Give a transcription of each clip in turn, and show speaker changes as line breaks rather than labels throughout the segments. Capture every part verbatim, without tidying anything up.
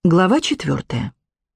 Глава четвертая.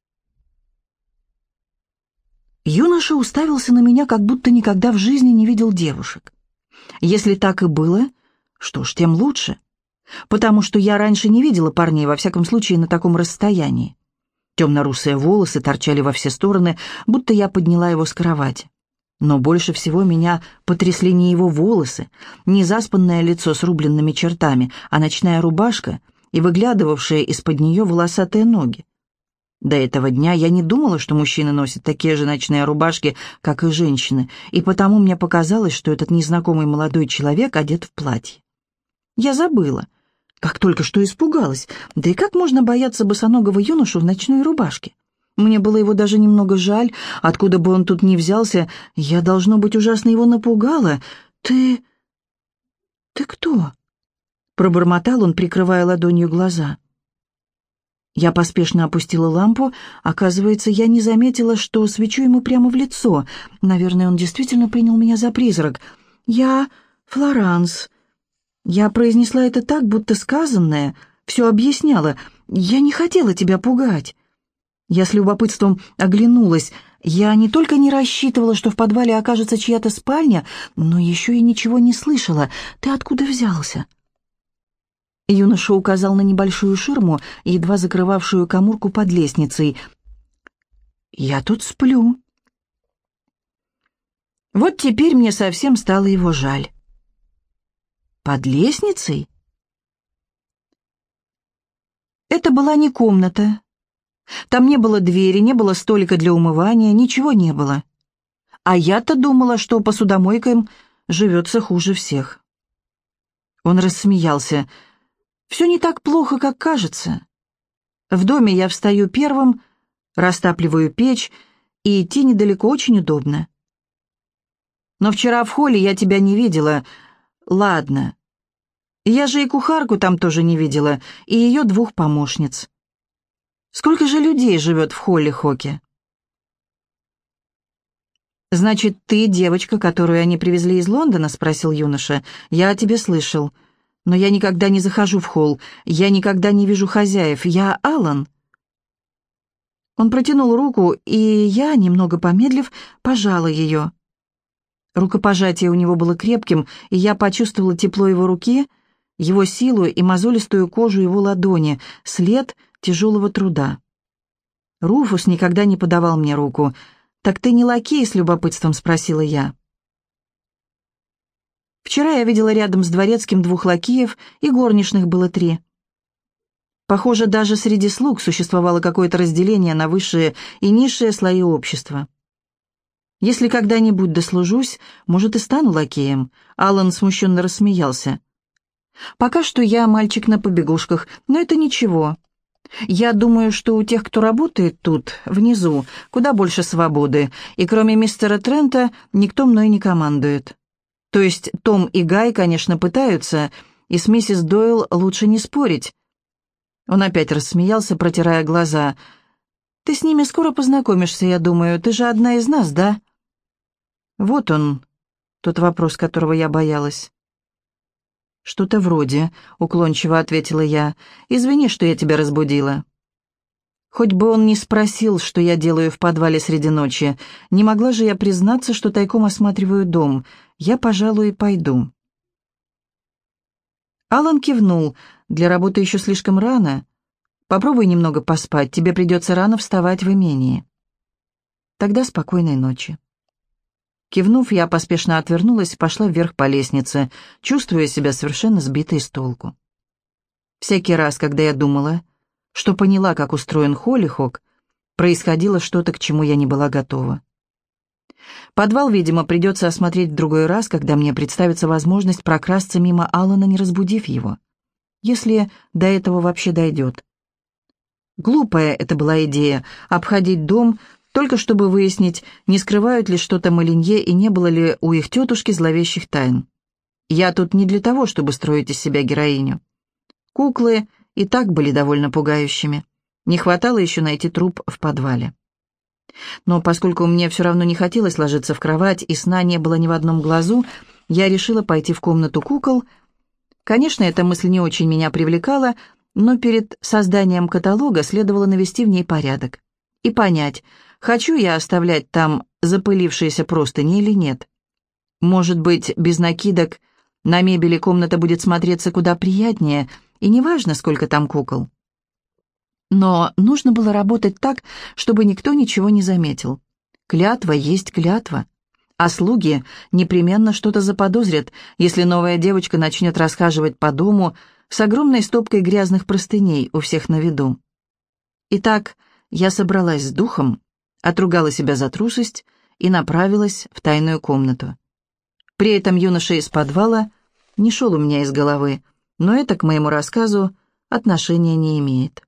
Юноша уставился на меня, как будто никогда в жизни не видел девушек. Если так и было, что ж, тем лучше, потому что я раньше не видела парней, во всяком случае, на таком расстоянии. Темно-русые волосы торчали во все стороны, будто я подняла его с кровати. Но больше всего меня потрясли не его волосы, не заспанное лицо с рубленными чертами, а ночная рубашка и выглядывавшие из-под нее волосатые ноги. До этого дня я не думала, что мужчины носят такие же ночные рубашки, как и женщины, и потому мне показалось, что этот незнакомый молодой человек одет в платье. Я забыла, как только что испугалась, да и как можно бояться босоногого юношу в ночной рубашке? Мне было его даже немного жаль, откуда бы он тут ни взялся, я, должно быть, ужасно его напугала. «Ты... ты кто?» Пробормотал он, прикрывая ладонью глаза. Я поспешно опустила лампу. Оказывается, я не заметила, что свечу ему прямо в лицо. Наверное, он действительно принял меня за призрак. «Я Флоранс». Я произнесла это так, будто сказанное все объясняло. «Я не хотела тебя пугать». Я с любопытством оглянулась. Я не только не рассчитывала, что в подвале окажется чья-то спальня, но еще и ничего не слышала. «Ты откуда взялся?» Юноша указал на небольшую ширму, едва закрывавшую каморку под лестницей. «Я тут сплю». Вот теперь мне совсем стало его жаль. «Под лестницей?» Это была не комната. Там не было двери, не было столика для умывания, ничего не было. А я-то думала, что посудомойкам живется хуже всех. Он рассмеялся. «Все не так плохо, как кажется. В доме я встаю первым, растапливаю печь, и идти недалеко очень удобно. Но вчера в холле я тебя не видела. Ладно. Я же и кухарку там тоже не видела, и ее двух помощниц. Сколько же людей живет в холле Хоке?» «Значит, ты девочка, которую они привезли из Лондона?» — спросил юноша. «Я о тебе слышал. Но я никогда не захожу в холл, я никогда не вижу хозяев, я Алан». Он протянул руку, и я, немного помедлив, пожала ее. Рукопожатие у него было крепким, и я почувствовала тепло его руки, его силу и мозолистую кожу его ладони, след тяжелого труда. Руфус никогда не подавал мне руку. «Так ты не лакей?» — с любопытством спросила я. Вчера я видела рядом с дворецким двух лакеев, и горничных было три. Похоже, даже среди слуг существовало какое-то разделение на высшие и низшие слои общества. «Если когда-нибудь дослужусь, может, и стану лакеем», — Алан смущенно рассмеялся. «Пока что я мальчик на побегушках, но это ничего. Я думаю, что у тех, кто работает тут, внизу, куда больше свободы, и кроме мистера Трента никто мной не командует. То есть Том и Гай, конечно, пытаются, и с миссис Дойл лучше не спорить». Он опять рассмеялся, протирая глаза. «Ты с ними скоро познакомишься, я думаю. Ты же одна из нас, да?» Вот он, тот вопрос, которого я боялась. «Что-то вроде», — уклончиво ответила я. «Извини, что я тебя разбудила». Хоть бы он не спросил, что я делаю в подвале среди ночи, не могла же я признаться, что тайком осматриваю дом. Я, пожалуй, пойду. Алан кивнул. «Для работы еще слишком рано. Попробуй немного поспать, тебе придется рано вставать в имении». «Тогда спокойной ночи». Кивнув, я поспешно отвернулась и пошла вверх по лестнице, чувствуя себя совершенно сбитой с толку. Всякий раз, когда я думала, что поняла, как устроен Холлихок, происходило что-то, к чему я не была готова. Подвал, видимо, придется осмотреть в другой раз, когда мне представится возможность прокрасться мимо Алана, не разбудив его. Если до этого вообще дойдет. Глупая это была идея — обходить дом, только чтобы выяснить, не скрывают ли что-то Молинье и не было ли у их тетушки зловещих тайн. Я тут не для того, чтобы строить из себя героиню. Куклы и так были довольно пугающими. Не хватало еще найти труп в подвале. Но поскольку мне все равно не хотелось ложиться в кровать и сна не было ни в одном глазу, я решила пойти в комнату кукол. Конечно, эта мысль не очень меня привлекала, но перед созданием каталога следовало навести в ней порядок и понять, хочу я оставлять там запылившиеся простыни или нет. Может быть, без накидок на мебели комната будет смотреться куда приятнее, и неважно, сколько там кукол. Но нужно было работать так, чтобы никто ничего не заметил. Клятва есть клятва. А слуги непременно что-то заподозрят, если новая девочка начнет расхаживать по дому с огромной стопкой грязных простыней у всех на виду. Итак, я собралась с духом, отругала себя за трусость и направилась в тайную комнату. При этом юноша из подвала не шел у меня из головы, но это к моему рассказу отношения не имеет.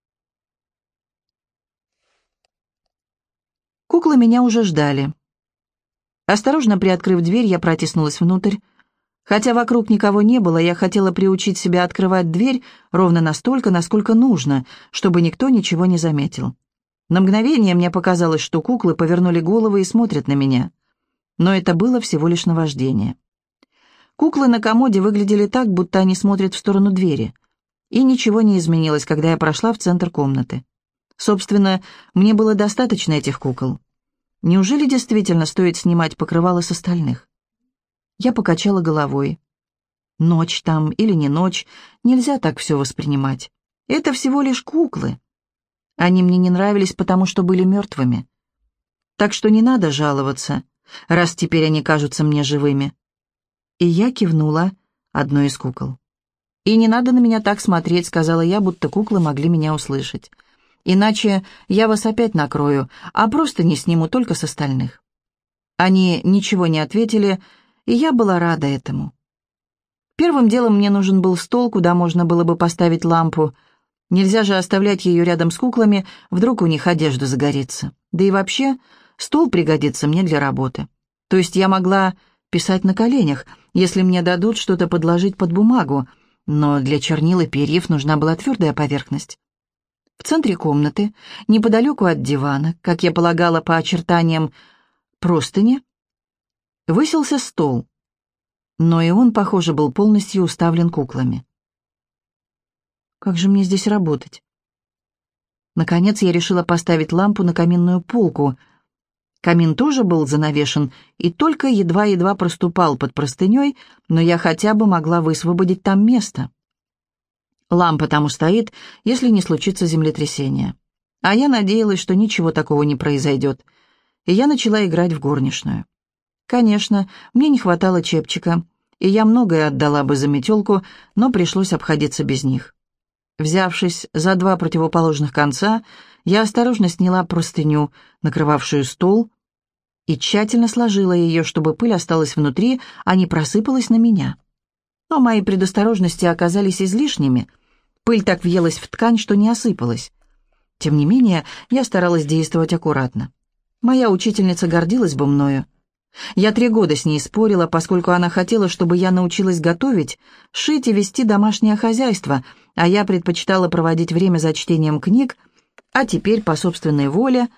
Куклы меня уже ждали. Осторожно приоткрыв дверь, я протиснулась внутрь. Хотя вокруг никого не было, я хотела приучить себя открывать дверь ровно настолько, насколько нужно, чтобы никто ничего не заметил. На мгновение мне показалось, что куклы повернули головы и смотрят на меня. Но это было всего лишь наваждение. Куклы на комоде выглядели так, будто они смотрят в сторону двери. И ничего не изменилось, когда я прошла в центр комнаты. Собственно, мне было достаточно этих кукол. Неужели действительно стоит снимать покрывало с остальных? Я покачала головой. Ночь там или не ночь, нельзя так все воспринимать. Это всего лишь куклы. Они мне не нравились, потому что были мертвыми. Так что не надо жаловаться, раз теперь они кажутся мне живыми. И я кивнула одной из кукол. «И не надо на меня так смотреть», — сказала я, будто куклы могли меня услышать. «Иначе я вас опять накрою, а просто не сниму только с остальных». Они ничего не ответили, и я была рада этому. Первым делом мне нужен был стол, куда можно было бы поставить лампу. Нельзя же оставлять ее рядом с куклами, вдруг у них одежда загорится. Да и вообще, стол пригодится мне для работы. То есть я могла писать на коленях, если мне дадут что-то подложить под бумагу, но для чернил и перьев нужна была твердая поверхность. В центре комнаты, неподалеку от дивана, как я полагала по очертаниям простыни, высился стол, но и он, похоже, был полностью уставлен куклами. Как же мне здесь работать? Наконец я решила поставить лампу на каминную полку. Камин тоже был занавешен и только едва-едва проступал под простыней, но я хотя бы могла высвободить там место. Лампа там устоит, если не случится землетрясение. А я надеялась, что ничего такого не произойдет, и я начала играть в горничную. Конечно, мне не хватало чепчика, и я многое отдала бы за метелку, но пришлось обходиться без них. Взявшись за два противоположных конца, я осторожно сняла простыню, накрывавшую стол, и тщательно сложила ее, чтобы пыль осталась внутри, а не просыпалась на меня. Но мои предосторожности оказались излишними. Пыль так въелась в ткань, что не осыпалась. Тем не менее, я старалась действовать аккуратно. Моя учительница гордилась бы мною. Я три года с ней спорила, поскольку она хотела, чтобы я научилась готовить, шить и вести домашнее хозяйство, а я предпочитала проводить время за чтением книг, а теперь, по собственной воле,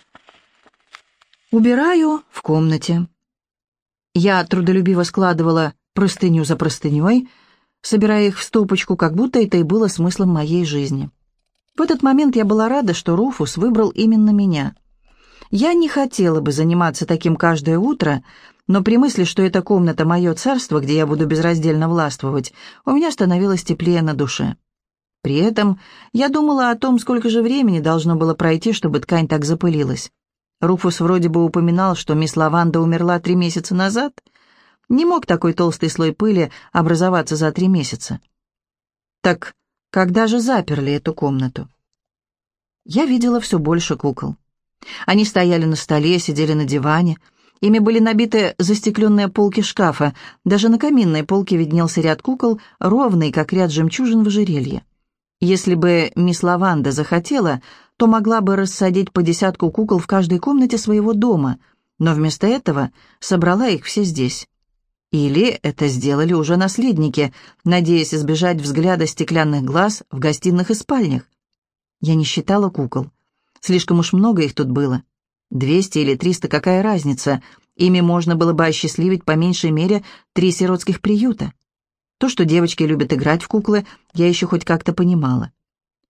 убираю в комнате. Я трудолюбиво складывала простыню за простыней, собирая их в стопочку, как будто это и было смыслом моей жизни. В этот момент я была рада, что Руфус выбрал именно меня. Я не хотела бы заниматься таким каждое утро, но при мысли, что эта комната — мое царство, где я буду безраздельно властвовать, у меня становилось теплее на душе. При этом я думала о том, сколько же времени должно было пройти, чтобы ткань так запылилась. Руфус вроде бы упоминал, что мисс Лаванда умерла три месяца назад. Не мог такой толстый слой пыли образоваться за три месяца. Так когда же заперли эту комнату? Я видела все больше кукол. Они стояли на столе, сидели на диване. Ими были набиты застекленные полки шкафа. Даже на каминной полке виднелся ряд кукол, ровный, как ряд жемчужин в ожерелье. Если бы мисс Лаванда захотела, то могла бы рассадить по десятку кукол в каждой комнате своего дома, но вместо этого собрала их все здесь. Или это сделали уже наследники, надеясь избежать взгляда стеклянных глаз в гостиных и спальнях. Я не считала кукол. Слишком уж много их тут было. Двести или триста, какая разница? Ими можно было бы осчастливить по меньшей мере три сиротских приюта. То, что девочки любят играть в куклы, я еще хоть как-то понимала.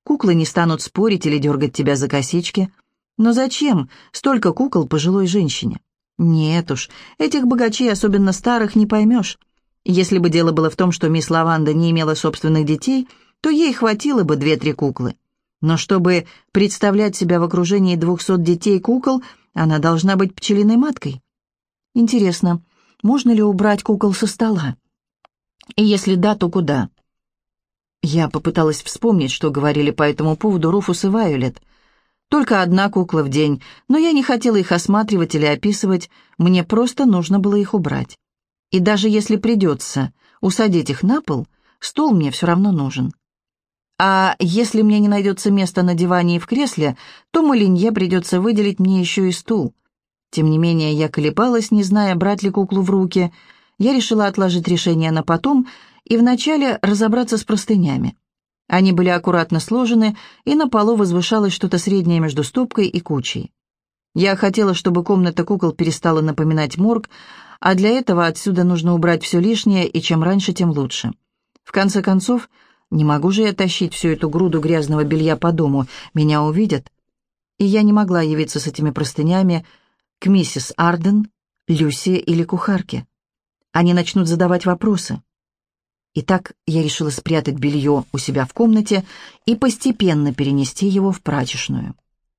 Куклы не станут спорить или дергать тебя за косички. Но зачем столько кукол пожилой женщине? Нет уж, этих богачей, особенно старых, не поймешь. Если бы дело было в том, что мисс Лаванда не имела собственных детей, то ей хватило бы две-три куклы. Но чтобы представлять себя в окружении двухсот детей-кукол, она должна быть пчелиной маткой. Интересно, можно ли убрать кукол со стола? И если да, то куда? Я попыталась вспомнить, что говорили по этому поводу Руфус и Вайолет. Только одна кукла в день, но я не хотела их осматривать или описывать, мне просто нужно было их убрать. И даже если придется усадить их на пол, стол мне все равно нужен. А если мне не найдется места на диване и в кресле, то Молинье придется выделить мне еще и стул. Тем не менее, я колебалась, не зная, брать ли куклу в руки. Я решила отложить решение на потом и вначале разобраться с простынями. Они были аккуратно сложены, и на полу возвышалось что-то среднее между стопкой и кучей. Я хотела, чтобы комната кукол перестала напоминать морг, а для этого отсюда нужно убрать все лишнее, и чем раньше, тем лучше. В конце концов, не могу же я тащить всю эту груду грязного белья по дому, меня увидят. И я не могла явиться с этими простынями к миссис Арден, Люси или кухарке. Они начнут задавать вопросы. Итак, я решила спрятать белье у себя в комнате и постепенно перенести его в прачечную.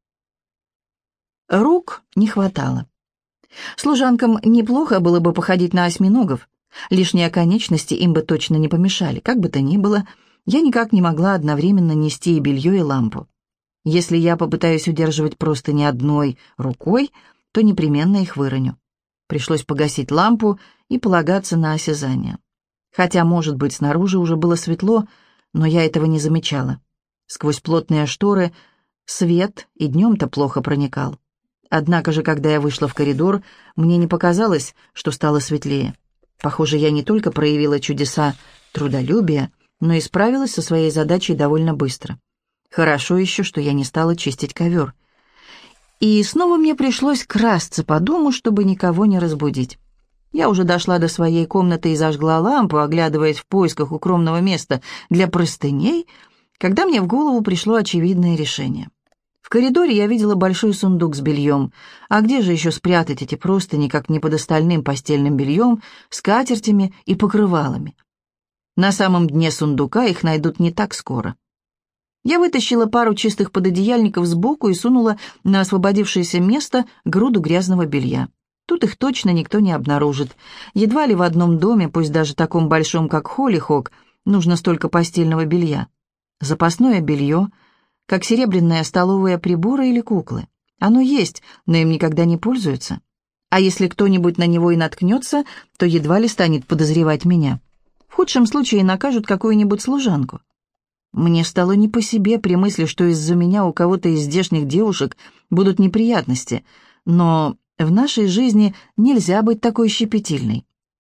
Рук не хватало. Служанкам неплохо было бы походить на осьминогов. Лишние конечности им бы точно не помешали. Как бы то ни было, я никак не могла одновременно нести и белье, и лампу. Если я попытаюсь удерживать простыни одной рукой, то непременно их выроню. Пришлось погасить лампу и полагаться на осязание. Хотя, может быть, снаружи уже было светло, но я этого не замечала. Сквозь плотные шторы свет и днем-то плохо проникал. Однако же, когда я вышла в коридор, мне не показалось, что стало светлее. Похоже, я не только проявила чудеса трудолюбия, но и справилась со своей задачей довольно быстро. Хорошо еще, что я не стала чистить ковер. И снова мне пришлось красться по дому, чтобы никого не разбудить. Я уже дошла до своей комнаты и зажгла лампу, оглядываясь в поисках укромного места для простыней, когда мне в голову пришло очевидное решение. В коридоре я видела большой сундук с бельем. А где же еще спрятать эти простыни, как не под остальным постельным бельем, скатертями и покрывалами? На самом дне сундука их найдут не так скоро. Я вытащила пару чистых пододеяльников сбоку и сунула на освободившееся место груду грязного белья. Тут их точно никто не обнаружит. Едва ли в одном доме, пусть даже таком большом, как Холлихок, нужно столько постельного белья. Запасное белье, как серебряные столовые приборы или куклы. Оно есть, но им никогда не пользуются. А если кто-нибудь на него и наткнется, то едва ли станет подозревать меня. В худшем случае накажут какую-нибудь служанку. Мне стало не по себе при мысли, что из-за меня у кого-то из здешних девушек будут неприятности, но в нашей жизни нельзя быть такой щепетильной.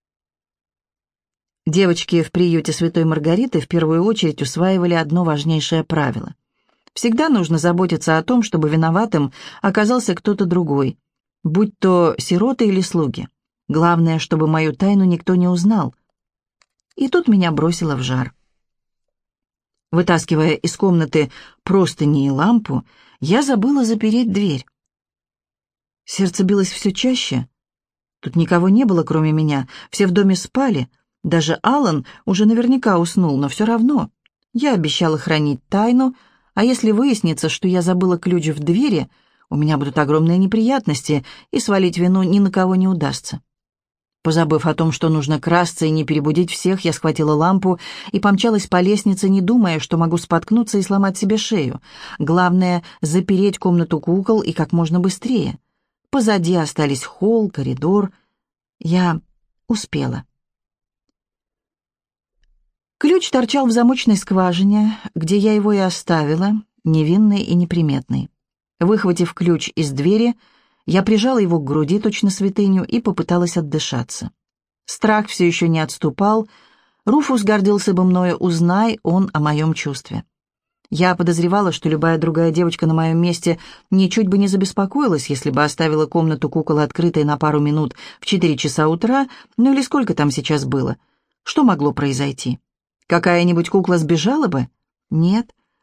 Девочки в приюте Святой Маргариты в первую очередь усваивали одно важнейшее правило. Всегда нужно заботиться о том, чтобы виноватым оказался кто-то другой, будь то сироты или слуги. Главное, чтобы мою тайну никто не узнал. И тут меня бросило в жар. Вытаскивая из комнаты простыни и лампу, я забыла запереть дверь. Сердце билось все чаще. Тут никого не было, кроме меня. Все в доме спали. Даже Аллан уже наверняка уснул, но все равно. Я обещала хранить тайну, а если выяснится, что я забыла ключ в двери, у меня будут огромные неприятности, и свалить вину ни на кого не удастся. Позабыв о том, что нужно красться и не перебудить всех, я схватила лампу и помчалась по лестнице, не думая, что могу споткнуться и сломать себе шею. Главное — запереть комнату кукол и как можно быстрее. Позади остались холл, коридор. Я успела. Ключ торчал в замочной скважине, где я его и оставила, невинный и неприметный. Выхватив ключ из двери, я прижала его к груди, точно святыню, и попыталась отдышаться. Страх все еще не отступал. Руфус гордился бы мною, узнай он о моем чувстве. Я подозревала, что любая другая девочка на моем месте ничуть бы не забеспокоилась, если бы оставила комнату кукол открытой на пару минут в четыре часа утра, ну или сколько там сейчас было. Что могло произойти? Какая-нибудь кукла сбежала бы? Нет,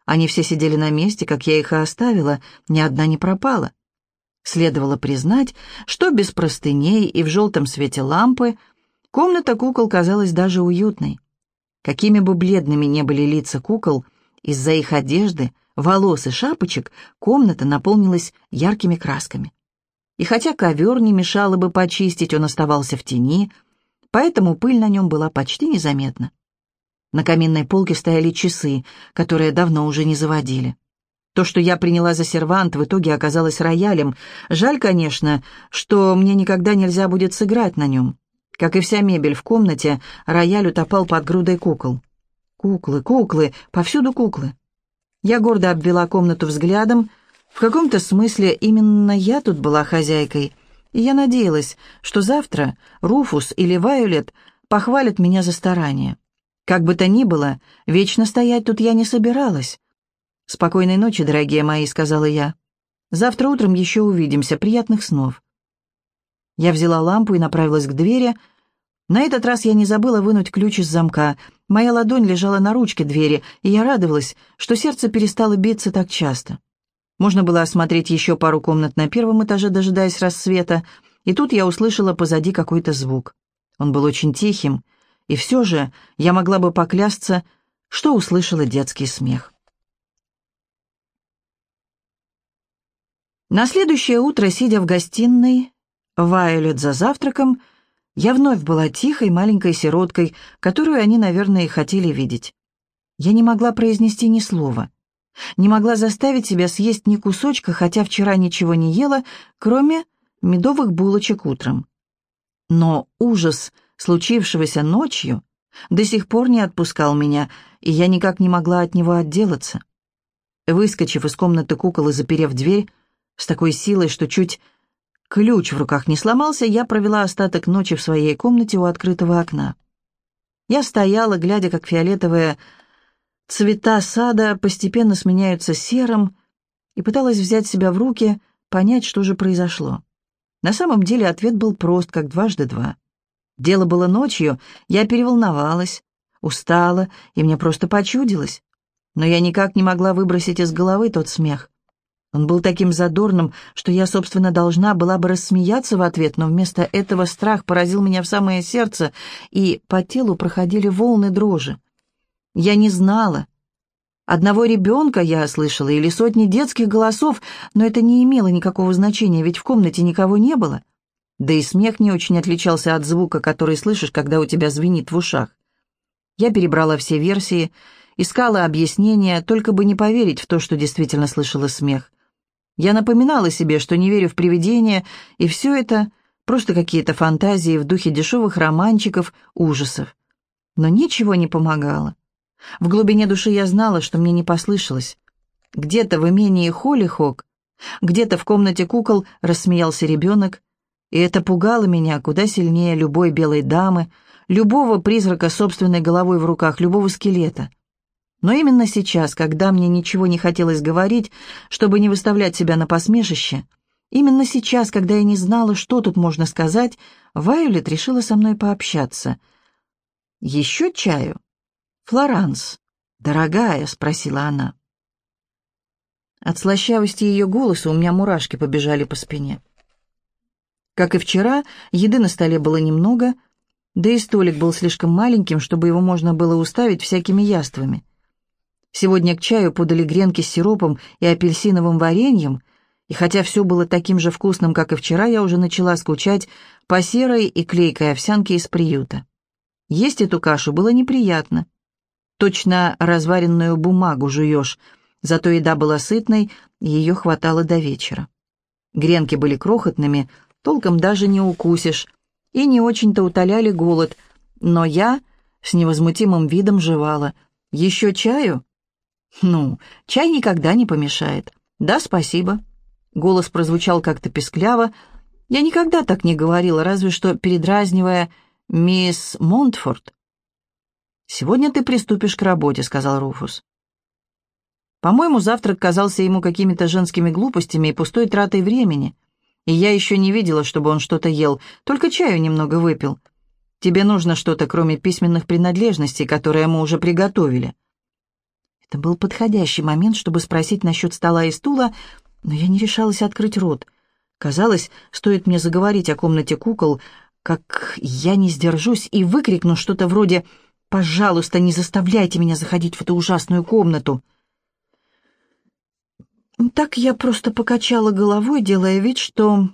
Они все сидели на месте, как я их и оставила, ни одна не пропала. Следовало признать, что без простыней и в желтом свете лампы комната кукол казалась даже уютной. Какими бы бледными ни были лица кукол, из-за их одежды, волос и шапочек комната наполнилась яркими красками. И хотя ковер не мешало бы почистить, он оставался в тени, поэтому пыль на нем была почти незаметна. На каминной полке стояли часы, которые давно уже не заводили. То, что я приняла за сервант, в итоге оказалось роялем. Жаль, конечно, что мне никогда нельзя будет сыграть на нем. Как и вся мебель в комнате, рояль утопал под грудой кукол. Куклы, куклы, повсюду куклы. Я гордо обвела комнату взглядом. В каком-то смысле именно я тут была хозяйкой, и я надеялась, что завтра Руфус или Вайолет похвалят меня за старание. Как бы то ни было, вечно стоять тут я не собиралась. «Спокойной ночи, дорогие мои», — сказала я. «Завтра утром еще увидимся. Приятных снов». Я взяла лампу и направилась к двери. На этот раз я не забыла вынуть ключ из замка. Моя ладонь лежала на ручке двери, и я радовалась, что сердце перестало биться так часто. Можно было осмотреть еще пару комнат на первом этаже, дожидаясь рассвета, и тут я услышала позади какой-то звук. Он был очень тихим, и все же я могла бы поклясться, что услышала детский смех. На следующее утро, сидя в гостиной, Вайолет за завтраком, я вновь была тихой маленькой сироткой, которую они, наверное, и хотели видеть. Я не могла произнести ни слова. Не могла заставить себя съесть ни кусочка, хотя вчера ничего не ела, кроме медовых булочек утром. Но ужас случившегося ночью до сих пор не отпускал меня, и я никак не могла от него отделаться. Выскочив из комнаты кукол и заперев дверь, с такой силой, что чуть ключ в руках не сломался, я провела остаток ночи в своей комнате у открытого окна. Я стояла, глядя, как фиолетовые цвета сада постепенно сменяются серым, и пыталась взять себя в руки, понять, что же произошло. На самом деле ответ был прост, как дважды два. Дело было ночью, я переволновалась, устала, и мне просто почудилось. Но я никак не могла выбросить из головы тот смех. Он был таким задорным, что я, собственно, должна была бы рассмеяться в ответ, но вместо этого страх поразил меня в самое сердце, и по телу проходили волны дрожи. Я не знала. Одного ребенка я слышала или сотни детских голосов, но это не имело никакого значения, ведь в комнате никого не было. Да и смех не очень отличался от звука, который слышишь, когда у тебя звенит в ушах. Я перебрала все версии, искала объяснения, только бы не поверить в то, что действительно слышала смех. Я напоминала себе, что не верю в привидения, и все это просто какие-то фантазии в духе дешевых романчиков, ужасов. Но ничего не помогало. В глубине души я знала, что мне не послышалось. Где-то в имении Холлихок, где-то в комнате кукол рассмеялся ребенок, и это пугало меня куда сильнее любой белой дамы, любого призрака с собственной головой в руках, любого скелета. Но именно сейчас, когда мне ничего не хотелось говорить, чтобы не выставлять себя на посмешище, именно сейчас, когда я не знала, что тут можно сказать, Вайолет решила со мной пообщаться. «Еще чаю?» «Флоранс, дорогая», — спросила она. От слащавости ее голоса у меня мурашки побежали по спине. Как и вчера, еды на столе было немного, да и столик был слишком маленьким, чтобы его можно было уставить всякими яствами. Сегодня к чаю подали гренки с сиропом и апельсиновым вареньем, и хотя все было таким же вкусным, как и вчера, я уже начала скучать по серой и клейкой овсянке из приюта. Есть эту кашу было неприятно. Точно разваренную бумагу жуешь, зато еда была сытной, и ее хватало до вечера. Гренки были крохотными, толком даже не укусишь, и не очень-то утоляли голод, но я с невозмутимым видом жевала. «Еще чаю?» «Ну, чай никогда не помешает». «Да, спасибо». Голос прозвучал как-то пискляво. Я никогда так не говорила, разве что передразнивая мисс Монтфорд. «Сегодня ты приступишь к работе», — сказал Руфус. По-моему, завтрак казался ему какими-то женскими глупостями и пустой тратой времени, и я еще не видела, чтобы он что-то ел, только чаю немного выпил. «Тебе нужно что-то, кроме письменных принадлежностей, которые мы уже приготовили». Это был подходящий момент, чтобы спросить насчет стола и стула, но я не решалась открыть рот. Казалось, стоит мне заговорить о комнате кукол, как я не сдержусь и выкрикну что-то вроде «Пожалуйста, не заставляйте меня заходить в эту ужасную комнату». Так я просто покачала головой, делая вид, что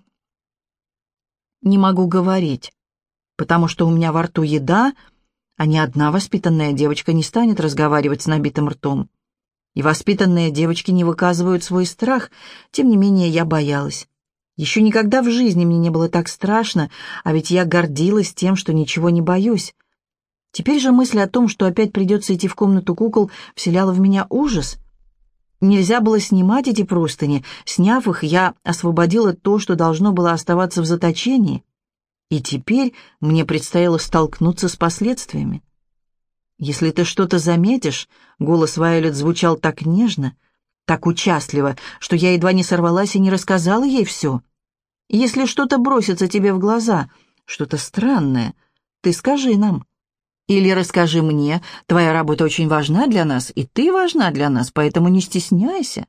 не могу говорить, потому что у меня во рту еда, а ни одна воспитанная девочка не станет разговаривать с набитым ртом. И воспитанные девочки не выказывают свой страх, тем не менее я боялась. Еще никогда в жизни мне не было так страшно, а ведь я гордилась тем, что ничего не боюсь. Теперь же мысль о том, что опять придется идти в комнату кукол, вселяла в меня ужас. Нельзя было снимать эти простыни. Сняв их, я освободила то, что должно было оставаться в заточении. И теперь мне предстояло столкнуться с последствиями. «Если ты что-то заметишь», — голос Вайолет звучал так нежно, так участливо, что я едва не сорвалась и не рассказала ей все. «Если что-то бросится тебе в глаза, что-то странное, ты скажи нам. Или расскажи мне, твоя работа очень важна для нас, и ты важна для нас, поэтому не стесняйся».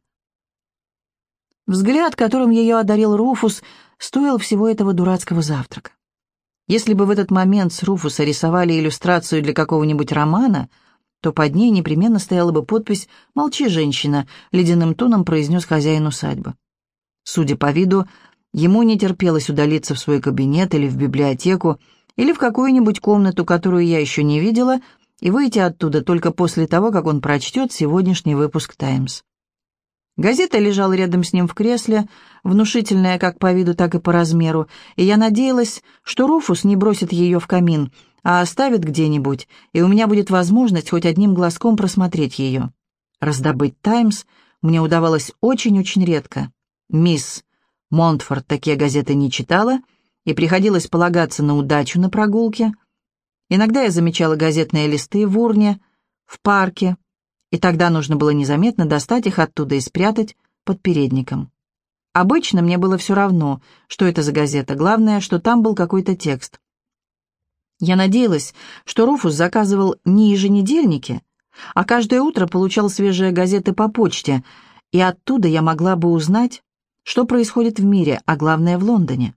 Взгляд, которым ее одарил Руфус, стоил всего этого дурацкого завтрака. Если бы в этот момент с Руфуса рисовали иллюстрацию для какого-нибудь романа, то под ней непременно стояла бы подпись «Молчи, женщина», — ледяным тоном произнес хозяин усадьбы. Судя по виду, ему не терпелось удалиться в свой кабинет или в библиотеку, или в какую-нибудь комнату, которую я еще не видела, и выйти оттуда только после того, как он прочтет сегодняшний выпуск «Таймс». Газета лежала рядом с ним в кресле, внушительная как по виду, так и по размеру, и я надеялась, что Руфус не бросит ее в камин, а оставит где-нибудь, и у меня будет возможность хоть одним глазком просмотреть ее. Раздобыть «Таймс» мне удавалось очень-очень редко. Мисс Монтфорд такие газеты не читала, и приходилось полагаться на удачу на прогулке. Иногда я замечала газетные листы в урне, в парке, и тогда нужно было незаметно достать их оттуда и спрятать под передником. Обычно мне было все равно, что это за газета, главное, что там был какой-то текст. Я надеялась, что Руфус заказывал не еженедельники, а каждое утро получал свежие газеты по почте, и оттуда я могла бы узнать, что происходит в мире, а главное в Лондоне.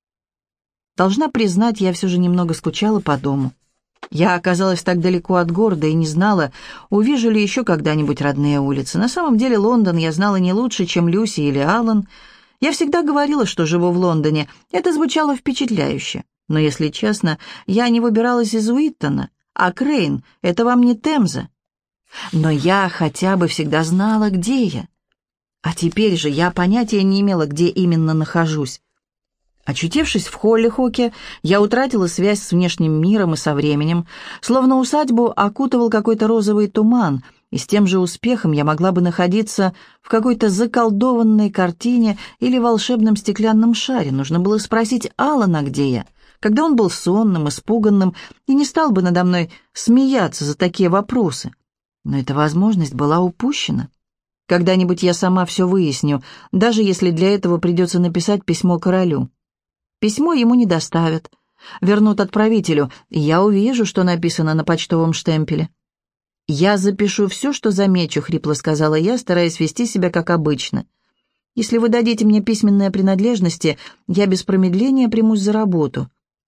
Должна признать, я все же немного скучала по дому. Я оказалась так далеко от города и не знала, увижу ли еще когда-нибудь родные улицы. На самом деле Лондон я знала не лучше, чем Люси или Аллан. Я всегда говорила, что живу в Лондоне. Это звучало впечатляюще. Но, если честно, я не выбиралась из Уиттона, а Крейн — это вам не Темза. Но я хотя бы всегда знала, где я. А теперь же я понятия не имела, где именно нахожусь. Очутившись в Холлихоке, я утратила связь с внешним миром и со временем, словно усадьбу окутывал какой-то розовый туман, и с тем же успехом я могла бы находиться в какой-то заколдованной картине или волшебном стеклянном шаре. Нужно было спросить Алана, где я, когда он был сонным, испуганным, и не стал бы надо мной смеяться за такие вопросы. Но эта возможность была упущена. Когда-нибудь я сама все выясню, даже если для этого придется написать письмо королю. Письмо ему не доставят, вернут отправителю, и я увижу, что написано на почтовом штемпеле. «Я запишу все, что замечу», — хрипло сказала я, стараясь вести себя как обычно. «Если вы дадите мне письменные принадлежности, я без промедления примусь за работу».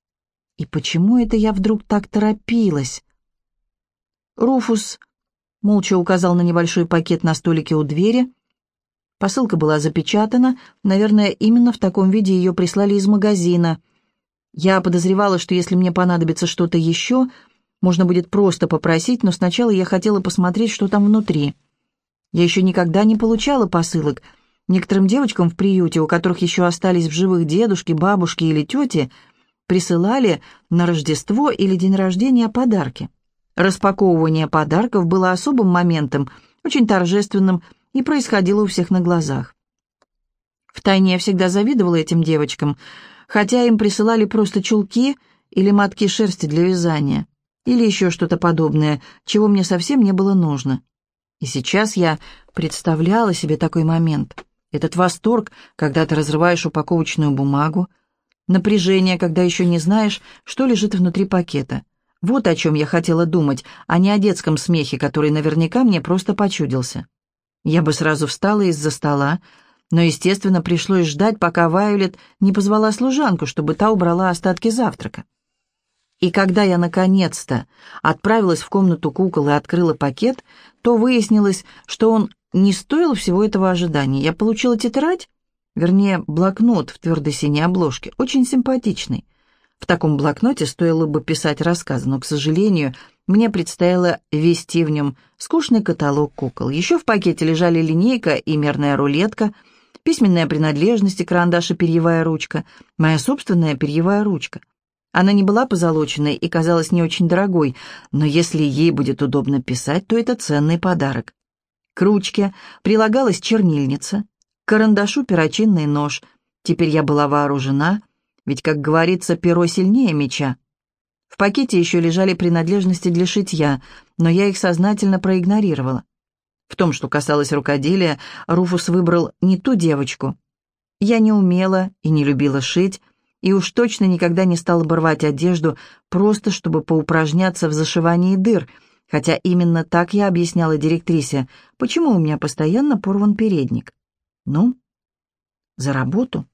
И почему это я вдруг так торопилась? Руфус молча указал на небольшой пакет на столике у двери. Посылка была запечатана, наверное, именно в таком виде ее прислали из магазина. Я подозревала, что если мне понадобится что-то еще, можно будет просто попросить, но сначала я хотела посмотреть, что там внутри. Я еще никогда не получала посылок. Некоторым девочкам в приюте, у которых еще остались в живых дедушки, бабушки или тети, присылали на Рождество или день рождения подарки. Распаковывание подарков было особым моментом, очень торжественным, и происходило у всех на глазах. Втайне я всегда завидовала этим девочкам, хотя им присылали просто чулки или мотки шерсти для вязания, или еще что-то подобное, чего мне совсем не было нужно. И сейчас я представляла себе такой момент. Этот восторг, когда ты разрываешь упаковочную бумагу, напряжение, когда еще не знаешь, что лежит внутри пакета, Вот о чем я хотела думать, а не о детском смехе, который наверняка мне просто почудился. Я бы сразу встала из-за стола, но, естественно, пришлось ждать, пока Вайолет не позвала служанку, чтобы та убрала остатки завтрака. И когда я, наконец-то, отправилась в комнату кукол и открыла пакет, то выяснилось, что он не стоил всего этого ожидания. Я получила тетрадь, вернее, блокнот в твердой синей обложке, очень симпатичный. В таком блокноте стоило бы писать рассказы, но, к сожалению, мне предстояло вести в нем скучный каталог кукол. Еще в пакете лежали линейка и мерная рулетка, письменные принадлежности, карандаш и перьевая ручка, моя собственная перьевая ручка. Она не была позолоченной и казалась не очень дорогой, но если ей будет удобно писать, то это ценный подарок. К ручке прилагалась чернильница, к карандашу перочинный нож. Теперь я была вооружена, ведь, как говорится, перо сильнее меча. В пакете еще лежали принадлежности для шитья, но я их сознательно проигнорировала. В том, что касалось рукоделия, Руфус выбрал не ту девочку. Я не умела и не любила шить, и уж точно никогда не стала бы рвать одежду, просто чтобы поупражняться в зашивании дыр, хотя именно так я объясняла директрисе, почему у меня постоянно порван передник. Ну, за работу.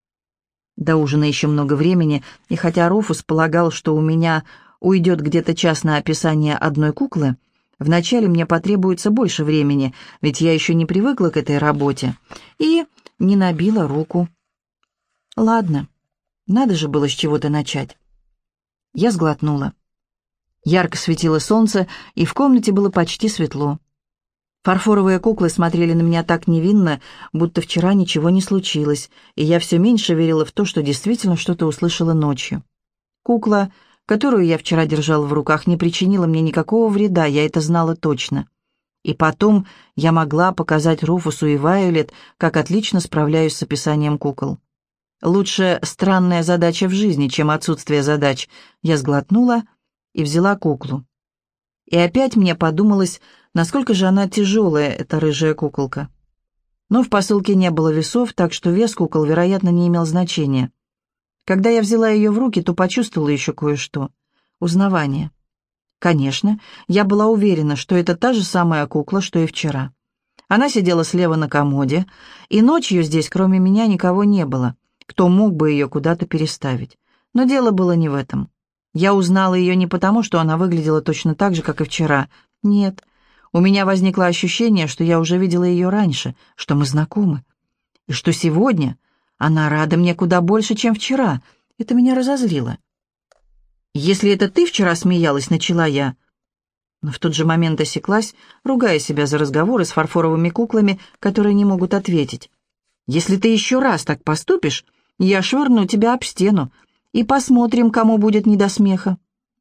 До ужина еще много времени, и хотя Руфус полагал, что у меня уйдет где-то час на описание одной куклы, вначале мне потребуется больше времени, ведь я еще не привыкла к этой работе, и не набила руку. Ладно, надо же было с чего-то начать. Я сглотнула. Ярко светило солнце, и в комнате было почти светло. Фарфоровые куклы смотрели на меня так невинно, будто вчера ничего не случилось, и я все меньше верила в то, что действительно что-то услышала ночью. Кукла, которую я вчера держала в руках, не причинила мне никакого вреда, я это знала точно. И потом я могла показать Руфусу и Вайолет, как отлично справляюсь с описанием кукол. Лучше странная задача в жизни, чем отсутствие задач. Я сглотнула и взяла куклу. И опять мне подумалось, насколько же она тяжелая, эта рыжая куколка. Но в посылке не было весов, так что вес кукол, вероятно, не имел значения. Когда я взяла ее в руки, то почувствовала еще кое-что. Узнавание. Конечно, я была уверена, что это та же самая кукла, что и вчера. Она сидела слева на комоде, и ночью здесь, кроме меня, никого не было, кто мог бы ее куда-то переставить. Но дело было не в этом. Я узнала ее не потому, что она выглядела точно так же, как и вчера. Нет, у меня возникло ощущение, что я уже видела ее раньше, что мы знакомы. И что сегодня она рада мне куда больше, чем вчера. Это меня разозлило. «Если это ты вчера смеялась», — начала я. Но в тот же момент осеклась, ругая себя за разговоры с фарфоровыми куклами, которые не могут ответить. «Если ты еще раз так поступишь, я швырну тебя об стену, и посмотрим, кому будет не до смеха».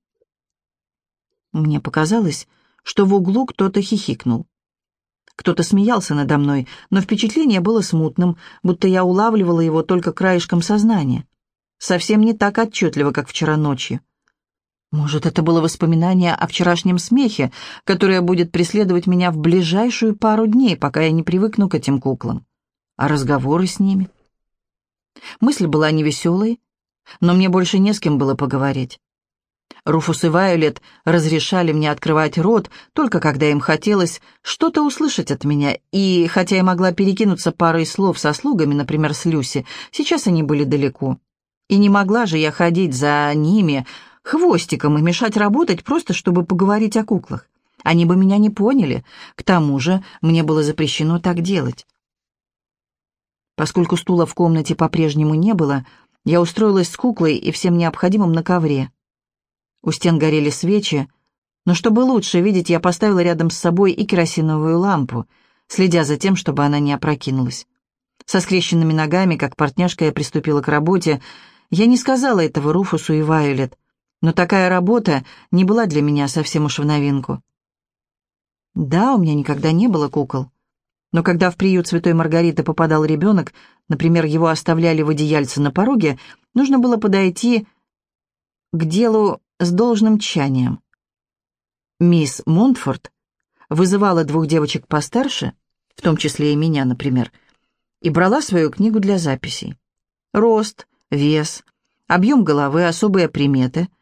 Мне показалось, что в углу кто-то хихикнул. Кто-то смеялся надо мной, но впечатление было смутным, будто я улавливала его только краешком сознания. Совсем не так отчетливо, как вчера ночью. Может, это было воспоминание о вчерашнем смехе, которое будет преследовать меня в ближайшую пару дней, пока я не привыкну к этим куклам. А разговоры с ними? Мысль была невеселой, но мне больше не с кем было поговорить. Руфус и Вайолет разрешали мне открывать рот, только когда им хотелось что-то услышать от меня, и, хотя я могла перекинуться парой слов со слугами, например, с Люси, сейчас они были далеко. И не могла же я ходить за ними хвостиком и мешать работать, просто чтобы поговорить о куклах. Они бы меня не поняли, к тому же мне было запрещено так делать. Поскольку стула в комнате по-прежнему не было, я устроилась с куклой и всем необходимым на ковре. У стен горели свечи, но чтобы лучше видеть, я поставила рядом с собой и керосиновую лампу, следя за тем, чтобы она не опрокинулась. Со скрещенными ногами, как портняжка, я приступила к работе. Я не сказала этого Руфусу и Вайолет, но такая работа не была для меня совсем уж в новинку. Да, у меня никогда не было кукол. Но когда в приют Святой Маргариты попадал ребенок, например, его оставляли в одеяльце на пороге, нужно было подойти к делу с должным тщанием. Мисс Монтфорд вызывала двух девочек постарше, в том числе и меня, например, и брала свою книгу для записей. Рост, вес, объем головы, особые приметы.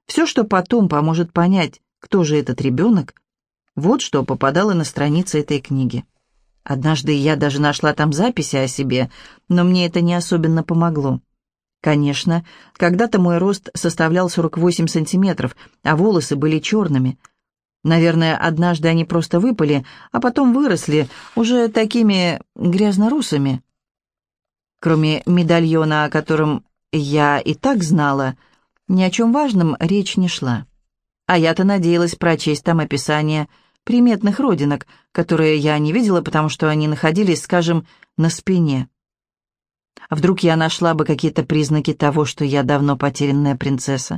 Все, что потом поможет понять, кто же этот ребенок, вот что попадало на страницы этой книги. Однажды я даже нашла там записи о себе, но мне это не особенно помогло. Конечно, когда-то мой рост составлял сорок восемь сантиметров, а волосы были черными. Наверное, однажды они просто выпали, а потом выросли, уже такими грязно-русыми. Кроме медальона, о котором я и так знала, ни о чем важном речь не шла. А я-то надеялась прочесть там описание приметных родинок, которые я не видела, потому что они находились, скажем, на спине. А вдруг я нашла бы какие-то признаки того, что я давно потерянная принцесса?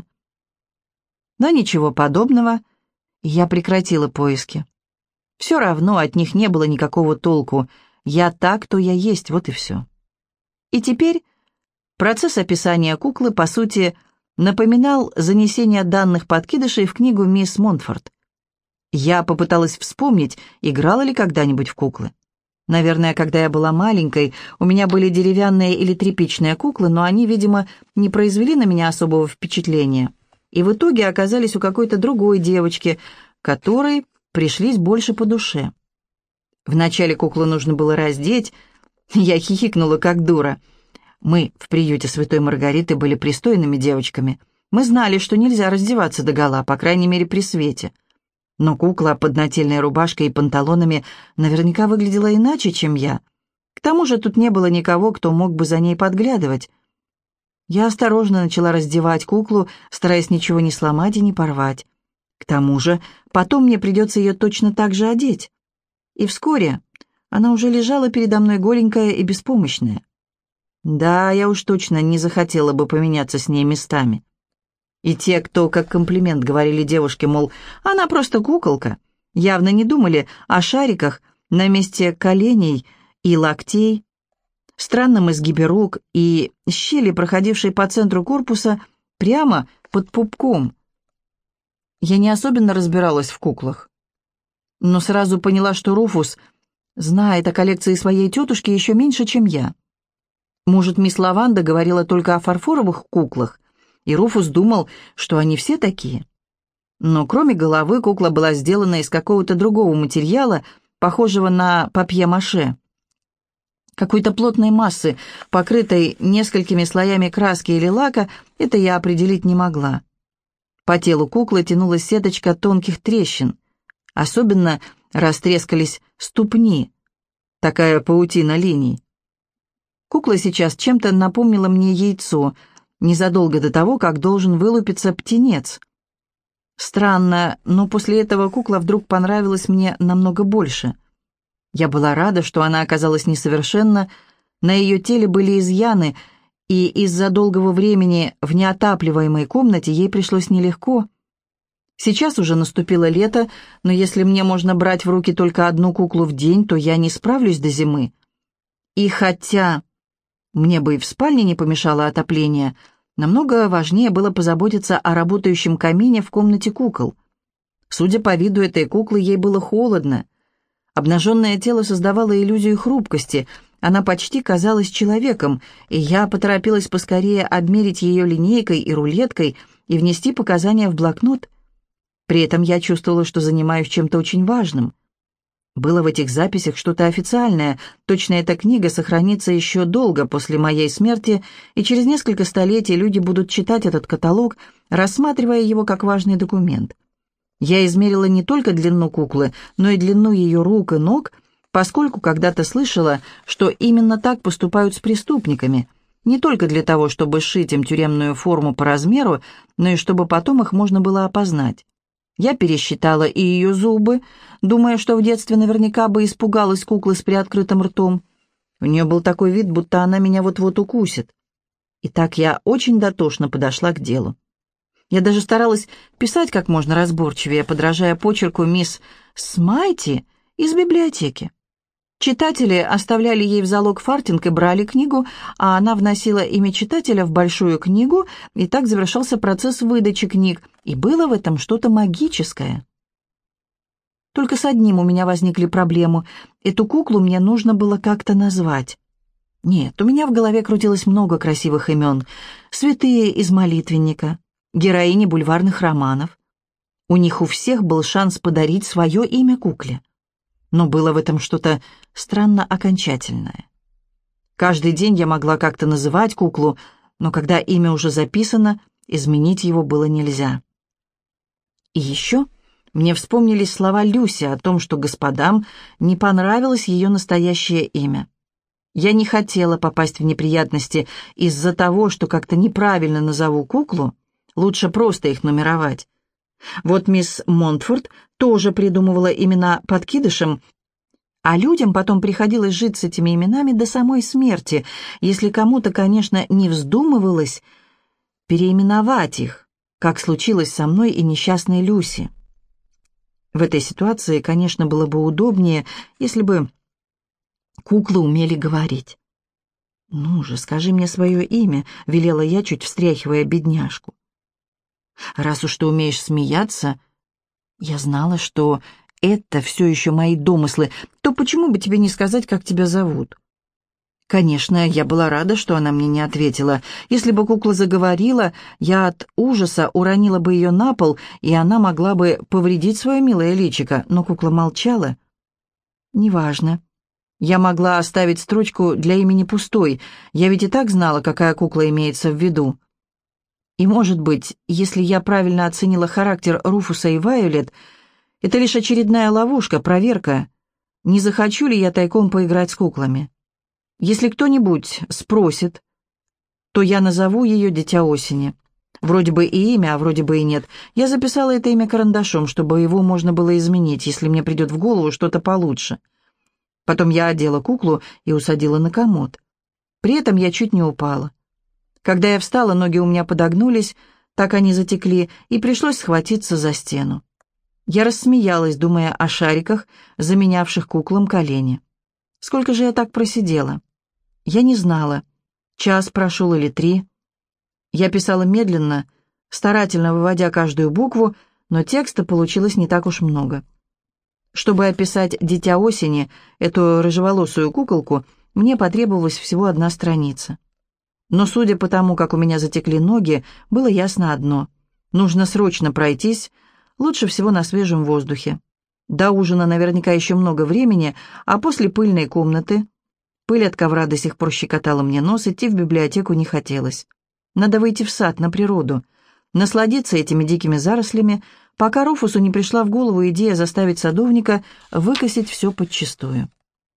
Но ничего подобного, и я прекратила поиски. Все равно от них не было никакого толку. Я так, кто я есть, вот и все. И теперь процесс описания куклы, по сути, напоминал занесение данных подкидышей в книгу мисс Монтфорд. Я попыталась вспомнить, играла ли когда-нибудь в куклы. Наверное, когда я была маленькой, у меня были деревянные или тряпичные куклы, но они, видимо, не произвели на меня особого впечатления. И в итоге оказались у какой-то другой девочки, которой пришлись больше по душе. Вначале куклу нужно было раздеть. Я хихикнула, как дура. Мы в приюте Святой Маргариты были пристойными девочками. Мы знали, что нельзя раздеваться догола, по крайней мере, при свете. Но кукла под нательной рубашкой и панталонами наверняка выглядела иначе, чем я. К тому же тут не было никого, кто мог бы за ней подглядывать. Я осторожно начала раздевать куклу, стараясь ничего не сломать и не порвать. К тому же потом мне придется ее точно так же одеть. И вскоре она уже лежала передо мной голенькая и беспомощная. Да, я уж точно не захотела бы поменяться с ней местами. И те, кто как комплимент говорили девушке, мол, она просто куколка, явно не думали о шариках на месте коленей и локтей, странном изгибе рук и щели, проходившей по центру корпуса, прямо под пупком. Я не особенно разбиралась в куклах, но сразу поняла, что Руфус знает о коллекции своей тетушки еще меньше, чем я. Может, мисс Лаванда говорила только о фарфоровых куклах, и Руфус думал, что они все такие. Но кроме головы кукла была сделана из какого-то другого материала, похожего на папье-маше. Какой-то плотной массы, покрытой несколькими слоями краски или лака, это я определить не могла. По телу куклы тянулась сеточка тонких трещин. Особенно растрескались ступни, такая паутина линий. Кукла сейчас чем-то напомнила мне яйцо, незадолго до того, как должен вылупиться птенец. Странно, но после этого кукла вдруг понравилась мне намного больше. Я была рада, что она оказалась несовершенна, на ее теле были изъяны, и из-за долгого времени в неотапливаемой комнате ей пришлось нелегко. Сейчас уже наступило лето, но если мне можно брать в руки только одну куклу в день, то я не справлюсь до зимы. И хотя мне бы и в спальне не помешало отопление, намного важнее было позаботиться о работающем камине в комнате кукол. Судя по виду этой куклы, ей было холодно. Обнаженное тело создавало иллюзию хрупкости, она почти казалась человеком, и я поторопилась поскорее обмерить ее линейкой и рулеткой и внести показания в блокнот. При этом я чувствовала, что занимаюсь чем-то очень важным. Было в этих записях что-то официальное. Точно эта книга сохранится еще долго после моей смерти, и через несколько столетий люди будут читать этот каталог, рассматривая его как важный документ. Я измерила не только длину куклы, но и длину ее рук и ног, поскольку когда-то слышала, что именно так поступают с преступниками, не только для того, чтобы сшить им тюремную форму по размеру, но и чтобы потом их можно было опознать. Я пересчитала и ее зубы, думая, что в детстве наверняка бы испугалась куклы с приоткрытым ртом. У нее был такой вид, будто она меня вот-вот укусит. И так я очень дотошно подошла к делу. Я даже старалась писать как можно разборчивее, подражая почерку мисс Смайти из библиотеки. Читатели оставляли ей в залог фартинг и брали книгу, а она вносила имя читателя в большую книгу, и так завершался процесс выдачи книг, и было в этом что-то магическое. Только с одним у меня возникли проблемы. Эту куклу мне нужно было как-то назвать. Нет, у меня в голове крутилось много красивых имен. Святые из молитвенника, героини бульварных романов. У них у всех был шанс подарить свое имя кукле. Но было в этом что-то странно окончательное. Каждый день я могла как-то называть куклу, но когда имя уже записано, изменить его было нельзя. И еще мне вспомнились слова Люси о том, что господам не понравилось ее настоящее имя. Я не хотела попасть в неприятности из-за того, что как-то неправильно назову куклу, лучше просто их нумеровать. Вот мисс Монтфорд тоже придумывала имена подкидышем, а людям потом приходилось жить с этими именами до самой смерти, если кому-то, конечно, не вздумывалось переименовать их, как случилось со мной и несчастной Люси. В этой ситуации, конечно, было бы удобнее, если бы куклы умели говорить. «Ну же, скажи мне свое имя», — велела я, чуть встряхивая бедняжку. «Раз уж ты умеешь смеяться, я знала, что это все еще мои домыслы, то почему бы тебе не сказать, как тебя зовут?» Конечно, я была рада, что она мне не ответила. Если бы кукла заговорила, я от ужаса уронила бы ее на пол, и она могла бы повредить свое милое личико, но кукла молчала. «Неважно. Я могла оставить строчку для имени пустой, я ведь и так знала, какая кукла имеется в виду. И, может быть, если я правильно оценила характер Руфуса и Вайолет, это лишь очередная ловушка, проверка, не захочу ли я тайком поиграть с куклами. Если кто-нибудь спросит, то я назову ее «Дитя осени». Вроде бы и имя, а вроде бы и нет. Я записала это имя карандашом, чтобы его можно было изменить, если мне придет в голову что-то получше. Потом я одела куклу и усадила на комод. При этом я чуть не упала. Когда я встала, ноги у меня подогнулись, так они затекли, и пришлось схватиться за стену. Я рассмеялась, думая о шариках, заменявших куклам колени. Сколько же я так просидела? Я не знала. Час прошел или три. Я писала медленно, старательно выводя каждую букву, но текста получилось не так уж много. Чтобы описать «Дитя осени», эту рыжеволосую куколку, мне потребовалась всего одна страница. Но, судя по тому, как у меня затекли ноги, было ясно одно. Нужно срочно пройтись, лучше всего на свежем воздухе. До ужина наверняка еще много времени, а после пыльной комнаты... Пыль от ковра до сих пор щекотала мне нос, идти в библиотеку не хотелось. Надо выйти в сад, на природу, насладиться этими дикими зарослями, пока Руфусу не пришла в голову идея заставить садовника выкосить все подчистую.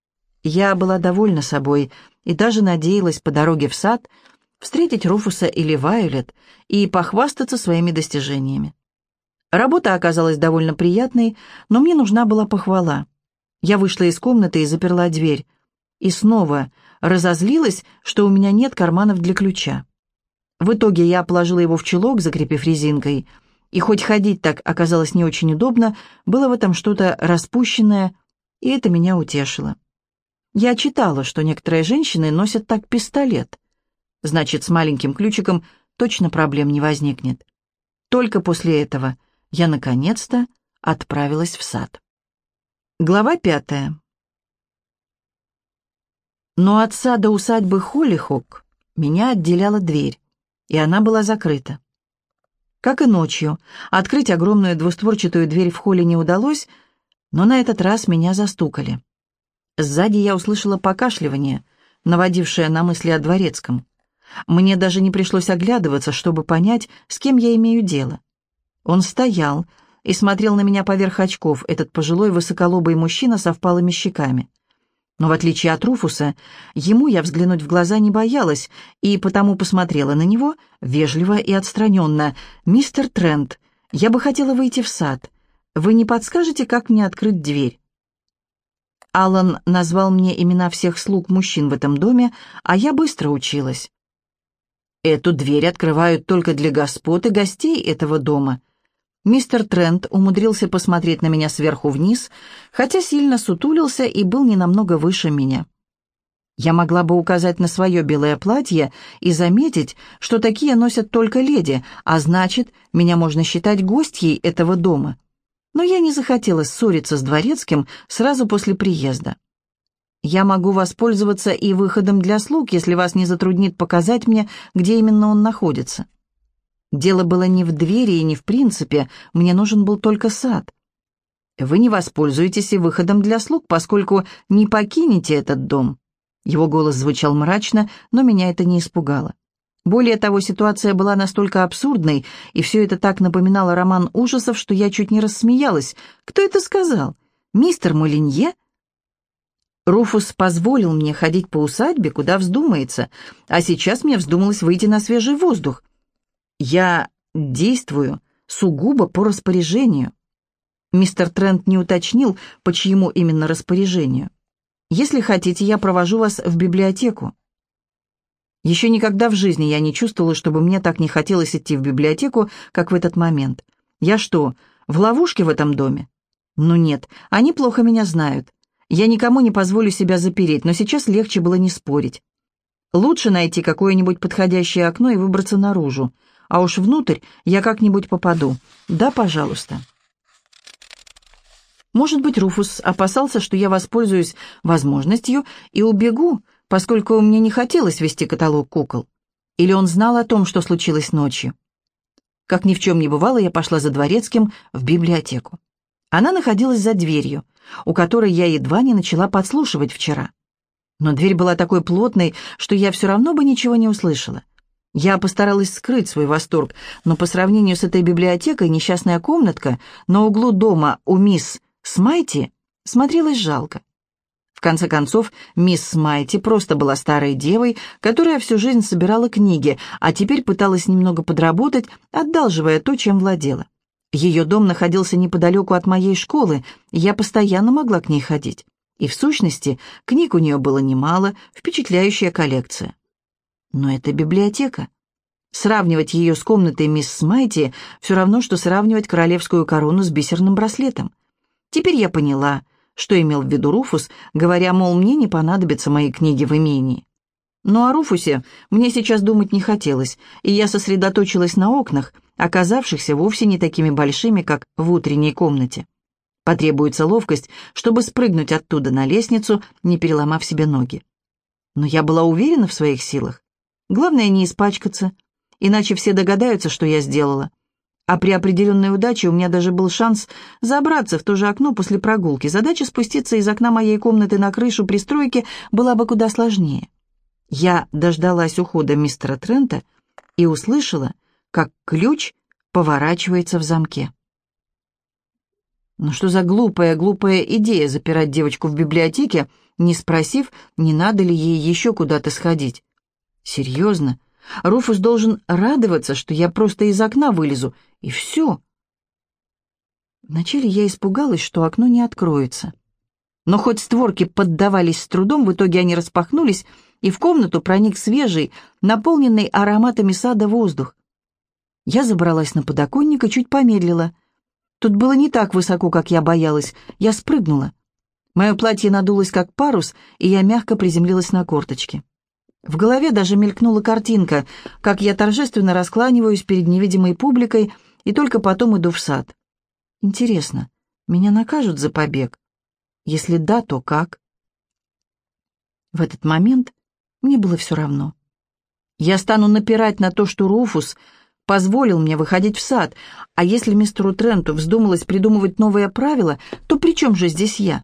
Я была довольна собой и даже надеялась по дороге в сад встретить Руфуса или Вайолет и похвастаться своими достижениями. Работа оказалась довольно приятной, но мне нужна была похвала. Я вышла из комнаты и заперла дверь. И снова разозлилась, что у меня нет карманов для ключа. В итоге я положила его в чулок, закрепив резинкой, и хоть ходить так оказалось не очень удобно, было в этом что-то распущенное, и это меня утешило. Я читала, что некоторые женщины носят так пистолет. Значит, с маленьким ключиком точно проблем не возникнет. Только после этого я, наконец-то, отправилась в сад. Глава пятая. Но от сада усадьбы Холлихок меня отделяла дверь, и она была закрыта. Как и ночью, открыть огромную двустворчатую дверь в холле не удалось, но на этот раз меня застукали. Сзади я услышала покашливание, наводившее на мысли о дворецком. Мне даже не пришлось оглядываться, чтобы понять, с кем я имею дело. Он стоял и смотрел на меня поверх очков, этот пожилой высоколобый мужчина со впалыми щеками. Но в отличие от Руфуса, ему я взглянуть в глаза не боялась, и потому посмотрела на него вежливо и отстраненно. «Мистер Трент, я бы хотела выйти в сад. Вы не подскажете, как мне открыть дверь?» Аллан назвал мне имена всех слуг мужчин в этом доме, а я быстро училась. «Эту дверь открывают только для господ и гостей этого дома». Мистер Трент умудрился посмотреть на меня сверху вниз, хотя сильно сутулился и был не намного выше меня. Я могла бы указать на свое белое платье и заметить, что такие носят только леди, а значит, меня можно считать гостьей этого дома. Но я не захотела ссориться с дворецким сразу после приезда. «Я могу воспользоваться и выходом для слуг, если вас не затруднит показать мне, где именно он находится». Дело было не в двери и не в принципе, мне нужен был только сад. Вы не воспользуетесь и выходом для слуг, поскольку не покинете этот дом. Его голос звучал мрачно, но меня это не испугало. Более того, ситуация была настолько абсурдной, и все это так напоминало роман ужасов, что я чуть не рассмеялась. Кто это сказал? Мистер Молинье? Руфус позволил мне ходить по усадьбе, куда вздумается, а сейчас мне вздумалось выйти на свежий воздух. Я действую сугубо по распоряжению. Мистер Трент не уточнил, по чьему именно распоряжению. Если хотите, я провожу вас в библиотеку. Еще никогда в жизни я не чувствовала, чтобы мне так не хотелось идти в библиотеку, как в этот момент. Я что, в ловушке в этом доме? Ну нет, они плохо меня знают. Я никому не позволю себя запереть, но сейчас легче было не спорить. Лучше найти какое-нибудь подходящее окно и выбраться наружу. А уж внутрь я как-нибудь попаду. Да, пожалуйста. Может быть, Руфус опасался, что я воспользуюсь возможностью и убегу, поскольку мне не хотелось вести каталог кукол. Или он знал о том, что случилось ночью. Как ни в чем не бывало, я пошла за дворецким в библиотеку. Она находилась за дверью, у которой я едва не начала подслушивать вчера. Но дверь была такой плотной, что я все равно бы ничего не услышала. Я постаралась скрыть свой восторг, но по сравнению с этой библиотекой несчастная комнатка на углу дома у мисс Смайти смотрелась жалко. В конце концов, мисс Смайти просто была старой девой, которая всю жизнь собирала книги, а теперь пыталась немного подработать, одалживая то, чем владела. Ее дом находился неподалеку от моей школы, и я постоянно могла к ней ходить. И в сущности, книг у нее было немало, впечатляющая коллекция. Но это библиотека. Сравнивать ее с комнатой мисс Смайти все равно, что сравнивать королевскую корону с бисерным браслетом. Теперь я поняла, что имел в виду Руфус, говоря, мол, мне не понадобятся мои книги в имении. Но о Руфусе мне сейчас думать не хотелось, и я сосредоточилась на окнах, оказавшихся вовсе не такими большими, как в утренней комнате. Потребуется ловкость, чтобы спрыгнуть оттуда на лестницу, не переломав себе ноги. Но я была уверена в своих силах. Главное не испачкаться, иначе все догадаются, что я сделала. А при определенной удаче у меня даже был шанс забраться в то же окно после прогулки. Задача спуститься из окна моей комнаты на крышу пристройки была бы куда сложнее. Я дождалась ухода мистера Трента и услышала, как ключ поворачивается в замке. Ну что за глупая, глупая идея запирать девочку в библиотеке, не спросив, не надо ли ей еще куда-то сходить. Серьезно, Руфус должен радоваться, что я просто из окна вылезу, и все. Вначале я испугалась, что окно не откроется. Но хоть створки поддавались с трудом, в итоге они распахнулись, и в комнату проник свежий, наполненный ароматами сада воздух. Я забралась на подоконник и чуть помедлила. Тут было не так высоко, как я боялась. Я спрыгнула. Мое платье надулось, как парус, и я мягко приземлилась на корточки. В голове даже мелькнула картинка, как я торжественно раскланиваюсь перед невидимой публикой и только потом иду в сад. Интересно, меня накажут за побег? Если да, то как? В этот момент мне было все равно. Я стану напирать на то, что Руфус позволил мне выходить в сад, а если мистеру Тренту вздумалось придумывать новые правила, то при чем же здесь я?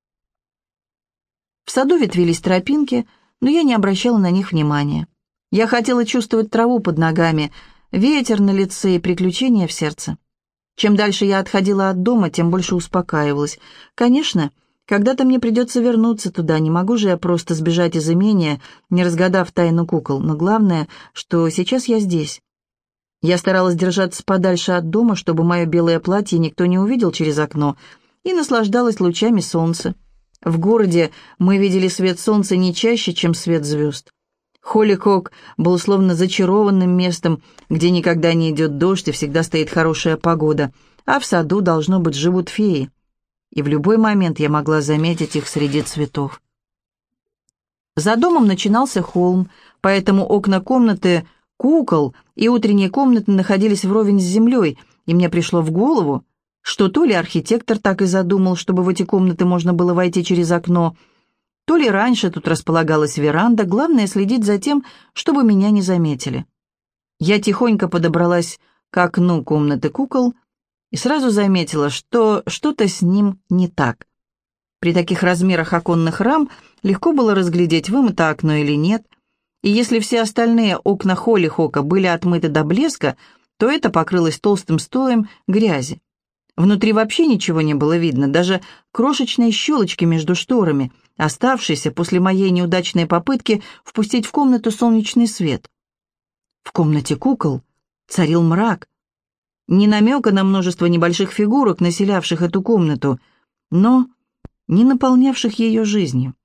В саду ветвились тропинки, но я не обращала на них внимания. Я хотела чувствовать траву под ногами, ветер на лице и приключения в сердце. Чем дальше я отходила от дома, тем больше успокаивалась. Конечно, когда-то мне придется вернуться туда, не могу же я просто сбежать из имения, не разгадав тайну кукол, но главное, что сейчас я здесь. Я старалась держаться подальше от дома, чтобы мое белое платье никто не увидел через окно, и наслаждалась лучами солнца. В городе мы видели свет солнца не чаще, чем свет звезд. Холликок был словно зачарованным местом, где никогда не идет дождь и всегда стоит хорошая погода, а в саду, должно быть, живут феи. И в любой момент я могла заметить их среди цветов. За домом начинался холм, поэтому окна комнаты кукол и утренние комнаты находились вровень с землей, и мне пришло в голову, что то ли архитектор так и задумал, чтобы в эти комнаты можно было войти через окно, то ли раньше тут располагалась веранда, главное следить за тем, чтобы меня не заметили. Я тихонько подобралась к окну комнаты кукол и сразу заметила, что что-то с ним не так. При таких размерах оконных рам легко было разглядеть, вымыто окно или нет, и если все остальные окна Холлихока были отмыты до блеска, то это покрылось толстым слоем грязи. Внутри вообще ничего не было видно, даже крошечные щелочки между шторами, оставшиеся после моей неудачной попытки впустить в комнату солнечный свет. В комнате кукол царил мрак. Ни намека на множество небольших фигурок, населявших эту комнату, но не наполнявших ее жизнью.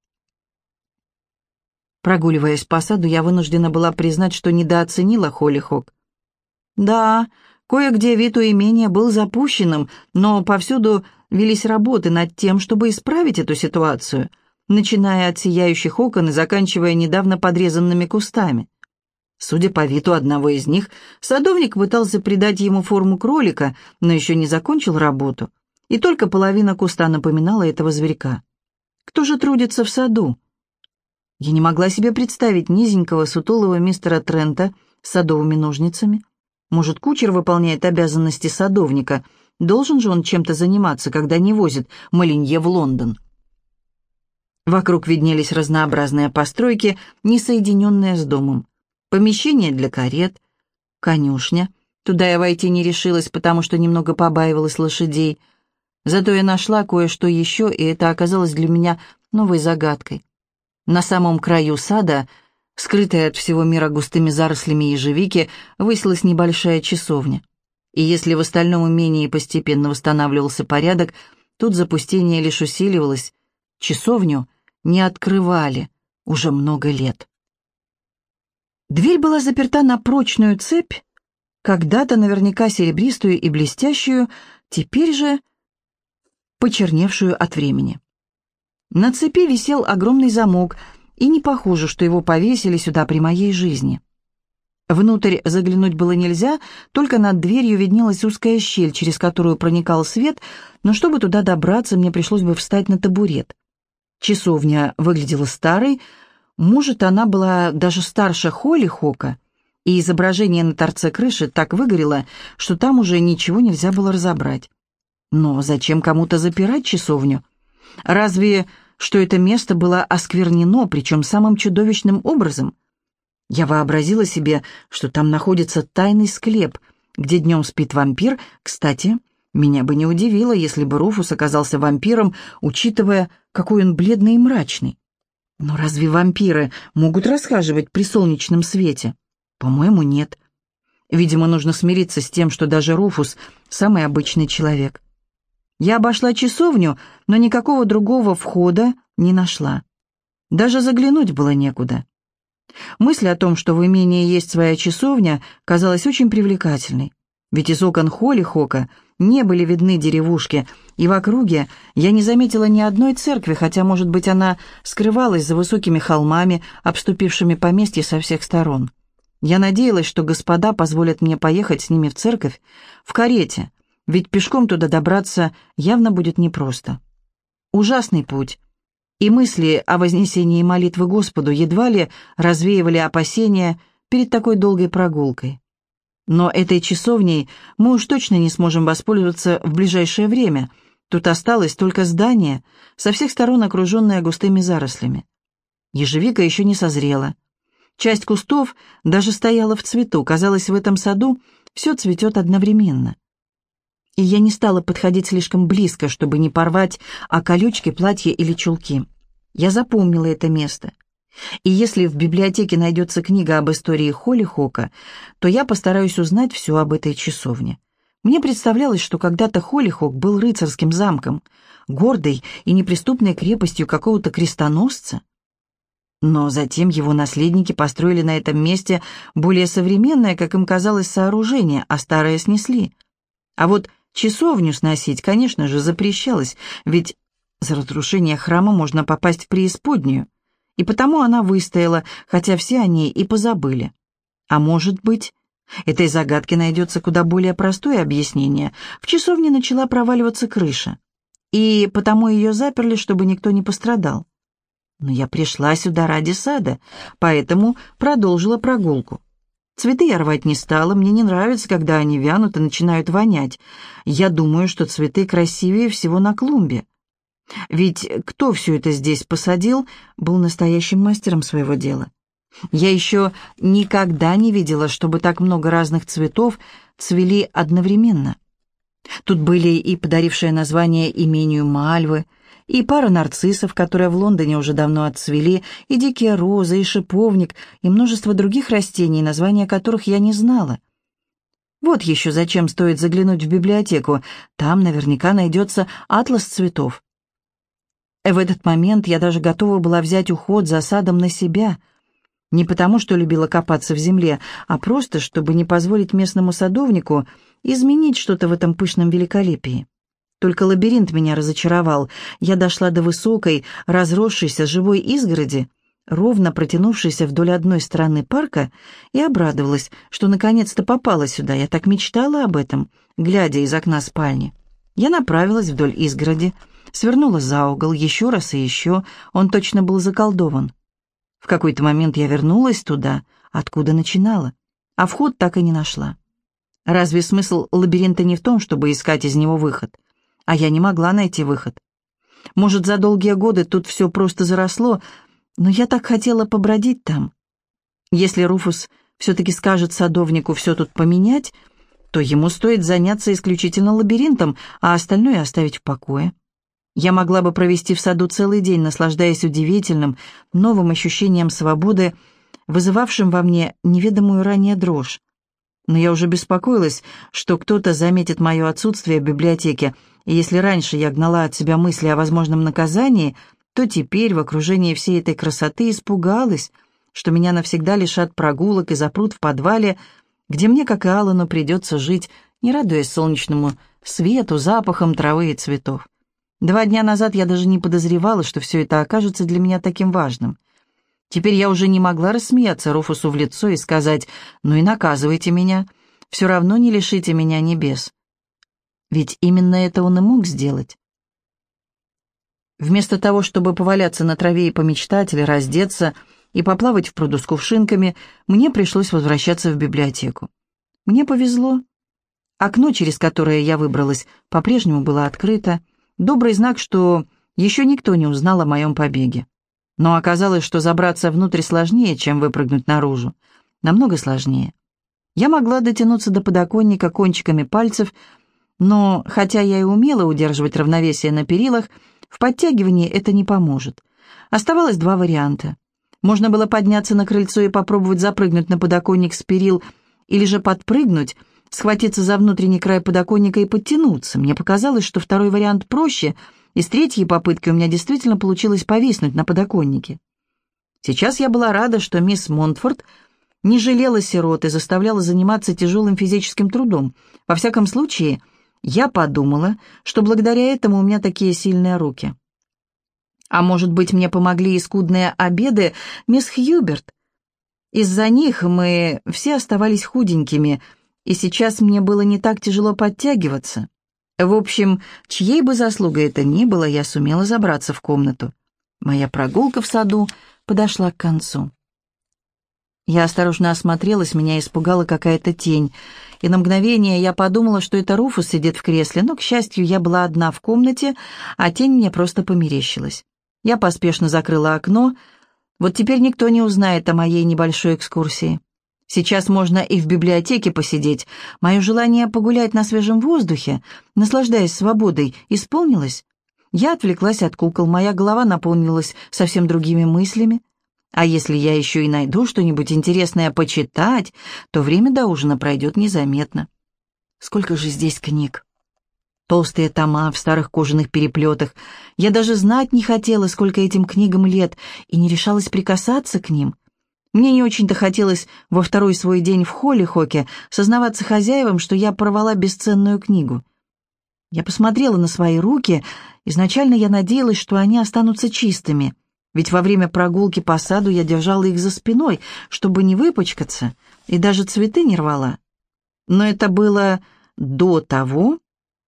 Прогуливаясь по саду, я вынуждена была признать, что недооценила Холлихок. Да, кое-где вид у имения был запущенным, но повсюду велись работы над тем, чтобы исправить эту ситуацию, начиная от сияющих окон и заканчивая недавно подрезанными кустами. Судя по виду одного из них, садовник пытался придать ему форму кролика, но еще не закончил работу, и только половина куста напоминала этого зверька. Кто же трудится в саду? Я не могла себе представить низенького сутулого мистера Трента с садовыми ножницами. Может, кучер выполняет обязанности садовника? Должен же он чем-то заниматься, когда не возит Молинье в Лондон? Вокруг виднелись разнообразные постройки, не соединенные с домом. Помещение для карет, конюшня. Туда я войти не решилась, потому что немного побаивалась лошадей. Зато я нашла кое-что еще, и это оказалось для меня новой загадкой. На самом краю сада, скрытая от всего мира густыми зарослями ежевики, высилась небольшая часовня. И если в остальном имении постепенно восстанавливался порядок, тут запустение лишь усиливалось. Часовню не открывали уже много лет. Дверь была заперта на прочную цепь, когда-то наверняка серебристую и блестящую, теперь же почерневшую от времени. На цепи висел огромный замок, и не похоже, что его повесили сюда при моей жизни. Внутрь заглянуть было нельзя, только над дверью виднелась узкая щель, через которую проникал свет, но чтобы туда добраться, мне пришлось бы встать на табурет. Часовня выглядела старой, может, она была даже старше Холлихока, и изображение на торце крыши так выгорело, что там уже ничего нельзя было разобрать. Но зачем кому-то запирать часовню? Разве что это место было осквернено, причем самым чудовищным образом? Я вообразила себе, что там находится тайный склеп, где днем спит вампир. Кстати, меня бы не удивило, если бы Руфус оказался вампиром, учитывая, какой он бледный и мрачный. Но разве вампиры могут расхаживать при солнечном свете? По-моему, нет. Видимо, нужно смириться с тем, что даже Руфус — самый обычный человек. Я обошла часовню, но никакого другого входа не нашла. Даже заглянуть было некуда. Мысль о том, что в имении есть своя часовня, казалась очень привлекательной. Ведь из окон Холлихока не были видны деревушки, и в округе я не заметила ни одной церкви, хотя, может быть, она скрывалась за высокими холмами, обступившими поместье со всех сторон. Я надеялась, что господа позволят мне поехать с ними в церковь в карете, ведь пешком туда добраться явно будет непросто. Ужасный путь, и мысли о вознесении молитвы Господу едва ли развеивали опасения перед такой долгой прогулкой. Но этой часовней мы уж точно не сможем воспользоваться в ближайшее время. Тут осталось только здание, со всех сторон окруженное густыми зарослями. Ежевика еще не созрела. Часть кустов даже стояла в цвету. Казалось, в этом саду все цветет одновременно. И я не стала подходить слишком близко, чтобы не порвать о колючки, платье или чулки. Я запомнила это место. И если в библиотеке найдется книга об истории Холлихока, то я постараюсь узнать все об этой часовне. Мне представлялось, что когда-то Холлихок был рыцарским замком, гордой и неприступной крепостью какого-то крестоносца. Но затем его наследники построили на этом месте более современное, как им казалось, сооружение, а старое снесли. А вот часовню сносить, конечно же, запрещалось, ведь за разрушение храма можно попасть в преисподнюю. И потому она выстояла, хотя все о ней и позабыли. А может быть, этой загадке найдется куда более простое объяснение. В часовне начала проваливаться крыша, и потому ее заперли, чтобы никто не пострадал. Но я пришла сюда ради сада, поэтому продолжила прогулку. Цветы я рвать не стала, мне не нравится, когда они вянут и начинают вонять. Я думаю, что цветы красивее всего на клумбе. Ведь кто все это здесь посадил, был настоящим мастером своего дела. Я еще никогда не видела, чтобы так много разных цветов цвели одновременно. Тут были и подарившие название имению мальвы, и пара нарциссов, которые в Лондоне уже давно отцвели, и дикие розы, и шиповник, и множество других растений, названия которых я не знала. Вот еще зачем стоит заглянуть в библиотеку. Там наверняка найдется атлас цветов. В этот момент я даже готова была взять уход за садом на себя. Не потому, что любила копаться в земле, а просто, чтобы не позволить местному садовнику изменить что-то в этом пышном великолепии. Только лабиринт меня разочаровал. Я дошла до высокой, разросшейся живой изгороди, ровно протянувшейся вдоль одной стороны парка, и обрадовалась, что наконец-то попала сюда. Я так мечтала об этом, глядя из окна спальни. Я направилась вдоль изгороди, свернула за угол, еще раз и еще. Он точно был заколдован. В какой-то момент я вернулась туда, откуда начинала, а вход так и не нашла. Разве смысл лабиринта не в том, чтобы искать из него выход? А я не могла найти выход. Может, за долгие годы тут все просто заросло, но я так хотела побродить там. Если Руфус все-таки скажет садовнику все тут поменять, то ему стоит заняться исключительно лабиринтом, а остальное оставить в покое. Я могла бы провести в саду целый день, наслаждаясь удивительным, новым ощущением свободы, вызывавшим во мне неведомую ранее дрожь. Но я уже беспокоилась, что кто-то заметит мое отсутствие в библиотеке, и если раньше я гнала от себя мысли о возможном наказании, то теперь в окружении всей этой красоты испугалась, что меня навсегда лишат прогулок и запрут в подвале, где мне, как и Аллану, придется жить, не радуясь солнечному свету, запахам травы и цветов. Два дня назад я даже не подозревала, что все это окажется для меня таким важным. Теперь я уже не могла рассмеяться Руфусу в лицо и сказать: «Ну и наказывайте меня, все равно не лишите меня небес». Ведь именно это он и мог сделать. Вместо того, чтобы поваляться на траве и помечтать или раздеться и поплавать в пруду с кувшинками, мне пришлось возвращаться в библиотеку. Мне повезло. Окно, через которое я выбралась, по-прежнему было открыто. Добрый знак, что еще никто не узнал о моем побеге. Но оказалось, что забраться внутрь сложнее, чем выпрыгнуть наружу. Намного сложнее. Я могла дотянуться до подоконника кончиками пальцев, но, хотя я и умела удерживать равновесие на перилах, в подтягивании это не поможет. Оставалось два варианта. Можно было подняться на крыльцо и попробовать запрыгнуть на подоконник с перил, или же подпрыгнуть, схватиться за внутренний край подоконника и подтянуться. Мне показалось, что второй вариант проще, и с третьей попытки у меня действительно получилось повиснуть на подоконнике. Сейчас я была рада, что мисс Монтфорд не жалела сирот и заставляла заниматься тяжелым физическим трудом. Во всяком случае, я подумала, что благодаря этому у меня такие сильные руки. А может быть, мне помогли и скудные обеды мисс Хьюберт? Из-за них мы все оставались худенькими, и сейчас мне было не так тяжело подтягиваться. В общем, чьей бы заслугой это ни было, я сумела забраться в комнату. Моя прогулка в саду подошла к концу. Я осторожно осмотрелась, меня испугала какая-то тень, и на мгновение я подумала, что это Руфус сидит в кресле, но, к счастью, я была одна в комнате, а тень мне просто померещилась. Я поспешно закрыла окно. Вот теперь никто не узнает о моей небольшой экскурсии. Сейчас можно и в библиотеке посидеть. Мое желание погулять на свежем воздухе, наслаждаясь свободой, исполнилось. Я отвлеклась от кукол, моя голова наполнилась совсем другими мыслями. А если я еще и найду что-нибудь интересное почитать, то время до ужина пройдет незаметно. Сколько же здесь книг! Толстые тома в старых кожаных переплетах. Я даже знать не хотела, сколько этим книгам лет, и не решалась прикасаться к ним. Мне не очень-то хотелось во второй свой день в Холлихоке сознаваться хозяевам, что я порвала бесценную книгу. Я посмотрела на свои руки. Изначально я надеялась, что они останутся чистыми, ведь во время прогулки по саду я держала их за спиной, чтобы не выпачкаться, и даже цветы не рвала. Но это было до того,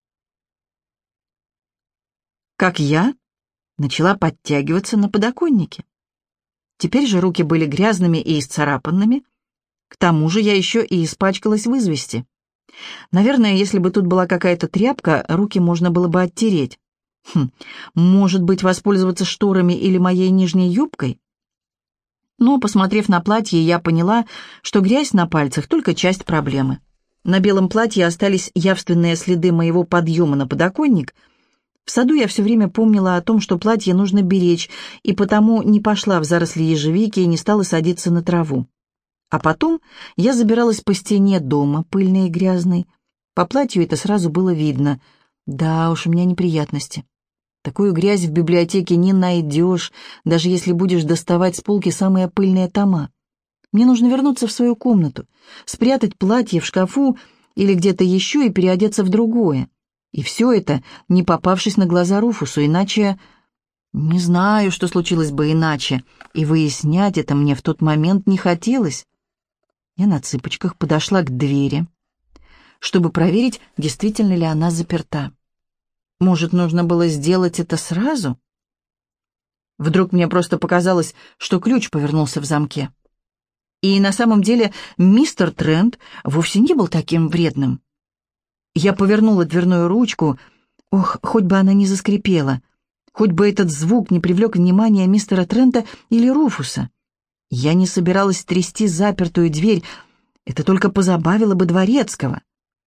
как я начала подтягиваться на подоконнике. Теперь же руки были грязными и исцарапанными. К тому же я еще и испачкалась в извести. Наверное, если бы тут была какая-то тряпка, руки можно было бы оттереть. Хм, может быть, воспользоваться шторами или моей нижней юбкой? Но, посмотрев на платье, я поняла, что грязь на пальцах — только часть проблемы. На белом платье остались явственные следы моего подъема на подоконник. В саду я все время помнила о том, что платье нужно беречь, и потому не пошла в заросли ежевики и не стала садиться на траву. А потом я забиралась по стене дома, пыльной и грязной. По платью это сразу было видно. Да уж, у меня неприятности. Такую грязь в библиотеке не найдешь, даже если будешь доставать с полки самые пыльные тома. Мне нужно вернуться в свою комнату, спрятать платье в шкафу или где-то еще и переодеться в другое. И все это, не попавшись на глаза Руфусу, иначе... Не знаю, что случилось бы иначе, и выяснять это мне в тот момент не хотелось. Я на цыпочках подошла к двери, чтобы проверить, действительно ли она заперта. Может, нужно было сделать это сразу? Вдруг мне просто показалось, что ключ повернулся в замке. И на самом деле мистер Трент вовсе не был таким вредным. Я повернула дверную ручку. Ох, хоть бы она не заскрипела. Хоть бы этот звук не привлек внимания мистера Трента или Руфуса. Я не собиралась трясти запертую дверь. Это только позабавило бы дворецкого.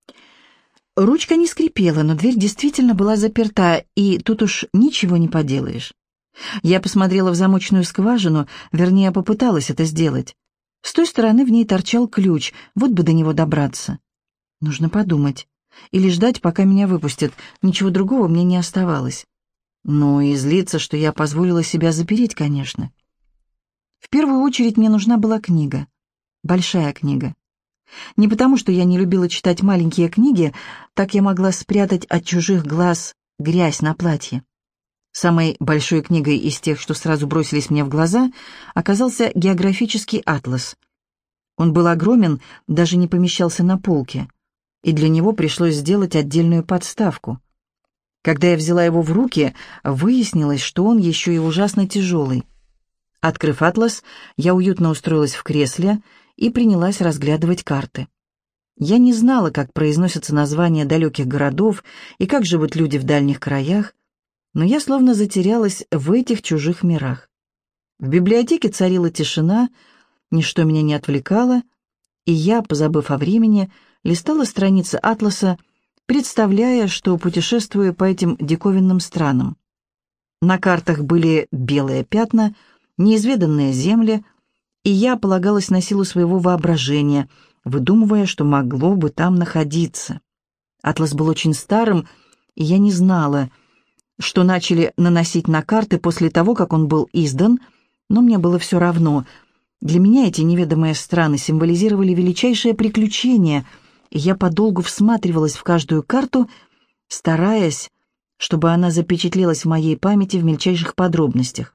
Ручка не скрипела, но дверь действительно была заперта, и тут уж ничего не поделаешь. Я посмотрела в замочную скважину, вернее, попыталась это сделать. С той стороны в ней торчал ключ, вот бы до него добраться. Нужно подумать. Или ждать, пока меня выпустят. Ничего другого мне не оставалось. Но и злиться, что я позволила себя запереть, конечно. В первую очередь мне нужна была книга. Большая книга. Не потому, что я не любила читать маленькие книги, так я могла спрятать от чужих глаз грязь на платье. Самой большой книгой из тех, что сразу бросились мне в глаза, оказался географический атлас. Он был огромен, даже не помещался на полке, и для него пришлось сделать отдельную подставку. Когда я взяла его в руки, выяснилось, что он еще и ужасно тяжелый. Открыв атлас, я уютно устроилась в кресле и принялась разглядывать карты. Я не знала, как произносятся названия далеких городов и как живут люди в дальних краях, но я словно затерялась в этих чужих мирах. В библиотеке царила тишина, ничто меня не отвлекало, и я, позабыв о времени, листала страницы атласа, представляя, что путешествую по этим диковинным странам. На картах были белые пятна, неизведанные земли, и я полагалась на силу своего воображения, выдумывая, что могло бы там находиться. Атлас был очень старым, и я не знала, что начали наносить на карты после того, как он был издан, но мне было все равно. Для меня эти неведомые страны символизировали величайшее приключение, и я подолгу всматривалась в каждую карту, стараясь, чтобы она запечатлелась в моей памяти в мельчайших подробностях.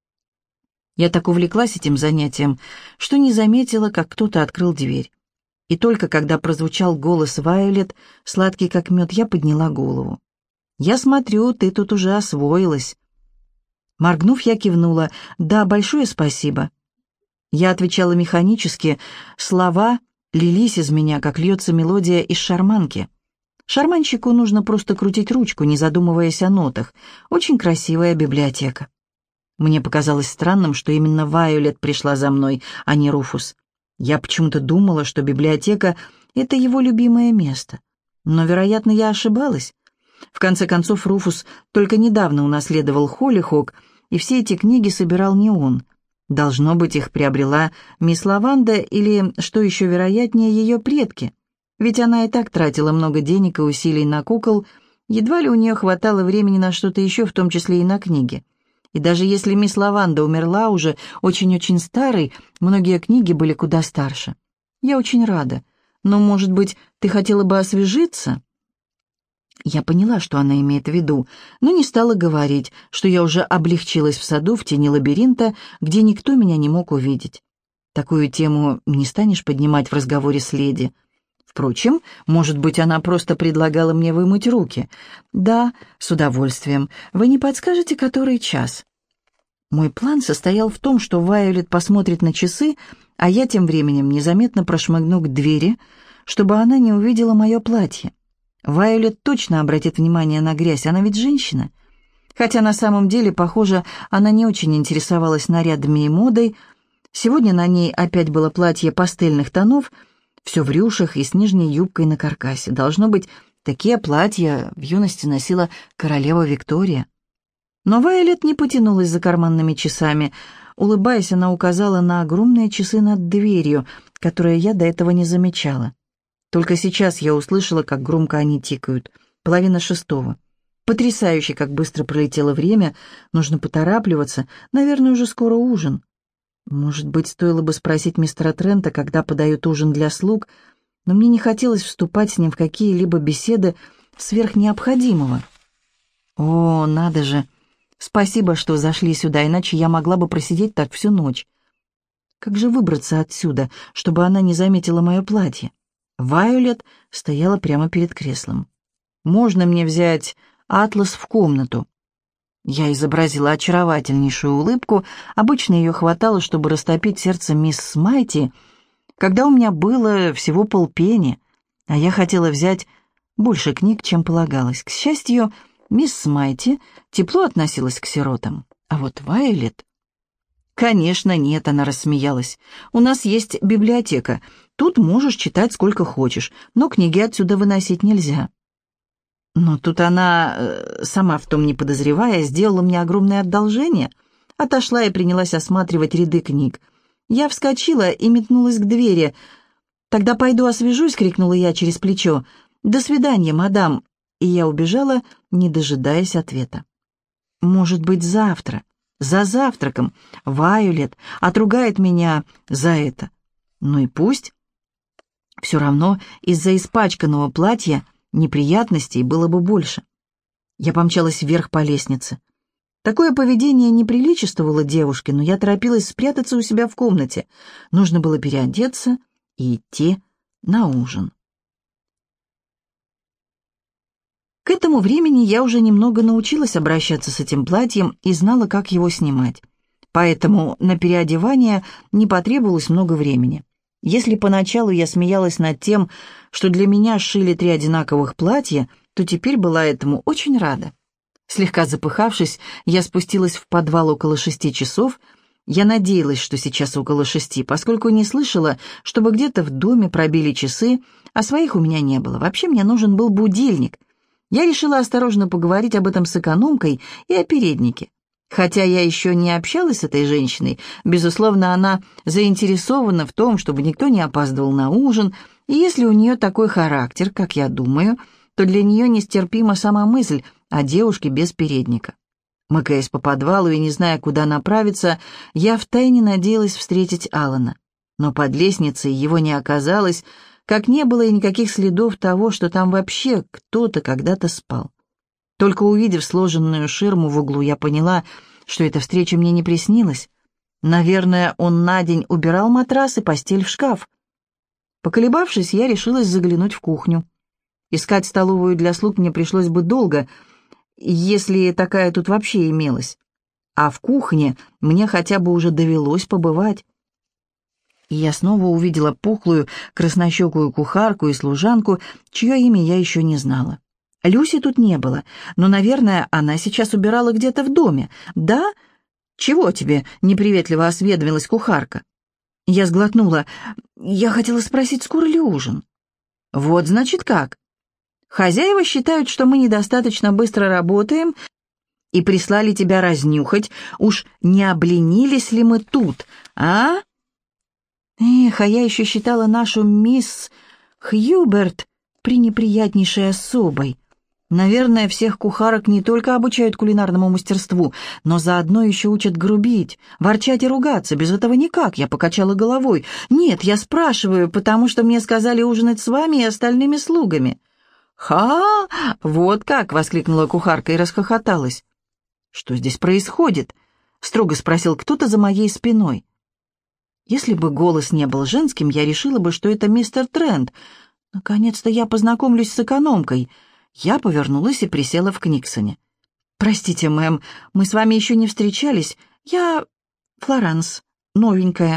Я так увлеклась этим занятием, что не заметила, как кто-то открыл дверь. И только когда прозвучал голос Вайолет, сладкий как мед, я подняла голову. «Я смотрю, ты тут уже освоилась». Моргнув, я кивнула. «Да, большое спасибо». Я отвечала механически, слова лились из меня, как льется мелодия из шарманки. Шарманщику нужно просто крутить ручку, не задумываясь о нотах. Очень красивая библиотека. Мне показалось странным, что именно Вайолет пришла за мной, а не Руфус. Я почему-то думала, что библиотека — это его любимое место. Но, вероятно, я ошибалась. В конце концов, Руфус только недавно унаследовал Холлихок, и все эти книги собирал не он. Должно быть, их приобрела мисс Лаванда или, что еще вероятнее, ее предки. Ведь она и так тратила много денег и усилий на кукол, едва ли у нее хватало времени на что-то еще, в том числе и на книги. И даже если мисс Лаванда умерла уже очень-очень старой, многие книги были куда старше. Я очень рада. Но, может быть, ты хотела бы освежиться?» Я поняла, что она имеет в виду, но не стала говорить, что я уже облегчилась в саду в тени лабиринта, где никто меня не мог увидеть. Такую тему не станешь поднимать в разговоре с леди. Впрочем, может быть, она просто предлагала мне вымыть руки. «Да, с удовольствием. Вы не подскажете, который час?» Мой план состоял в том, что Вайолет посмотрит на часы, А я тем временем незаметно прошмыгну к двери, чтобы она не увидела мое платье. Вайолет точно обратит внимание на грязь, она ведь женщина. Хотя на самом деле, похоже, она не очень интересовалась нарядами и модой. Сегодня на ней опять было платье пастельных тонов, все в рюшах и с нижней юбкой на каркасе. Должно быть, такие платья в юности носила королева Виктория. Но Вайолет не потянулась за карманными часами. Улыбаясь, она указала на огромные часы над дверью, которые я до этого не замечала. Только сейчас я услышала, как громко они тикают. Половина шестого. Потрясающе, как быстро пролетело время. Нужно поторапливаться. Наверное, уже скоро ужин. Может быть, стоило бы спросить мистера Трента, когда подают ужин для слуг, но мне не хотелось вступать с ним в какие-либо беседы сверх необходимого. О, надо же! Спасибо, что зашли сюда, иначе я могла бы просидеть так всю ночь. Как же выбраться отсюда, чтобы она не заметила мое платье? Вайолет стояла прямо перед креслом. «Можно мне взять атлас в комнату?» Я изобразила очаровательнейшую улыбку. Обычно ее хватало, чтобы растопить сердце мисс Смайти, когда у меня было всего полпенни, а я хотела взять больше книг, чем полагалось. К счастью, мисс Смайти тепло относилась к сиротам, а вот Вайолет... «Конечно, нет», — она рассмеялась. «У нас есть библиотека. Тут можешь читать сколько хочешь, но книги отсюда выносить нельзя». Но тут она, сама в том не подозревая, сделала мне огромное одолжение. Отошла и принялась осматривать ряды книг. Я вскочила и метнулась к двери. «Тогда пойду освежусь», — крикнула я через плечо. «До свидания, мадам». И я убежала, не дожидаясь ответа. «Может быть, завтра, за завтраком, Вайолет отругает меня за это. Ну и пусть. Все равно из-за испачканного платья неприятностей было бы больше». Я помчалась вверх по лестнице. Такое поведение не приличествовало девушке, но я торопилась спрятаться у себя в комнате. Нужно было переодеться и идти на ужин. К этому времени я уже немного научилась обращаться с этим платьем и знала, как его снимать. Поэтому на переодевание не потребовалось много времени. Если поначалу я смеялась над тем, что для меня сшили три одинаковых платья, то теперь была этому очень рада. Слегка запыхавшись, я спустилась в подвал около шести часов. Я надеялась, что сейчас около шести, поскольку не слышала, чтобы где-то в доме пробили часы, а своих у меня не было. Вообще мне нужен был будильник. Я решила осторожно поговорить об этом с экономкой и о переднике. Хотя я еще не общалась с этой женщиной, безусловно, она заинтересована в том, чтобы никто не опаздывал на ужин, и если у нее такой характер, как я думаю, то для нее нестерпима сама мысль о девушке без передника. Мыкаясь по подвалу и не зная, куда направиться, я втайне надеялась встретить Алана. Но под лестницей его не оказалось, как не было и никаких следов того, что там вообще кто-то когда-то спал. Только увидев сложенную ширму в углу, я поняла, что эта встреча мне не приснилась. Наверное, он на день убирал матрас и постель в шкаф. Поколебавшись, я решилась заглянуть в кухню. Искать столовую для слуг мне пришлось бы долго, если такая тут вообще имелась. А в кухне мне хотя бы уже довелось побывать. И я снова увидела пухлую, краснощекую кухарку и служанку, чье имя я еще не знала. Люси тут не было, но, наверное, она сейчас убирала где-то в доме. «Да? Чего тебе?» — неприветливо осведомилась кухарка. Я сглотнула. «Я хотела спросить, скоро ли ужин?» «Вот, значит, как. Хозяева считают, что мы недостаточно быстро работаем и прислали тебя разнюхать, уж не обленились ли мы тут, а?» Эх, а я еще считала нашу мисс Хьюберт пренеприятнейшей особой. Наверное, всех кухарок не только обучают кулинарному мастерству, но заодно еще учат грубить, ворчать и ругаться. Без этого никак, я покачала головой. «Нет, я спрашиваю, потому что мне сказали ужинать с вами и остальными слугами». «Ха! Вот как!» — воскликнула кухарка и расхохоталась. «Что здесь происходит?» — строго спросил кто-то за моей спиной. Если бы голос не был женским, я решила бы, что это мистер Трент. Наконец-то я познакомлюсь с экономкой. Я повернулась и присела в Книксоне. «Простите, мэм, мы с вами еще не встречались. Я Флоранс, новенькая.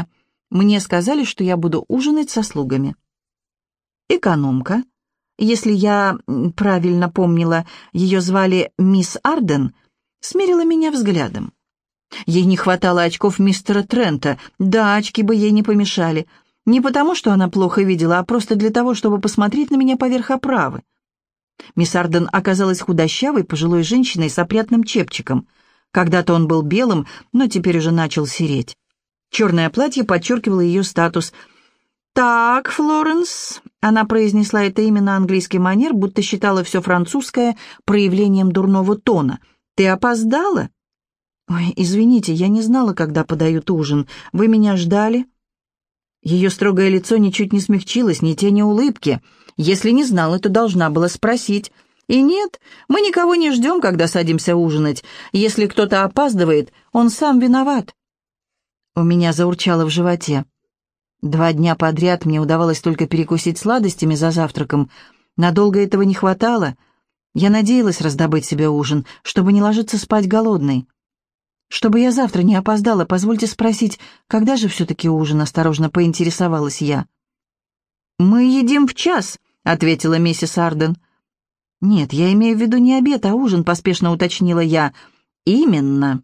Мне сказали, что я буду ужинать со слугами. Экономка, если я правильно помнила, ее звали мисс Арден, смерила меня взглядом. Ей не хватало очков мистера Трента. Да, очки бы ей не помешали. Не потому, что она плохо видела, а просто для того, чтобы посмотреть на меня поверх оправы. Мисс Арден оказалась худощавой, пожилой женщиной с опрятным чепчиком. Когда-то он был белым, но теперь уже начал сереть. Черное платье подчеркивало ее статус. «Так, Флоренс», — она произнесла это имя на английский манер, будто считала все французское проявлением дурного тона. «Ты опоздала?» «Ой, извините, я не знала, когда подают ужин. Вы меня ждали?» Ее строгое лицо ничуть не смягчилось, ни тени улыбки. Если не знала, то должна была спросить. «И нет, мы никого не ждем, когда садимся ужинать. Если кто-то опаздывает, он сам виноват». У меня заурчало в животе. Два дня подряд мне удавалось только перекусить сладостями за завтраком. Надолго этого не хватало. Я надеялась раздобыть себе ужин, чтобы не ложиться спать голодной. «Чтобы я завтра не опоздала, позвольте спросить, когда же все-таки ужин?» — осторожно поинтересовалась я. «Мы едим в час», — ответила миссис Арден. «Нет, я имею в виду не обед, а ужин», — поспешно уточнила я. «Именно».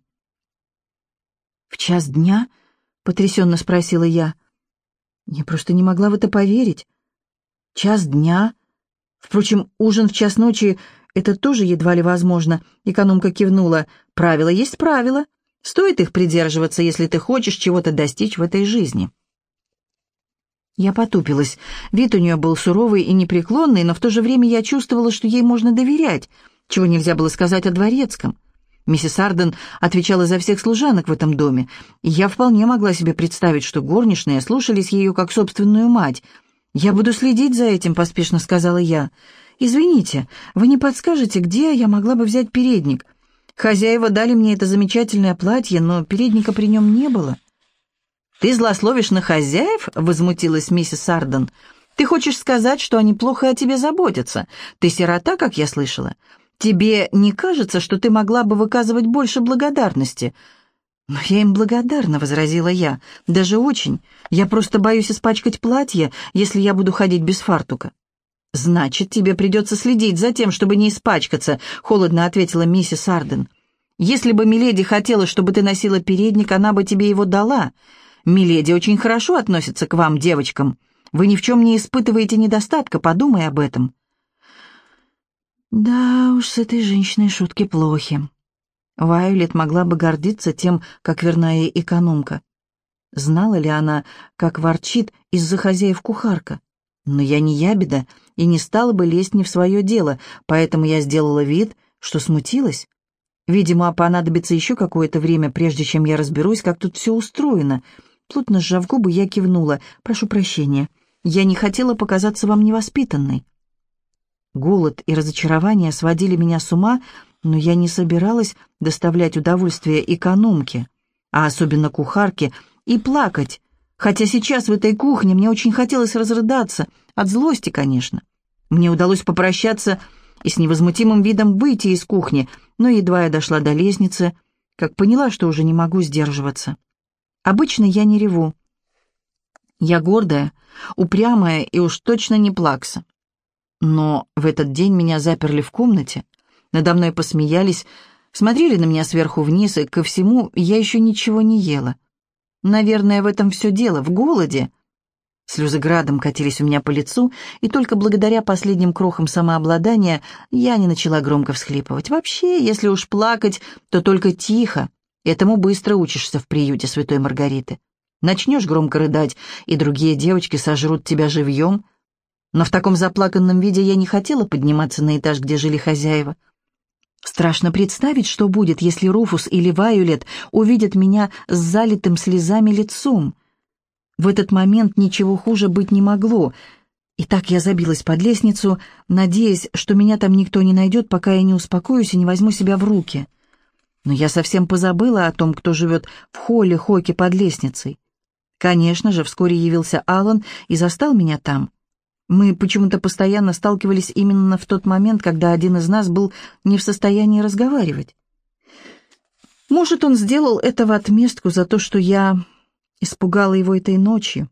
«В час дня?» — потрясенно спросила я. Я просто не могла в это поверить. Час дня? Впрочем, ужин в час ночи — это тоже едва ли возможно. Экономка кивнула. Правила есть правила. Стоит их придерживаться, если ты хочешь чего-то достичь в этой жизни. Я потупилась. Вид у нее был суровый и непреклонный, но в то же время я чувствовала, что ей можно доверять, чего нельзя было сказать о дворецком. Миссис Арден отвечала за всех служанок в этом доме, и я вполне могла себе представить, что горничные слушались ее как собственную мать. «Я буду следить за этим», — поспешно сказала я. «Извините, вы не подскажете, где я могла бы взять передник? Хозяева дали мне это замечательное платье, но передника при нем не было». «Ты злословишь на хозяев?» — возмутилась миссис Арден. «Ты хочешь сказать, что они плохо о тебе заботятся? Ты сирота, как я слышала. Тебе не кажется, что ты могла бы выказывать больше благодарности?» «Но я им благодарна», — возразила я. «Даже очень. Я просто боюсь испачкать платье, если я буду ходить без фартука». «Значит, тебе придется следить за тем, чтобы не испачкаться», — холодно ответила миссис Арден. «Если бы миледи хотела, чтобы ты носила передник, она бы тебе его дала. Миледи очень хорошо относится к вам, девочкам. Вы ни в чем не испытываете недостатка, подумай об этом». Да уж, с этой женщиной шутки плохи. Вайолет могла бы гордиться тем, как верна ей экономка. Знала ли она, как ворчит из-за хозяев кухарка? Но я не ябеда и не стала бы лезть не в свое дело, поэтому я сделала вид, что смутилась. Видимо, понадобится еще какое-то время, прежде чем я разберусь, как тут все устроено. Плотно сжав губы, я кивнула. «Прошу прощения, я не хотела показаться вам невоспитанной». Голод и разочарование сводили меня с ума, но я не собиралась доставлять удовольствие экономке, а особенно кухарке, и плакать, хотя сейчас в этой кухне мне очень хотелось разрыдаться, от злости, конечно. Мне удалось попрощаться и с невозмутимым видом выйти из кухни, но едва я дошла до лестницы, как поняла, что уже не могу сдерживаться. Обычно я не реву. Я гордая, упрямая и уж точно не плакса. Но в этот день меня заперли в комнате, надо мной посмеялись, смотрели на меня сверху вниз, и ко всему я еще ничего не ела. Наверное, в этом все дело, в голоде. Слезы градом катились у меня по лицу, и только благодаря последним крохам самообладания я не начала громко всхлипывать. Вообще, если уж плакать, то только тихо. Этому быстро учишься в приюте Святой Маргариты. Начнешь громко рыдать, и другие девочки сожрут тебя живьем. Но в таком заплаканном виде я не хотела подниматься на этаж, где жили хозяева. Страшно представить, что будет, если Руфус или Вайолет увидят меня с залитым слезами лицом. В этот момент ничего хуже быть не могло. И так я забилась под лестницу, надеясь, что меня там никто не найдет, пока я не успокоюсь и не возьму себя в руки. Но я совсем позабыла о том, кто живет в холле Хоки под лестницей. Конечно же, вскоре явился Алан и застал меня там. Мы почему-то постоянно сталкивались именно в тот момент, когда один из нас был не в состоянии разговаривать. Может, он сделал это в отместку за то, что я испугала его этой ночью?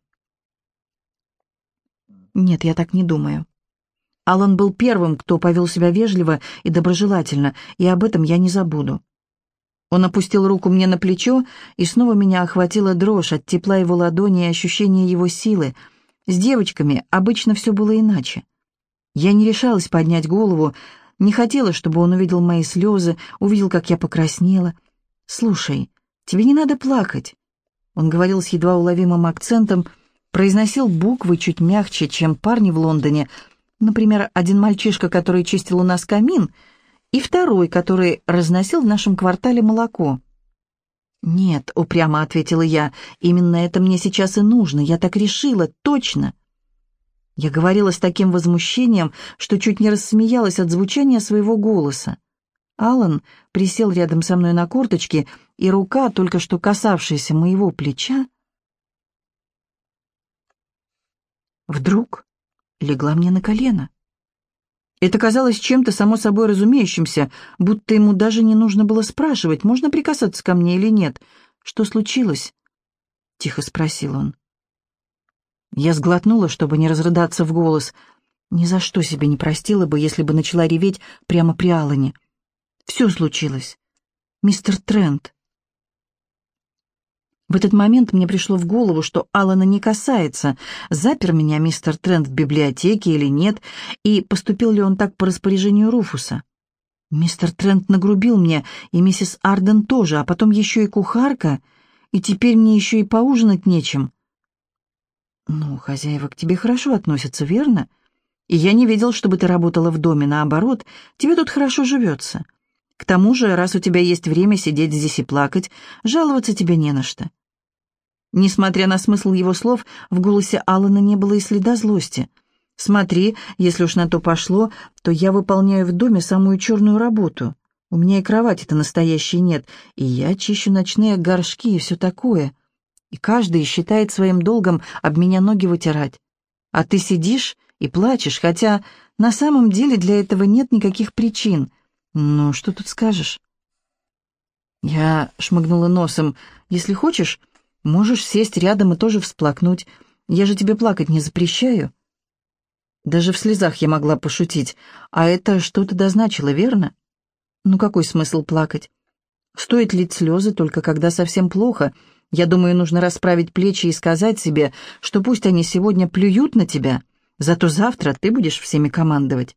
Нет, я так не думаю. Алан был первым, кто повел себя вежливо и доброжелательно, и об этом я не забуду. Он опустил руку мне на плечо, и снова меня охватила дрожь от тепла его ладони и ощущения его силы. С девочками обычно все было иначе. Я не решалась поднять голову, не хотела, чтобы он увидел мои слезы, увидел, как я покраснела. «Слушай, тебе не надо плакать». Он говорил с едва уловимым акцентом, произносил буквы чуть мягче, чем парни в Лондоне. Например, один мальчишка, который чистил у нас камин, и второй, который разносил в нашем квартале молоко. «Нет», — упрямо ответила я, — «именно это мне сейчас и нужно, я так решила, точно». Я говорила с таким возмущением, что чуть не рассмеялась от звучания своего голоса. Алан присел рядом со мной на корточки, и рука, только что касавшаяся моего плеча, вдруг легла мне на колено. Это казалось чем-то само собой разумеющимся, будто ему даже не нужно было спрашивать, можно прикасаться ко мне или нет. «Что случилось?» — тихо спросил он. Я сглотнула, чтобы не разрыдаться в голос. Ни за что себе не простила бы, если бы начала реветь прямо при Алане. Все случилось. Мистер Трент. В этот момент мне пришло в голову, что Алана не касается, запер меня мистер Трент в библиотеке или нет, и поступил ли он так по распоряжению Руфуса. Мистер Трент нагрубил мне, и миссис Арден тоже, а потом еще и кухарка, и теперь мне еще и поужинать нечем. «Ну, хозяева к тебе хорошо относятся, верно? И я не видел, чтобы ты работала в доме, наоборот, тебе тут хорошо живется. К тому же, раз у тебя есть время сидеть здесь и плакать, жаловаться тебе не на что». Несмотря на смысл его слов, в голосе Алана не было и следа злости. «Смотри, если уж на то пошло, то я выполняю в доме самую черную работу. У меня и кровати-то настоящей нет, и я чищу ночные горшки и все такое. И каждый считает своим долгом об меня ноги вытирать. А ты сидишь и плачешь, хотя на самом деле для этого нет никаких причин. Ну, что тут скажешь?» Я шмыгнула носом. «Если хочешь, можешь сесть рядом и тоже всплакнуть. Я же тебе плакать не запрещаю». Даже в слезах я могла пошутить. А это что-то дозначило, верно? Ну, какой смысл плакать? Стоит лить слезы только когда совсем плохо. Я думаю, нужно расправить плечи и сказать себе, что пусть они сегодня плюют на тебя, зато завтра ты будешь всеми командовать.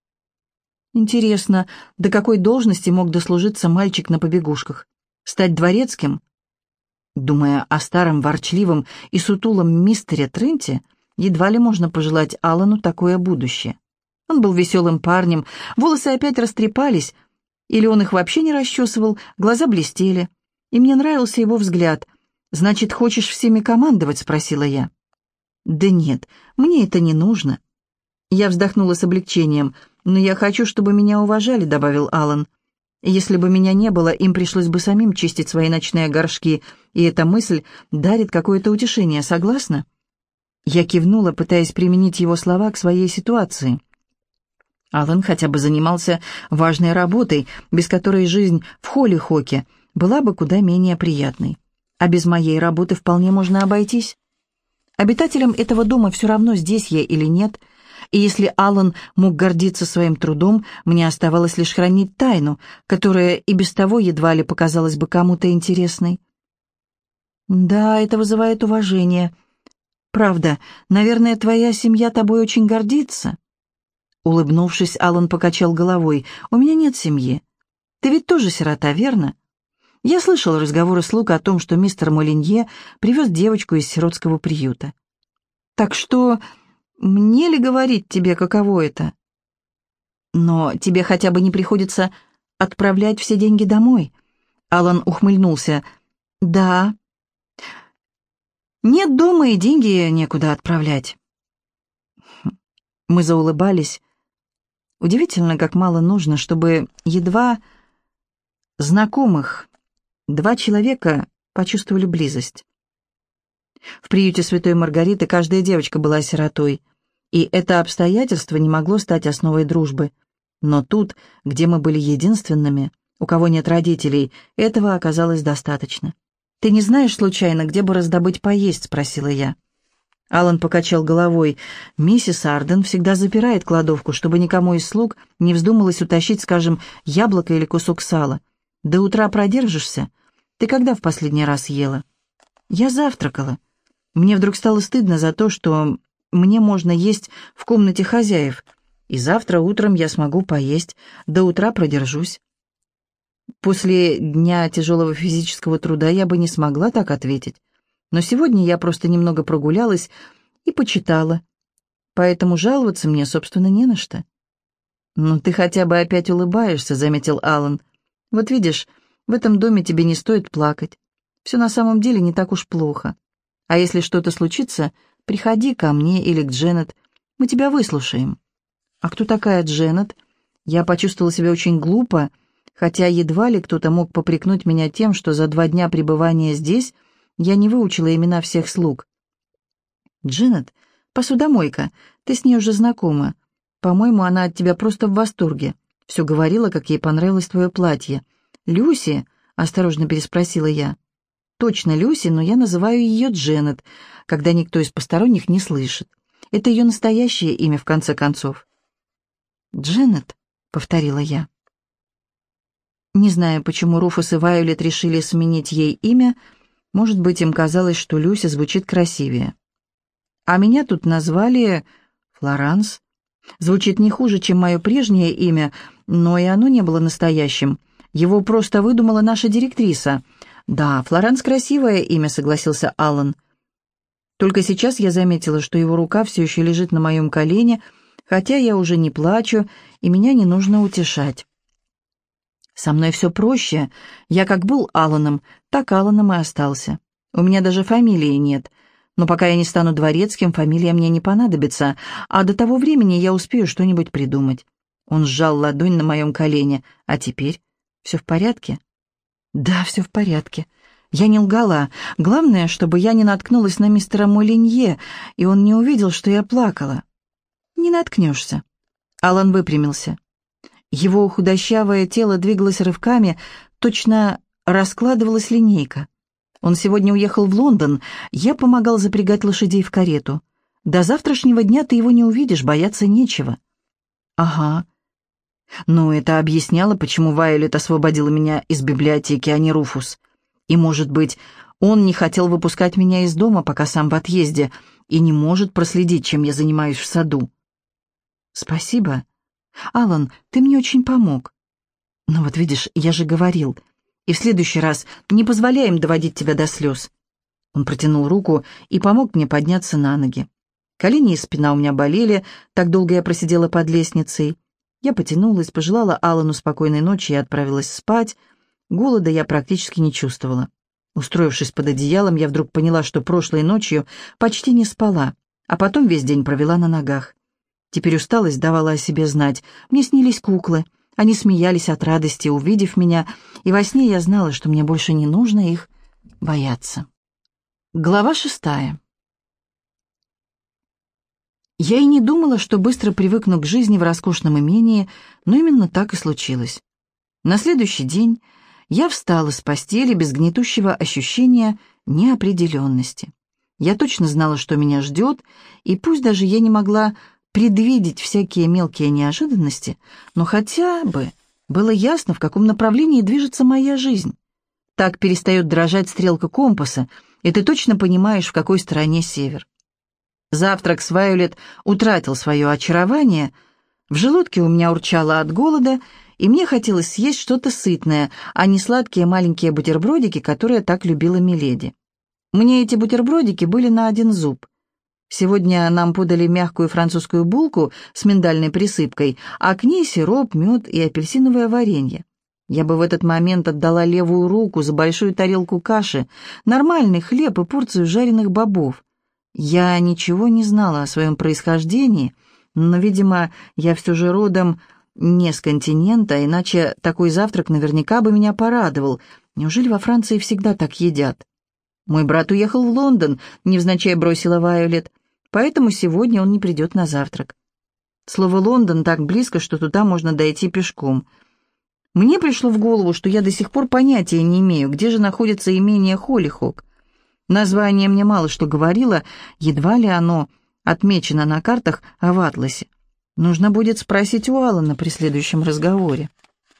Интересно, до какой должности мог дослужиться мальчик на побегушках? Стать дворецким? Думая о старом, ворчливом и сутулом мистере Тренте, едва ли можно пожелать Алану такое будущее. Он был веселым парнем, волосы опять растрепались, или он их вообще не расчесывал, глаза блестели, и мне нравился его взгляд. «Значит, хочешь всеми командовать?» — спросила я. «Да нет, мне это не нужно». Я вздохнула с облегчением. «Но я хочу, чтобы меня уважали», — добавил Алан. «Если бы меня не было, им пришлось бы самим чистить свои ночные горшки, и эта мысль дарит какое-то утешение, согласна?» Я кивнула, пытаясь применить его слова к своей ситуации. Алан хотя бы занимался важной работой, без которой жизнь в Холли-Хоке была бы куда менее приятной. А без моей работы вполне можно обойтись. Обитателям этого дома все равно, здесь я или нет, и если Алан мог гордиться своим трудом, мне оставалось лишь хранить тайну, которая и без того едва ли показалась бы кому-то интересной. «Да, это вызывает уважение. Правда, наверное, твоя семья тобой очень гордится». Улыбнувшись, Алан покачал головой. «У меня нет семьи. Ты ведь тоже сирота, верно? Я слышал разговоры слуг о том, что мистер Молинье привез девочку из сиротского приюта. Так что мне ли говорить тебе, каково это? Но тебе хотя бы не приходится отправлять все деньги домой». Алан ухмыльнулся. «Да. Нет дома, и деньги некуда отправлять». Мы заулыбались. Удивительно, как мало нужно, чтобы едва знакомых два человека почувствовали близость. В приюте Святой Маргариты каждая девочка была сиротой, и это обстоятельство не могло стать основой дружбы. Но тут, где мы были единственными, у кого нет родителей, этого оказалось достаточно. «Ты не знаешь, случайно, где бы раздобыть поесть?» — спросила я. Алан покачал головой. «Миссис Арден всегда запирает кладовку, чтобы никому из слуг не вздумалось утащить, скажем, яблоко или кусок сала. До утра продержишься? Ты когда в последний раз ела?» «Я завтракала. Мне вдруг стало стыдно за то, что мне можно есть в комнате хозяев, и завтра утром я смогу поесть, до утра продержусь». После дня тяжелого физического труда я бы не смогла так ответить. Но сегодня я просто немного прогулялась и почитала, поэтому жаловаться мне, собственно, не на что. «Ну, ты хотя бы опять улыбаешься», — заметил Алан. «Вот видишь, в этом доме тебе не стоит плакать. Все на самом деле не так уж плохо. А если что-то случится, приходи ко мне или к Дженнет, мы тебя выслушаем». «А кто такая Дженнет?» Я почувствовала себя очень глупо, хотя едва ли кто-то мог попрекнуть меня тем, что за два дня пребывания здесь я не выучила имена всех слуг. «Дженнет, посудомойка, ты с ней уже знакома. По-моему, она от тебя просто в восторге. Все говорила, как ей понравилось твое платье». «Люси?» — осторожно переспросила я. «Точно Люси, но я называю ее Дженнет, когда никто из посторонних не слышит. Это ее настоящее имя, в конце концов». «Дженнет», — повторила я. Не знаю, почему Руфус и Вайолет решили сменить ей имя. Может быть, им казалось, что Люся звучит красивее. А меня тут назвали Флоранс. Звучит не хуже, чем мое прежнее имя, но и оно не было настоящим. Его просто выдумала наша директриса. «Да, Флоранс — красивое имя», — согласился Аллан. Только сейчас я заметила, что его рука все еще лежит на моем колене, хотя я уже не плачу, и меня не нужно утешать. Со мной все проще. Я как был Алланом, так Алланом и остался. У меня даже фамилии нет. Но пока я не стану дворецким, фамилия мне не понадобится, а до того времени я успею что-нибудь придумать. Он сжал ладонь на моем колене. А теперь все в порядке? Да, все в порядке. Я не лгала. Главное, чтобы я не наткнулась на мистера Молинье, и он не увидел, что я плакала. Не наткнешься. Аллан выпрямился. Его худощавое тело двигалось рывками, точно раскладывалась линейка. Он сегодня уехал в Лондон, я помогал запрягать лошадей в карету. До завтрашнего дня ты его не увидишь, бояться нечего. Ага. Ну, это объясняло, почему Вайолет освободила меня из библиотеки, а не Руфус. И, может быть, он не хотел выпускать меня из дома, пока сам в отъезде, и не может проследить, чем я занимаюсь в саду. Спасибо. Аллан, ты мне очень помог. Ну вот видишь, я же говорил. И в следующий раз не позволяем доводить тебя до слез. Он протянул руку и помог мне подняться на ноги. Колени и спина у меня болели, так долго я просидела под лестницей. Я потянулась, пожелала Аллану спокойной ночи и отправилась спать. Голода я практически не чувствовала. Устроившись под одеялом, я вдруг поняла, что прошлой ночью почти не спала, а потом весь день провела на ногах. Теперь усталость давала о себе знать. Мне снились куклы. Они смеялись от радости, увидев меня, и во сне я знала, что мне больше не нужно их бояться. Глава шестая. Я и не думала, что быстро привыкну к жизни в роскошном имении, но именно так и случилось. На следующий день я встала с постели без гнетущего ощущения неопределенности. Я точно знала, что меня ждет, и пусть даже я не могла предвидеть всякие мелкие неожиданности, но хотя бы было ясно, в каком направлении движется моя жизнь. Так перестает дрожать стрелка компаса, и ты точно понимаешь, в какой стороне север. Завтрак с Вайолет утратил свое очарование, в желудке у меня урчало от голода, и мне хотелось съесть что-то сытное, а не сладкие маленькие бутербродики, которые так любила миледи. Мне эти бутербродики были на один зуб. Сегодня нам подали мягкую французскую булку с миндальной присыпкой, а к ней сироп, мед и апельсиновое варенье. Я бы в этот момент отдала левую руку за большую тарелку каши, нормальный хлеб и порцию жареных бобов. Я ничего не знала о своем происхождении, но, видимо, я все же родом не с континента, иначе такой завтрак наверняка бы меня порадовал. Неужели во Франции всегда так едят? Мой брат уехал в Лондон, невзначай бросила Вайолет, поэтому сегодня он не придет на завтрак. Слово «Лондон» так близко, что туда можно дойти пешком. Мне пришло в голову, что я до сих пор понятия не имею, где же находится имение Холлихок. Название мне мало что говорило, едва ли оно отмечено на картах в атласе. Нужно будет спросить у Алана при следующем разговоре.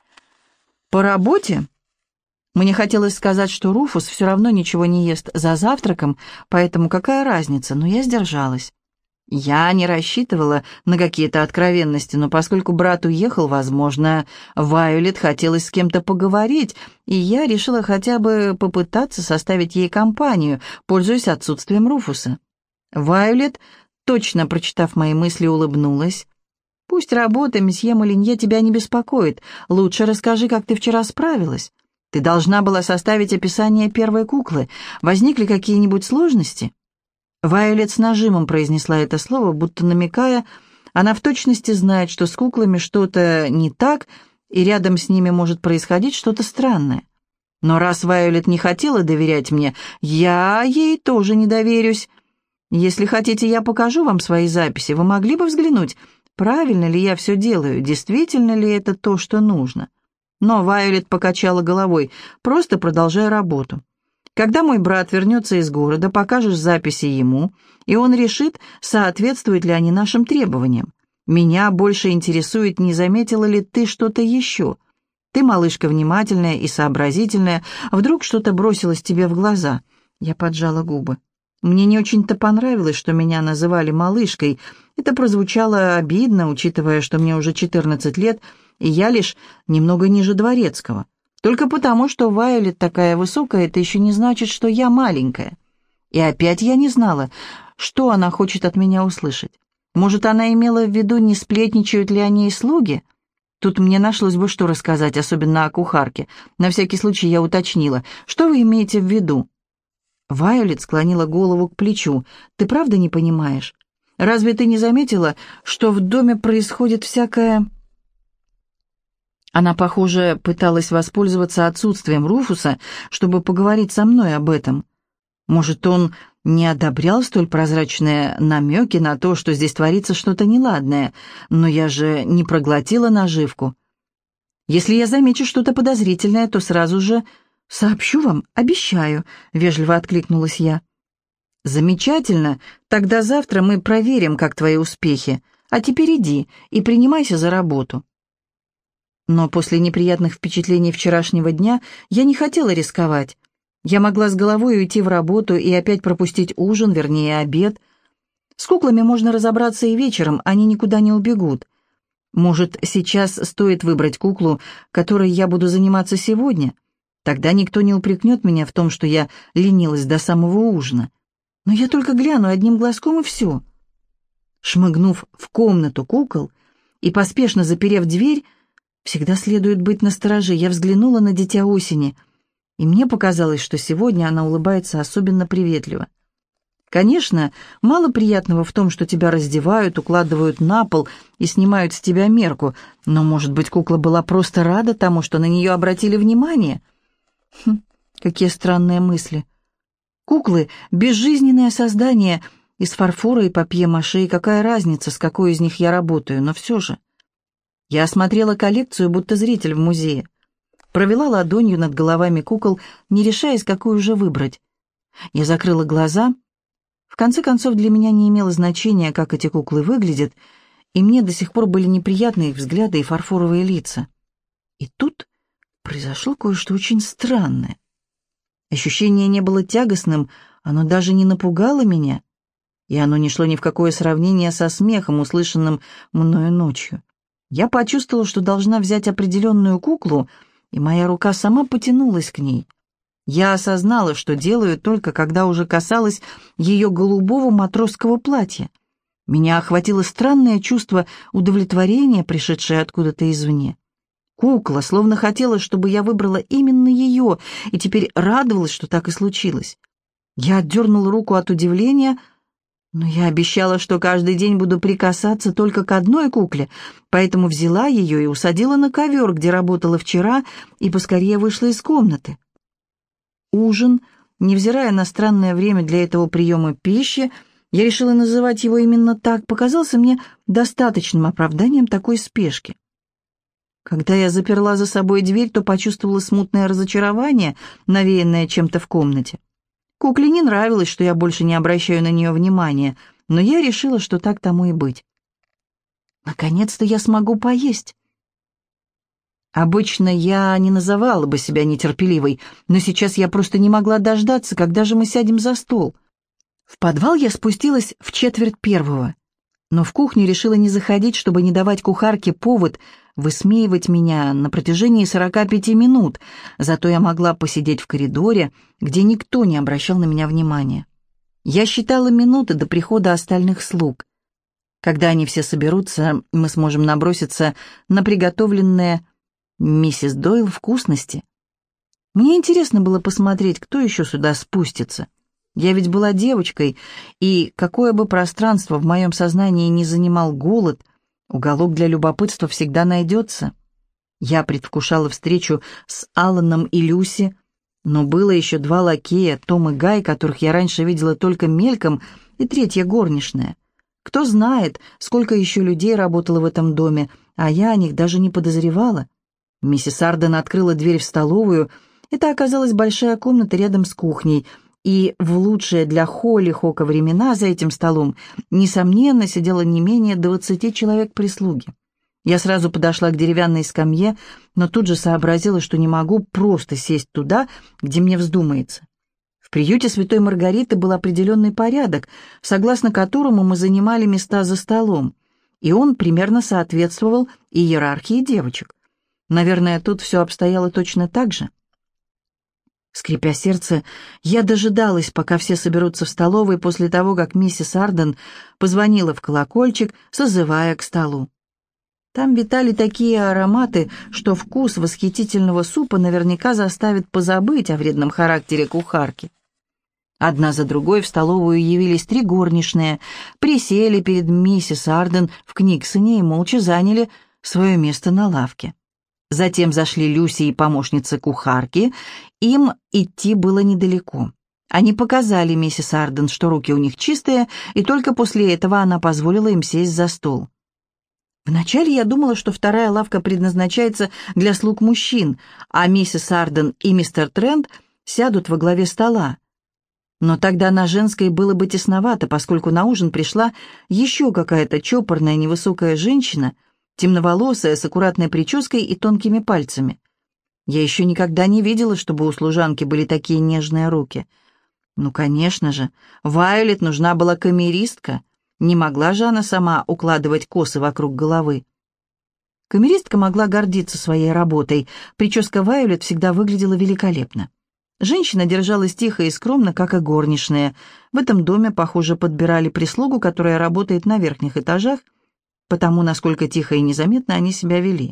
По работе? Мне хотелось сказать, что Руфус все равно ничего не ест за завтраком, поэтому какая разница, но я сдержалась. Я не рассчитывала на какие-то откровенности, но поскольку брат уехал, возможно, Вайолет хотелось с кем-то поговорить, и я решила хотя бы попытаться составить ей компанию, пользуясь отсутствием Руфуса. Вайолет, точно прочитав мои мысли, улыбнулась. «Пусть работа, месье Молинье, тебя не беспокоит. Лучше расскажи, как ты вчера справилась. Ты должна была составить описание первой куклы. Возникли какие-нибудь сложности?» Вайолет с нажимом произнесла это слово, будто намекая, она в точности знает, что с куклами что-то не так, и рядом с ними может происходить что-то странное. Но раз Вайолет не хотела доверять мне, я ей тоже не доверюсь. Если хотите, я покажу вам свои записи. Вы могли бы взглянуть, правильно ли я все делаю, действительно ли это то, что нужно. Но Вайолет покачала головой, просто продолжай работу. Когда мой брат вернется из города, покажешь записи ему, и он решит, соответствуют ли они нашим требованиям. Меня больше интересует, не заметила ли ты что-то еще. Ты, малышка, внимательная и сообразительная, вдруг что-то бросилось тебе в глаза. Я поджала губы. Мне не очень-то понравилось, что меня называли малышкой. Это прозвучало обидно, учитывая, что мне уже четырнадцать лет, и я лишь немного ниже дворецкого. Только потому, что Вайолет такая высокая, это еще не значит, что я маленькая. И опять я не знала, что она хочет от меня услышать. Может, она имела в виду, не сплетничают ли о ней слуги? Тут мне нашлось бы что рассказать, особенно о кухарке. На всякий случай я уточнила, что вы имеете в виду? Вайолет склонила голову к плечу. «Ты правда не понимаешь? Разве ты не заметила, что в доме происходит всякое...» Она, похоже, пыталась воспользоваться отсутствием Руфуса, чтобы поговорить со мной об этом. Может, он не одобрял столь прозрачные намеки на то, что здесь творится что-то неладное, но я же не проглотила наживку. Если я замечу что-то подозрительное, то сразу же сообщу вам, обещаю, — вежливо откликнулась я. Замечательно, тогда завтра мы проверим, как твои успехи, а теперь иди и принимайся за работу. Но после неприятных впечатлений вчерашнего дня я не хотела рисковать. Я могла с головой уйти в работу и опять пропустить ужин, вернее, обед. С куклами можно разобраться и вечером, они никуда не убегут. Может, сейчас стоит выбрать куклу, которой я буду заниматься сегодня? Тогда никто не упрекнет меня в том, что я ленилась до самого ужина. Но я только гляну одним глазком, и все. Шмыгнув в комнату кукол и поспешно заперев дверь, всегда следует быть настороже, я взглянула на дитя осени, и мне показалось, что сегодня она улыбается особенно приветливо. Конечно, мало приятного в том, что тебя раздевают, укладывают на пол и снимают с тебя мерку, но, может быть, кукла была просто рада тому, что на нее обратили внимание? Хм, какие странные мысли. Куклы — безжизненное создание из фарфора и папье-маше, и какая разница, с какой из них я работаю, но все же. Я осмотрела коллекцию, будто зритель в музее. Провела ладонью над головами кукол, не решаясь, какую же выбрать. Я закрыла глаза. В конце концов, для меня не имело значения, как эти куклы выглядят, и мне до сих пор были неприятны их взгляды и фарфоровые лица. И тут произошло кое-что очень странное. Ощущение не было тягостным, оно даже не напугало меня, и оно не шло ни в какое сравнение со смехом, услышанным мною ночью. Я почувствовала, что должна взять определенную куклу, и моя рука сама потянулась к ней. Я осознала, что делаю только, когда уже касалась ее голубого матросского платья. Меня охватило странное чувство удовлетворения, пришедшее откуда-то извне. Кукла словно хотела, чтобы я выбрала именно ее, и теперь радовалась, что так и случилось. Я отдернула руку от удивления, но я обещала, что каждый день буду прикасаться только к одной кукле, поэтому взяла ее и усадила на ковер, где работала вчера, и поскорее вышла из комнаты. Ужин, невзирая на странное время для этого приема пищи, я решила называть его именно так, показался мне достаточным оправданием такой спешки. Когда я заперла за собой дверь, то почувствовала смутное разочарование, навеянное чем-то в комнате. Кукле не нравилось, что я больше не обращаю на нее внимания, но я решила, что так тому и быть. Наконец-то я смогу поесть. Обычно я не называла бы себя нетерпеливой, но сейчас я просто не могла дождаться, когда же мы сядем за стол. В подвал я спустилась в четверть первого, но в кухню решила не заходить, чтобы не давать кухарке повод высмеивать меня на протяжении сорока пяти минут, зато я могла посидеть в коридоре, где никто не обращал на меня внимания. Я считала минуты до прихода остальных слуг. Когда они все соберутся, мы сможем наброситься на приготовленные миссис Дойл вкусности. Мне интересно было посмотреть, кто еще сюда спустится. Я ведь была девочкой, и какое бы пространство в моем сознании ни занимал голод, уголок для любопытства всегда найдется. Я предвкушала встречу с Алланом и Люси, но было еще два лакея, Том и Гай, которых я раньше видела только мельком, и третья горничная. Кто знает, сколько еще людей работало в этом доме, а я о них даже не подозревала. Миссис Арден открыла дверь в столовую. Это оказалась большая комната рядом с кухней, и в лучшие для Холли Хока времена за этим столом, несомненно, сидело не менее двадцати человек прислуги. Я сразу подошла к деревянной скамье, но тут же сообразила, что не могу просто сесть туда, где мне вздумается. В приюте Святой Маргариты был определенный порядок, согласно которому мы занимали места за столом, и он примерно соответствовал иерархии девочек. Наверное, тут все обстояло точно так же. Скрипя сердце, я дожидалась, пока все соберутся в столовой после того, как миссис Арден позвонила в колокольчик, созывая к столу. Там витали такие ароматы, что вкус восхитительного супа наверняка заставит позабыть о вредном характере кухарки. Одна за другой в столовую явились три горничные, присели перед миссис Арден в Книксоне и молча заняли свое место на лавке. Затем зашли Люси и помощница кухарки. Им идти было недалеко. Они показали миссис Арден, что руки у них чистые, и только после этого она позволила им сесть за стол. Вначале я думала, что вторая лавка предназначается для слуг мужчин, а миссис Арден и мистер Трент сядут во главе стола. Но тогда на женской было бы тесновато, поскольку на ужин пришла еще какая-то чопорная невысокая женщина, темноволосая, с аккуратной прической и тонкими пальцами. Я еще никогда не видела, чтобы у служанки были такие нежные руки. Ну, конечно же, Вайолет нужна была камеристка. Не могла же она сама укладывать косы вокруг головы. Камеристка могла гордиться своей работой. Прическа Вайолет всегда выглядела великолепно. Женщина держалась тихо и скромно, как и горничная. В этом доме, похоже, подбирали прислугу, которая работает на верхних этажах, потому насколько тихо и незаметно они себя вели.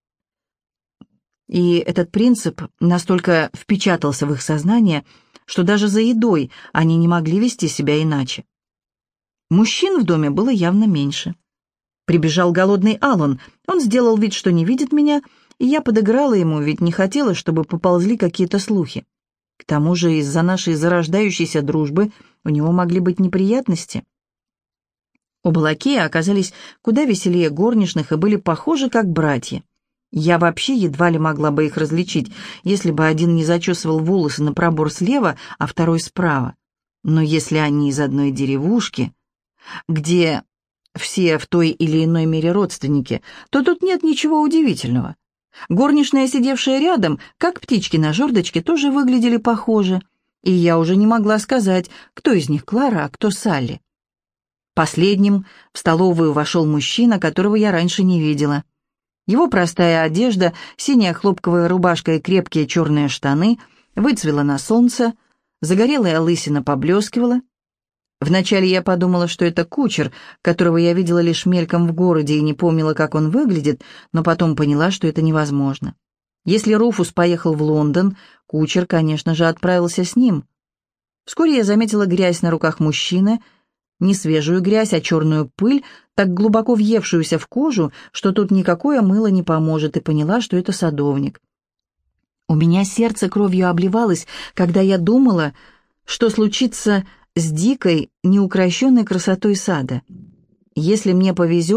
И этот принцип настолько впечатался в их сознание, что даже за едой они не могли вести себя иначе. Мужчин в доме было явно меньше. Прибежал голодный Аллан. Он сделал вид, что не видит меня, и я подыграла ему, ведь не хотела, чтобы поползли какие-то слухи. К тому же из-за нашей зарождающейся дружбы у него могли быть неприятности. Оба лакея оказались куда веселее горничных и были похожи как братья. Я вообще едва ли могла бы их различить, если бы один не зачесывал волосы на пробор слева, а второй справа. Но если они из одной деревушки, где все в той или иной мере родственники, то тут нет ничего удивительного. Горничная, сидевшая рядом, как птички на жердочке, тоже выглядели похоже, и я уже не могла сказать, кто из них Клара, а кто Салли. Последним в столовую вошел мужчина, которого я раньше не видела. Его простая одежда, синяя хлопковая рубашка и крепкие черные штаны выцвела на солнце, загорелая лысина поблескивала. Вначале я подумала, что это кучер, которого я видела лишь мельком в городе и не помнила, как он выглядит, но потом поняла, что это невозможно. Если Руфус поехал в Лондон, кучер, конечно же, отправился с ним. Вскоре я заметила грязь на руках мужчины, не свежую грязь, а черную пыль, так глубоко въевшуюся в кожу, что тут никакое мыло не поможет, и поняла, что это садовник. У меня сердце кровью обливалось, когда я думала, что случится с дикой, неукрощенной красотой сада. Если мне повезет,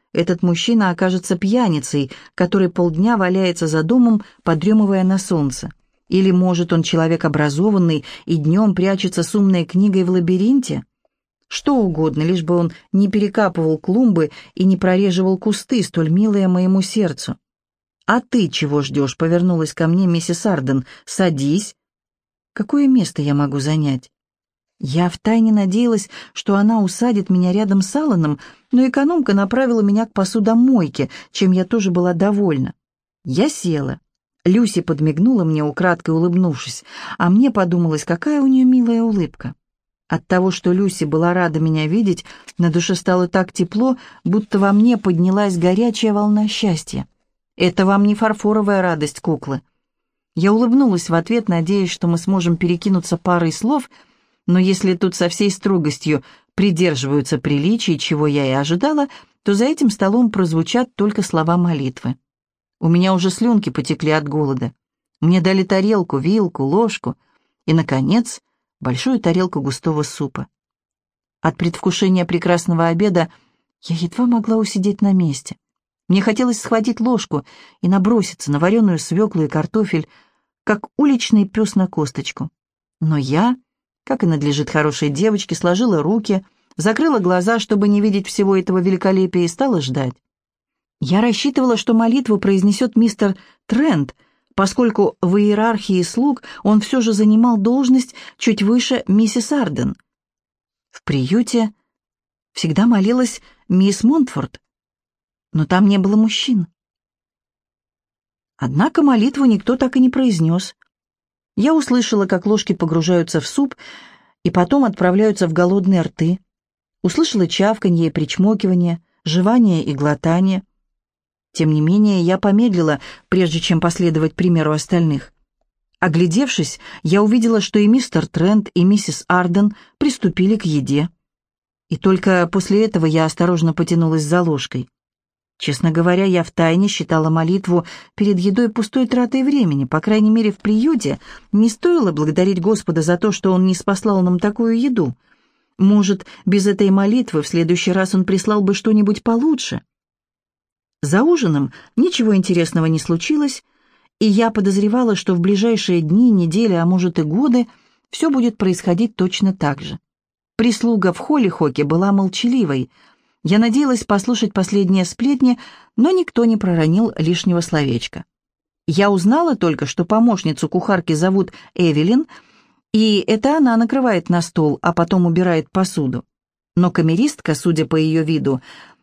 этот мужчина окажется пьяницей, который полдня валяется за домом, подремывая на солнце. Или, может, он человек образованный и днем прячется с умной книгой в лабиринте? Что угодно, лишь бы он не перекапывал клумбы и не прореживал кусты, столь милые моему сердцу. «А ты чего ждешь?» — повернулась ко мне миссис Арден. «Садись». «Какое место я могу занять?» Я втайне надеялась, что она усадит меня рядом с Алланом, но экономка направила меня к посудомойке, чем я тоже была довольна. Я села. Люси подмигнула мне, украдкой улыбнувшись, а мне подумалось, какая у нее милая улыбка. От того, что Люси была рада меня видеть, на душе стало так тепло, будто во мне поднялась горячая волна счастья. Это вам не фарфоровая радость куклы. Я улыбнулась в ответ, надеясь, что мы сможем перекинуться парой слов, но если тут со всей строгостью придерживаются приличий, чего я и ожидала, то за этим столом прозвучат только слова молитвы. У меня уже слюнки потекли от голода. Мне дали тарелку, вилку, ложку и, наконец, большую тарелку густого супа. От предвкушения прекрасного обеда я едва могла усидеть на месте. Мне хотелось схватить ложку и наброситься на вареную свеклу и картофель, как уличный пес на косточку. Но я, как и надлежит хорошей девочке, сложила руки, закрыла глаза, чтобы не видеть всего этого великолепия, и стала ждать. Я рассчитывала, что молитву произнесет мистер Трент, поскольку в иерархии слуг он все же занимал должность чуть выше миссис Арден. В приюте всегда молилась мисс Монтфорд, но там не было мужчин. Однако молитву никто так и не произнес. Я услышала, как ложки погружаются в суп и потом отправляются в голодные рты. Услышала чавканье и причмокивание, жевание и глотание. Тем не менее, я помедлила, прежде чем последовать примеру остальных. Оглядевшись, я увидела, что и мистер Трент, и миссис Арден приступили к еде. И только после этого я осторожно потянулась за ложкой. Честно говоря, я втайне считала молитву перед едой пустой тратой времени. По крайней мере, в приюте не стоило благодарить Господа за то, что Он не спаслал нам такую еду. Может, без этой молитвы в следующий раз Он прислал бы что-нибудь получше. За ужином ничего интересного не случилось, и я подозревала, что в ближайшие дни, недели, а может и годы, все будет происходить точно так же. Прислуга в Холлихоке была молчаливой. Я надеялась послушать последние сплетни, но никто не проронил лишнего словечка. Я узнала только, что помощницу кухарки зовут Эвелин, и это она накрывает на стол, а потом убирает посуду. Но камеристка, судя по ее виду,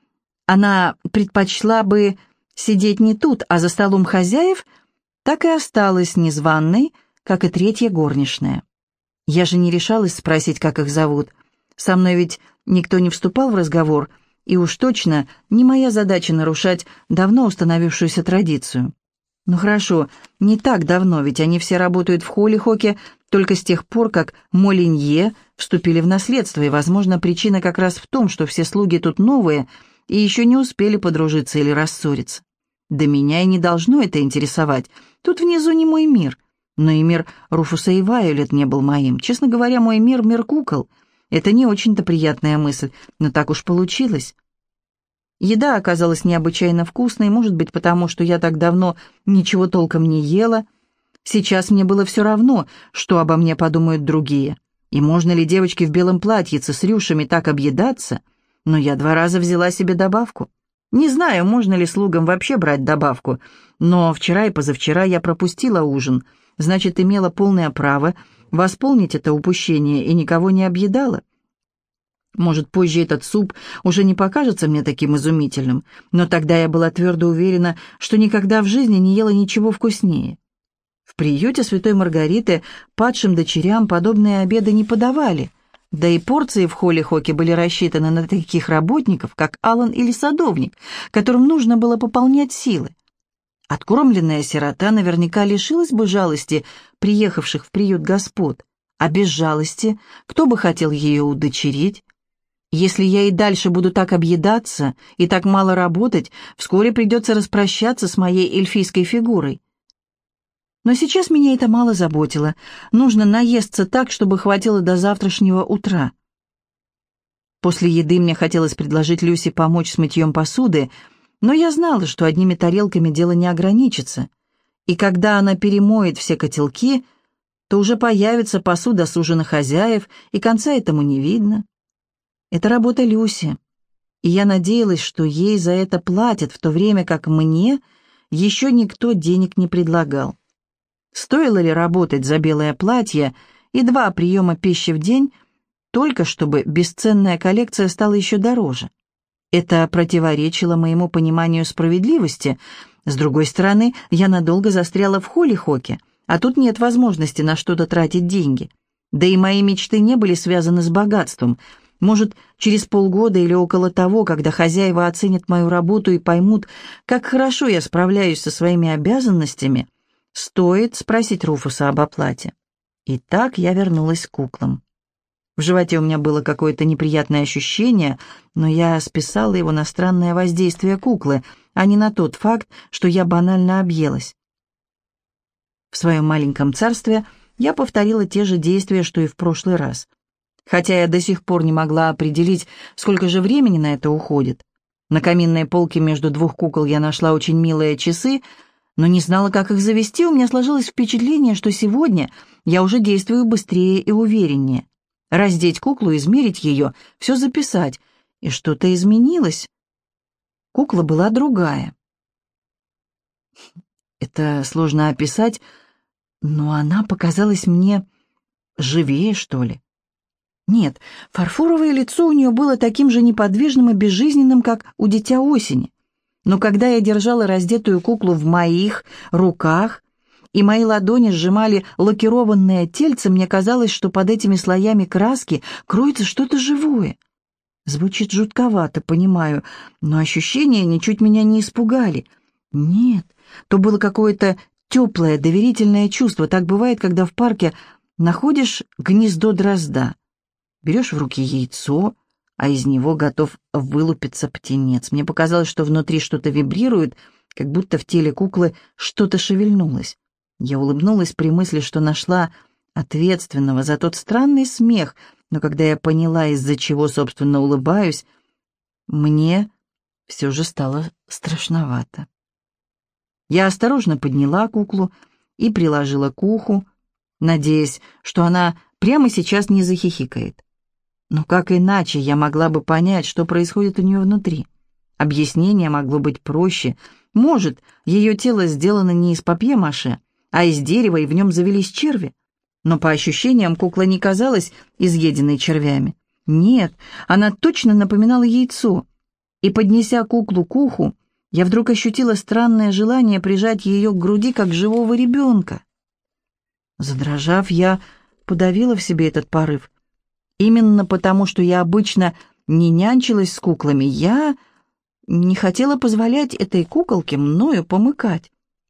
она предпочла бы сидеть не тут, а за столом хозяев, так и осталась незваной, как и третья горничная. Я же не решалась спросить, как их зовут. Со мной ведь никто не вступал в разговор, и уж точно не моя задача нарушать давно установившуюся традицию. Ну хорошо, не так давно, ведь они все работают в Холлихоке только с тех пор, как Молинье вступили в наследство, и, возможно, причина как раз в том, что все слуги тут новые и еще не успели подружиться или рассориться. Да меня и не должно это интересовать, тут внизу не мой мир, но и мир Руфуса и Вайолет не был моим. Честно говоря, мой мир — мир кукол. Это не очень-то приятная мысль, но так уж получилось. Еда оказалась необычайно вкусной, может быть, потому что я так давно ничего толком не ела. Сейчас мне было все равно, что обо мне подумают другие. И можно ли девочке в белом платьице с рюшами так объедаться? Но я два раза взяла себе добавку. Не знаю, можно ли слугам вообще брать добавку, но вчера и позавчера я пропустила ужин, значит, имела полное право восполнить это упущение и никого не объедала. Может, позже этот суп уже не покажется мне таким изумительным, но тогда я была твердо уверена, что никогда в жизни не ела ничего вкуснее. В приюте Святой Маргариты падшим дочерям подобные обеды не подавали, да и порции в Холлихоке были рассчитаны на таких работников, как Аллан или садовник, которым нужно было пополнять силы. Откормленная сирота наверняка лишилась бы жалости приехавших в приют господ, а без жалости кто бы хотел ее удочерить? Если я и дальше буду так объедаться и так мало работать, вскоре придется распрощаться с моей эльфийской фигурой. Но сейчас меня это мало заботило. Нужно наесться так, чтобы хватило до завтрашнего утра. После еды мне хотелось предложить Люси помочь с мытьем посуды, но я знала, что одними тарелками дело не ограничится, и когда она перемоет все котелки, то уже появится посуда с ужина хозяев, и конца этому не видно. Это работа Люси, и я надеялась, что ей за это платят, в то время как мне еще никто денег не предлагал. Стоило ли работать за белое платье и два приема пищи в день, только чтобы бесценная коллекция стала еще дороже? Это противоречило моему пониманию справедливости. С другой стороны, я надолго застряла в Холлихоке, а тут нет возможности на что-то тратить деньги. Да и мои мечты не были связаны с богатством. Может, через полгода или около того, когда хозяева оценят мою работу и поймут, как хорошо я справляюсь со своими обязанностями, стоит спросить Руфуса об оплате. И так я вернулась к куклам. В животе у меня было какое-то неприятное ощущение, но я списала его на странное воздействие куклы, а не на тот факт, что я банально объелась. В своем маленьком царстве я повторила те же действия, что и в прошлый раз. Хотя я до сих пор не могла определить, сколько же времени на это уходит. На каминной полке между двух кукол я нашла очень милые часы, но не знала, как их завести. У меня сложилось впечатление, что сегодня я уже действую быстрее и увереннее. Раздеть куклу, измерить ее, все записать. И что-то изменилось. Кукла была другая. Это сложно описать, но она показалась мне живее, что ли. Нет, фарфоровое лицо у нее было таким же неподвижным и безжизненным, как у дитя осени. Но когда я держала раздетую куклу в моих руках, и мои ладони сжимали лакированное тельце, мне казалось, что под этими слоями краски кроется что-то живое. Звучит жутковато, понимаю, но ощущения ничуть меня не испугали. Нет, то было какое-то теплое, доверительное чувство. Так бывает, когда в парке находишь гнездо дрозда. Берешь в руки яйцо, а из него готов вылупиться птенец. Мне показалось, что внутри что-то вибрирует, как будто в теле куклы что-то шевельнулось. Я улыбнулась при мысли, что нашла ответственного за тот странный смех, но когда я поняла, из-за чего, собственно, улыбаюсь, мне все же стало страшновато. Я осторожно подняла куклу и приложила к уху, надеясь, что она прямо сейчас не захихикает. Но как иначе я могла бы понять, что происходит у нее внутри? Объяснение могло быть проще. Может, ее тело сделано не из папье-маше, а из дерева, и в нем завелись черви. Но по ощущениям кукла не казалась изъеденной червями. Нет, она точно напоминала яйцо. И, поднеся куклу к уху, я вдруг ощутила странное желание прижать ее к груди, как живого ребенка. Задрожав, я подавила в себе этот порыв. Именно потому, что я обычно не нянчилась с куклами, я не хотела позволять этой куколке мною помыкать.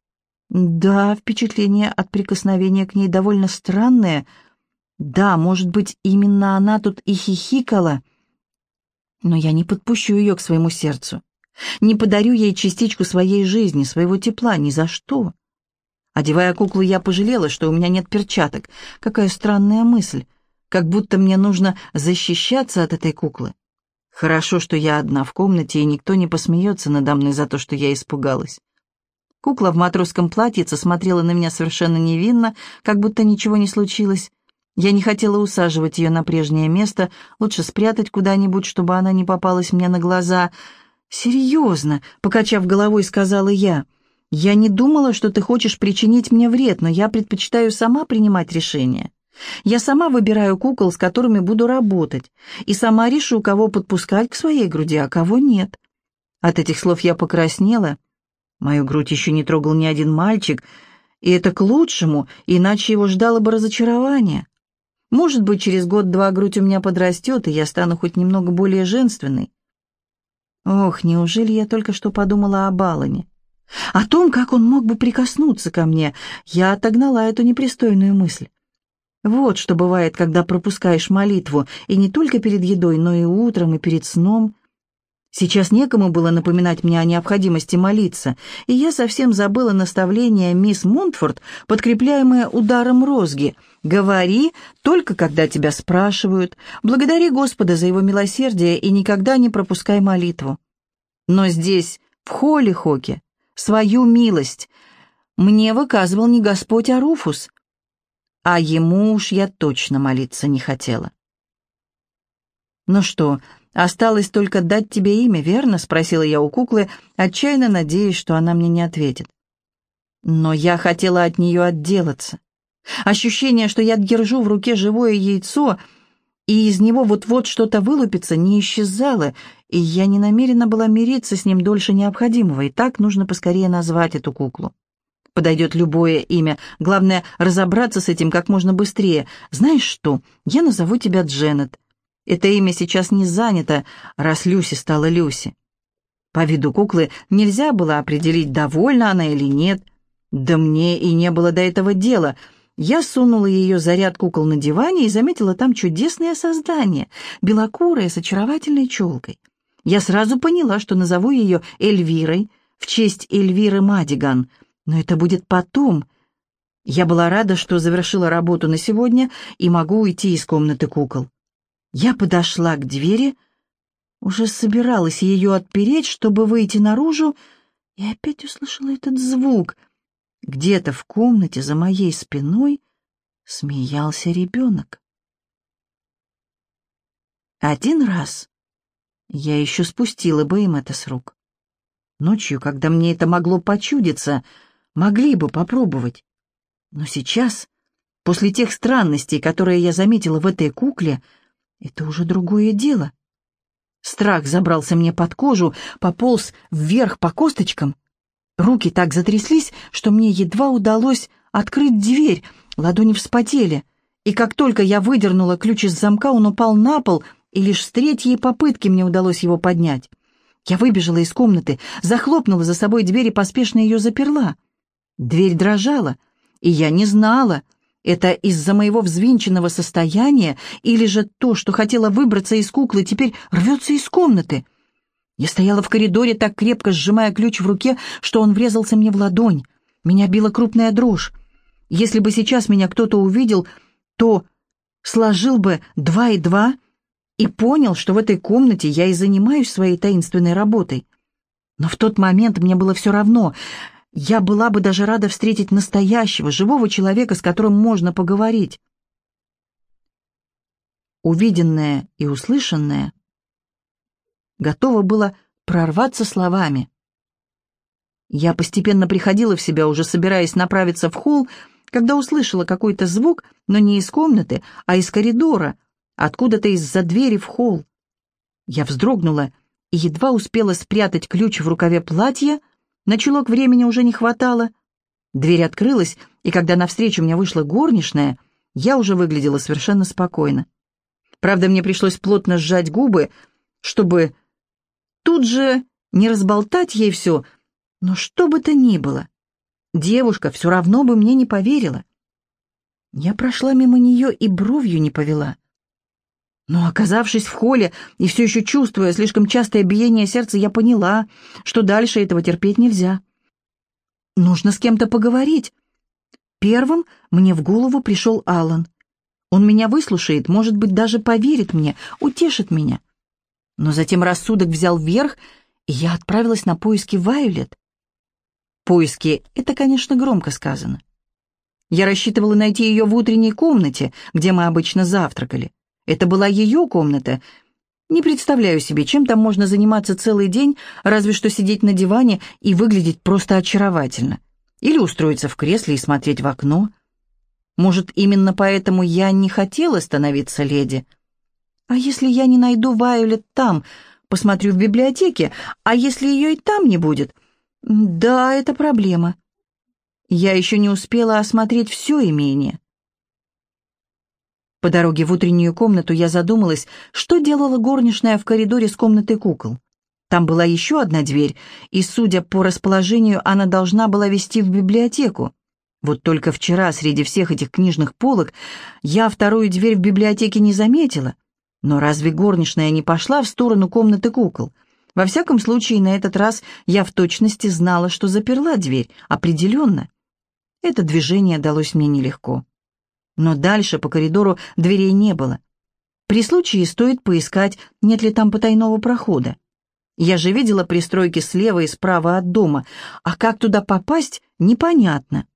Да, впечатление от прикосновения к ней довольно странное. Да, может быть, именно она тут и хихикала. Но я не подпущу ее к своему сердцу. Не подарю ей частичку своей жизни, своего тепла, ни за что. Одевая куклу, я пожалела, что у меня нет перчаток. Какая странная мысль. Как будто мне нужно защищаться от этой куклы. Хорошо, что я одна в комнате, и никто не посмеется надо мной за то, что я испугалась. Кукла в матросском платьице смотрела на меня совершенно невинно, как будто ничего не случилось. Я не хотела усаживать ее на прежнее место, лучше спрятать куда-нибудь, чтобы она не попалась мне на глаза. «Серьезно», — покачав головой, сказала я, — «я не думала, что ты хочешь причинить мне вред, но я предпочитаю сама принимать решения. Я сама выбираю кукол, с которыми буду работать, и сама решу, кого подпускать к своей груди, а кого нет». От этих слов я покраснела. Мою грудь еще не трогал ни один мальчик, и это к лучшему, иначе его ждало бы разочарование. Может быть, через год-два грудь у меня подрастет, и я стану хоть немного более женственной. Ох, неужели я только что подумала об Алане? О том, как он мог бы прикоснуться ко мне, я отогнала эту непристойную мысль. Вот что бывает, когда пропускаешь молитву, и не только перед едой, но и утром, и перед сном. Сейчас некому было напоминать мне о необходимости молиться, и я совсем забыла наставление мисс Монтфорд, подкрепляемое ударом розги. «Говори, только когда тебя спрашивают, благодари Господа за его милосердие и никогда не пропускай молитву». Но здесь, в Холлихоке, свою милость мне выказывал не Господь, а Руфус, а ему уж я точно молиться не хотела. «Ну что, осталось только дать тебе имя, верно?» — спросила я у куклы, отчаянно надеясь, что она мне не ответит. Но я хотела от нее отделаться. Ощущение, что я держу в руке живое яйцо, и из него вот-вот что-то вылупится, не исчезало, и я не намерена была мириться с ним дольше необходимого, и так нужно поскорее назвать эту куклу. Подойдет любое имя, главное разобраться с этим как можно быстрее. Знаешь что, я назову тебя Дженнет. Это имя сейчас не занято, раз Люси стала Люси. По виду куклы нельзя было определить, довольна она или нет. Да мне и не было до этого дела. Я сунула ее за ряд кукол на диване и заметила там чудесное создание, белокурое с очаровательной челкой. Я сразу поняла, что назову ее Эльвирой, в честь Эльвиры Мадиган, но это будет потом. Я была рада, что завершила работу на сегодня и могу уйти из комнаты кукол. Я подошла к двери, уже собиралась ее отпереть, чтобы выйти наружу, и опять услышала этот звук. Где-то в комнате за моей спиной смеялся ребенок. Один раз я еще спустила бы им это с рук. Ночью, когда мне это могло почудиться, могли бы попробовать. Но сейчас, после тех странностей, которые я заметила в этой кукле, это уже другое дело. Страх забрался мне под кожу, пополз вверх по косточкам. Руки так затряслись, что мне едва удалось открыть дверь, ладони вспотели. И как только я выдернула ключ из замка, он упал на пол, и лишь с третьей попытки мне удалось его поднять. Я выбежала из комнаты, захлопнула за собой дверь и поспешно ее заперла. Дверь дрожала, и я не знала, это из-за моего взвинченного состояния или же то, что хотела выбраться из куклы, теперь рвется из комнаты. Я стояла в коридоре, так крепко сжимая ключ в руке, что он врезался мне в ладонь. Меня била крупная дрожь. Если бы сейчас меня кто-то увидел, то сложил бы два и два и понял, что в этой комнате я и занимаюсь своей таинственной работой. Но в тот момент мне было все равно. Я была бы даже рада встретить настоящего, живого человека, с которым можно поговорить. Увиденное и услышанное готово было прорваться словами. Я постепенно приходила в себя, уже собираясь направиться в холл, когда услышала какой-то звук, но не из комнаты, а из коридора, откуда-то из-за двери в холл. Я вздрогнула и едва успела спрятать ключ в рукаве платья, на чулок времени уже не хватало. Дверь открылась, и когда навстречу мне вышла горничная, я уже выглядела совершенно спокойно. Правда, мне пришлось плотно сжать губы, чтобы тут же не разболтать ей все, но что бы то ни было, девушка все равно бы мне не поверила. Я прошла мимо нее и бровью не повела. Но, оказавшись в холле и все еще чувствуя слишком частое биение сердца, я поняла, что дальше этого терпеть нельзя. Нужно с кем-то поговорить. Первым мне в голову пришел Аллан. Он меня выслушает, может быть, даже поверит мне, утешит меня. Но затем рассудок взял вверх, и я отправилась на поиски Вайолет. Поиски — это, конечно, громко сказано. Я рассчитывала найти ее в утренней комнате, где мы обычно завтракали. Это была ее комната. Не представляю себе, чем там можно заниматься целый день, разве что сидеть на диване и выглядеть просто очаровательно. Или устроиться в кресле и смотреть в окно. Может, именно поэтому я не хотела становиться леди. А если я не найду Вайолет там, посмотрю в библиотеке, а если ее и там не будет? Да, это проблема. Я еще не успела осмотреть все имение. По дороге в утреннюю комнату я задумалась, что делала горничная в коридоре с комнатой кукол. Там была еще одна дверь, и, судя по расположению, она должна была вести в библиотеку. Вот только вчера среди всех этих книжных полок я вторую дверь в библиотеке не заметила. Но разве горничная не пошла в сторону комнаты кукол? Во всяком случае, на этот раз я в точности знала, что заперла дверь, определенно. Это движение далось мне нелегко. Но дальше по коридору дверей не было. При случае стоит поискать, нет ли там потайного прохода. Я же видела пристройки слева и справа от дома, а как туда попасть, непонятно.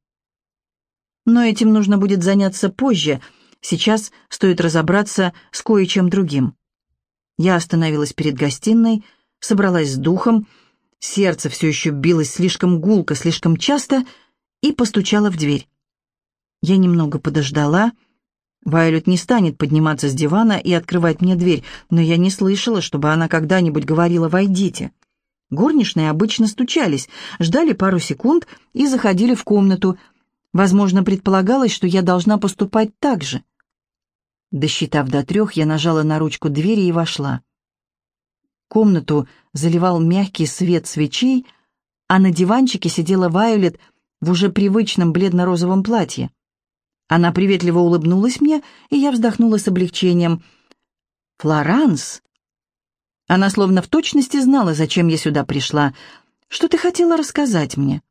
Но этим нужно будет заняться позже, сейчас стоит разобраться с кое-чем другим. Я остановилась перед гостиной, собралась с духом, сердце все еще билось слишком гулко, слишком часто, и постучала в дверь. Я немного подождала. Вайолет не станет подниматься с дивана и открывать мне дверь, но я не слышала, чтобы она когда-нибудь говорила «войдите». Горничные обычно стучались, ждали пару секунд и заходили в комнату. Возможно, предполагалось, что я должна поступать так же. Досчитав до трех, я нажала на ручку двери и вошла. Комнату заливал мягкий свет свечей, а на диванчике сидела Вайолет в уже привычном бледно-розовом платье. Она приветливо улыбнулась мне, и я вздохнула с облегчением. «Флоранс!» Она словно в точности знала, зачем я сюда пришла. «Что ты хотела рассказать мне?»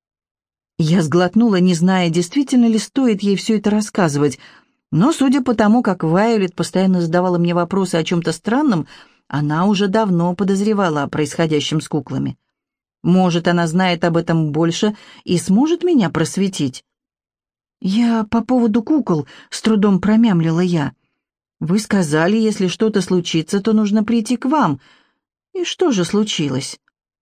Я сглотнула, не зная, действительно ли стоит ей все это рассказывать. Но, судя по тому, как Вайолет постоянно задавала мне вопросы о чем-то странном, она уже давно подозревала о происходящем с куклами. Может, она знает об этом больше и сможет меня просветить. «Я по поводу кукол», — с трудом промямлила я. «Вы сказали, если что-то случится, то нужно прийти к вам. И что же случилось?»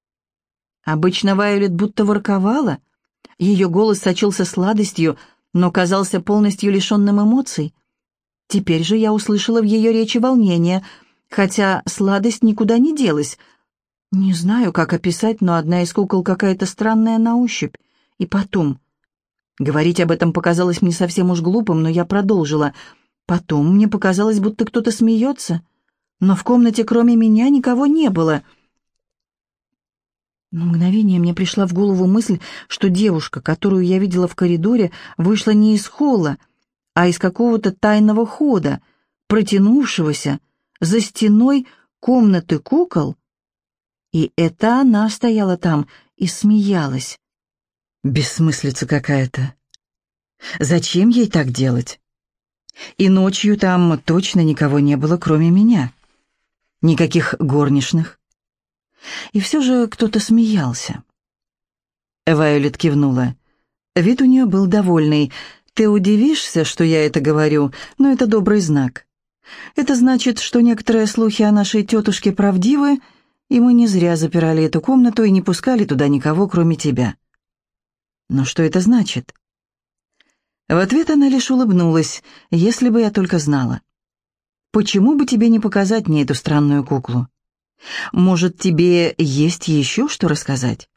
Обычно Вайолет будто ворковала. Ее голос сочился сладостью, но казался полностью лишенным эмоций. Теперь же я услышала в ее речи волнение, хотя сладость никуда не делась. Не знаю, как описать, но одна из кукол какая-то странная на ощупь. И потом... Говорить об этом показалось мне совсем уж глупым, но я продолжила. Потом мне показалось, будто кто-то смеется, но в комнате кроме меня никого не было. На мгновение мне пришла в голову мысль, что девушка, которую я видела в коридоре, вышла не из холла, а из какого-то тайного хода, протянувшегося за стеной комнаты кукол, и это она стояла там и смеялась. Бессмыслица какая-то. Зачем ей так делать? И ночью там точно никого не было, кроме меня. Никаких горничных. И все же кто-то смеялся. Вайолет кивнула. Вид у нее был довольный. «Ты удивишься, что я это говорю, но это добрый знак. Это значит, что некоторые слухи о нашей тетушке правдивы, и мы не зря запирали эту комнату и не пускали туда никого, кроме тебя». «Но что это значит?» В ответ она лишь улыбнулась. «Если бы я только знала. Почему бы тебе не показать мне эту странную куклу? Может, тебе есть еще что рассказать?»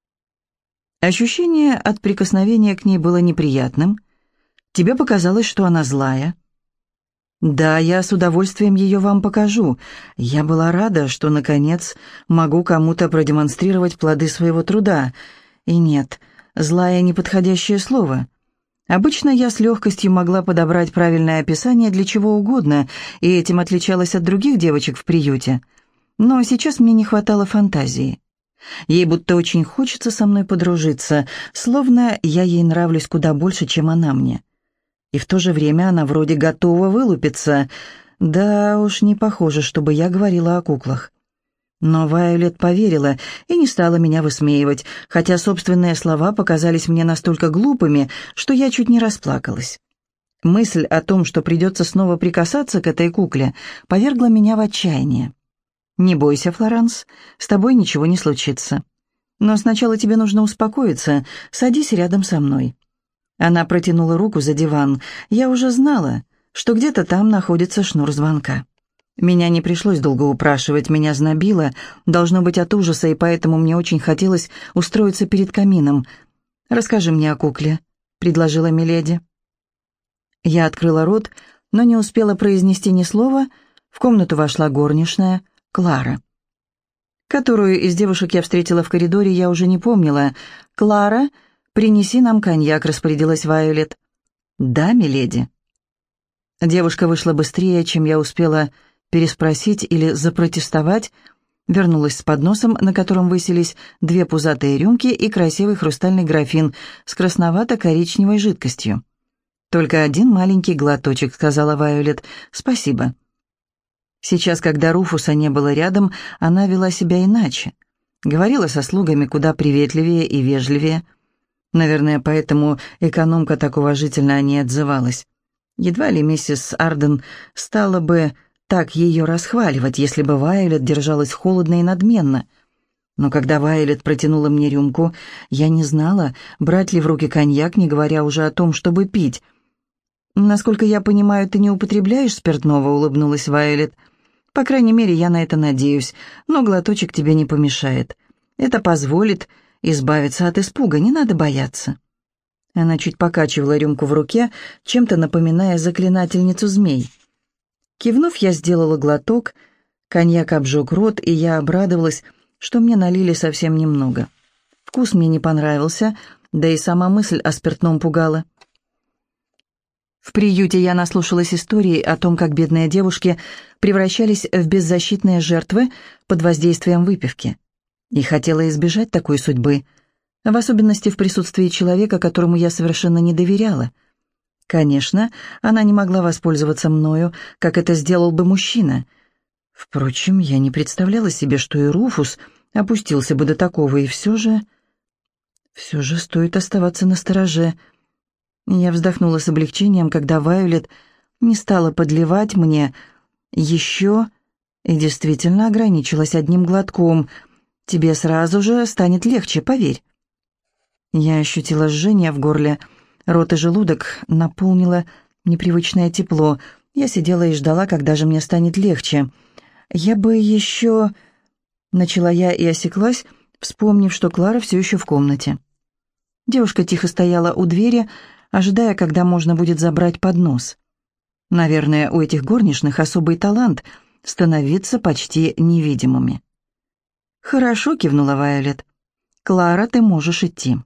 Ощущение от прикосновения к ней было неприятным. Тебе показалось, что она злая. «Да, я с удовольствием ее вам покажу. Я была рада, что, наконец, могу кому-то продемонстрировать плоды своего труда. И нет, злая — неподходящее слово. Обычно я с легкостью могла подобрать правильное описание для чего угодно, и этим отличалась от других девочек в приюте. Но сейчас мне не хватало фантазии. Ей будто очень хочется со мной подружиться, словно я ей нравлюсь куда больше, чем она мне. И в то же время она вроде готова вылупиться. Да уж, не похоже, чтобы я говорила о куклах. Но Вайолет поверила и не стала меня высмеивать, хотя собственные слова показались мне настолько глупыми, что я чуть не расплакалась. Мысль о том, что придется снова прикасаться к этой кукле, повергла меня в отчаяние. «Не бойся, Флоранс, с тобой ничего не случится. Но сначала тебе нужно успокоиться, садись рядом со мной». Она протянула руку за диван. Я уже знала, что где-то там находится шнур звонка. Меня не пришлось долго упрашивать, меня знобило, должно быть от ужаса, и поэтому мне очень хотелось устроиться перед камином. «Расскажи мне о кукле», — предложила миледи. Я открыла рот, но не успела произнести ни слова. В комнату вошла горничная, Клара. Которую из девушек я встретила в коридоре, я уже не помнила. «Клара, принеси нам коньяк», — распорядилась Вайолет. «Да, миледи». Девушка вышла быстрее, чем я успела переспросить или запротестовать. Вернулась с подносом, на котором высились две пузатые рюмки и красивый хрустальный графин с красновато-коричневой жидкостью. «Только один маленький глоточек», — сказала Вайолет. «Спасибо». Сейчас, когда Руфуса не было рядом, она вела себя иначе. Говорила со слугами куда приветливее и вежливее. Наверное, поэтому экономка так уважительно о ней отзывалась. Едва ли миссис Арден стала бы так ее расхваливать, если бы Вайолет держалась холодно и надменно. Но когда Вайолет протянула мне рюмку, я не знала, брать ли в руки коньяк, не говоря уже о том, чтобы пить. «Насколько я понимаю, ты не употребляешь спиртного?» — улыбнулась Вайолет. «По крайней мере, я на это надеюсь, но глоточек тебе не помешает. Это позволит избавиться от испуга, не надо бояться». Она чуть покачивала рюмку в руке, чем-то напоминая заклинательницу змей. Кивнув, я сделала глоток, коньяк обжег рот, и я обрадовалась, что мне налили совсем немного. Вкус мне не понравился, да и сама мысль о спиртном пугала. В приюте я наслушалась историй о том, как бедные девушки превращались в беззащитные жертвы под воздействием выпивки. И хотела избежать такой судьбы, в особенности в присутствии человека, которому я совершенно не доверяла. Конечно, она не могла воспользоваться мною, как это сделал бы мужчина. Впрочем, я не представляла себе, что и Руфус опустился бы до такого, и все же... Все же стоит оставаться настороже. Я вздохнула с облегчением, когда Вайолет не стала подливать мне еще и действительно ограничилась одним глотком. «Тебе сразу же станет легче, поверь». Я ощутила жжение в горле, рот и желудок наполнило непривычное тепло. Я сидела и ждала, когда же мне станет легче. «Я бы еще...» Начала я и осеклась, вспомнив, что Клара все еще в комнате. Девушка тихо стояла у двери, ожидая, когда можно будет забрать поднос. Наверное, у этих горничных особый талант — становиться почти невидимыми. «Хорошо», — кивнула Вайолет. «Клара, ты можешь идти».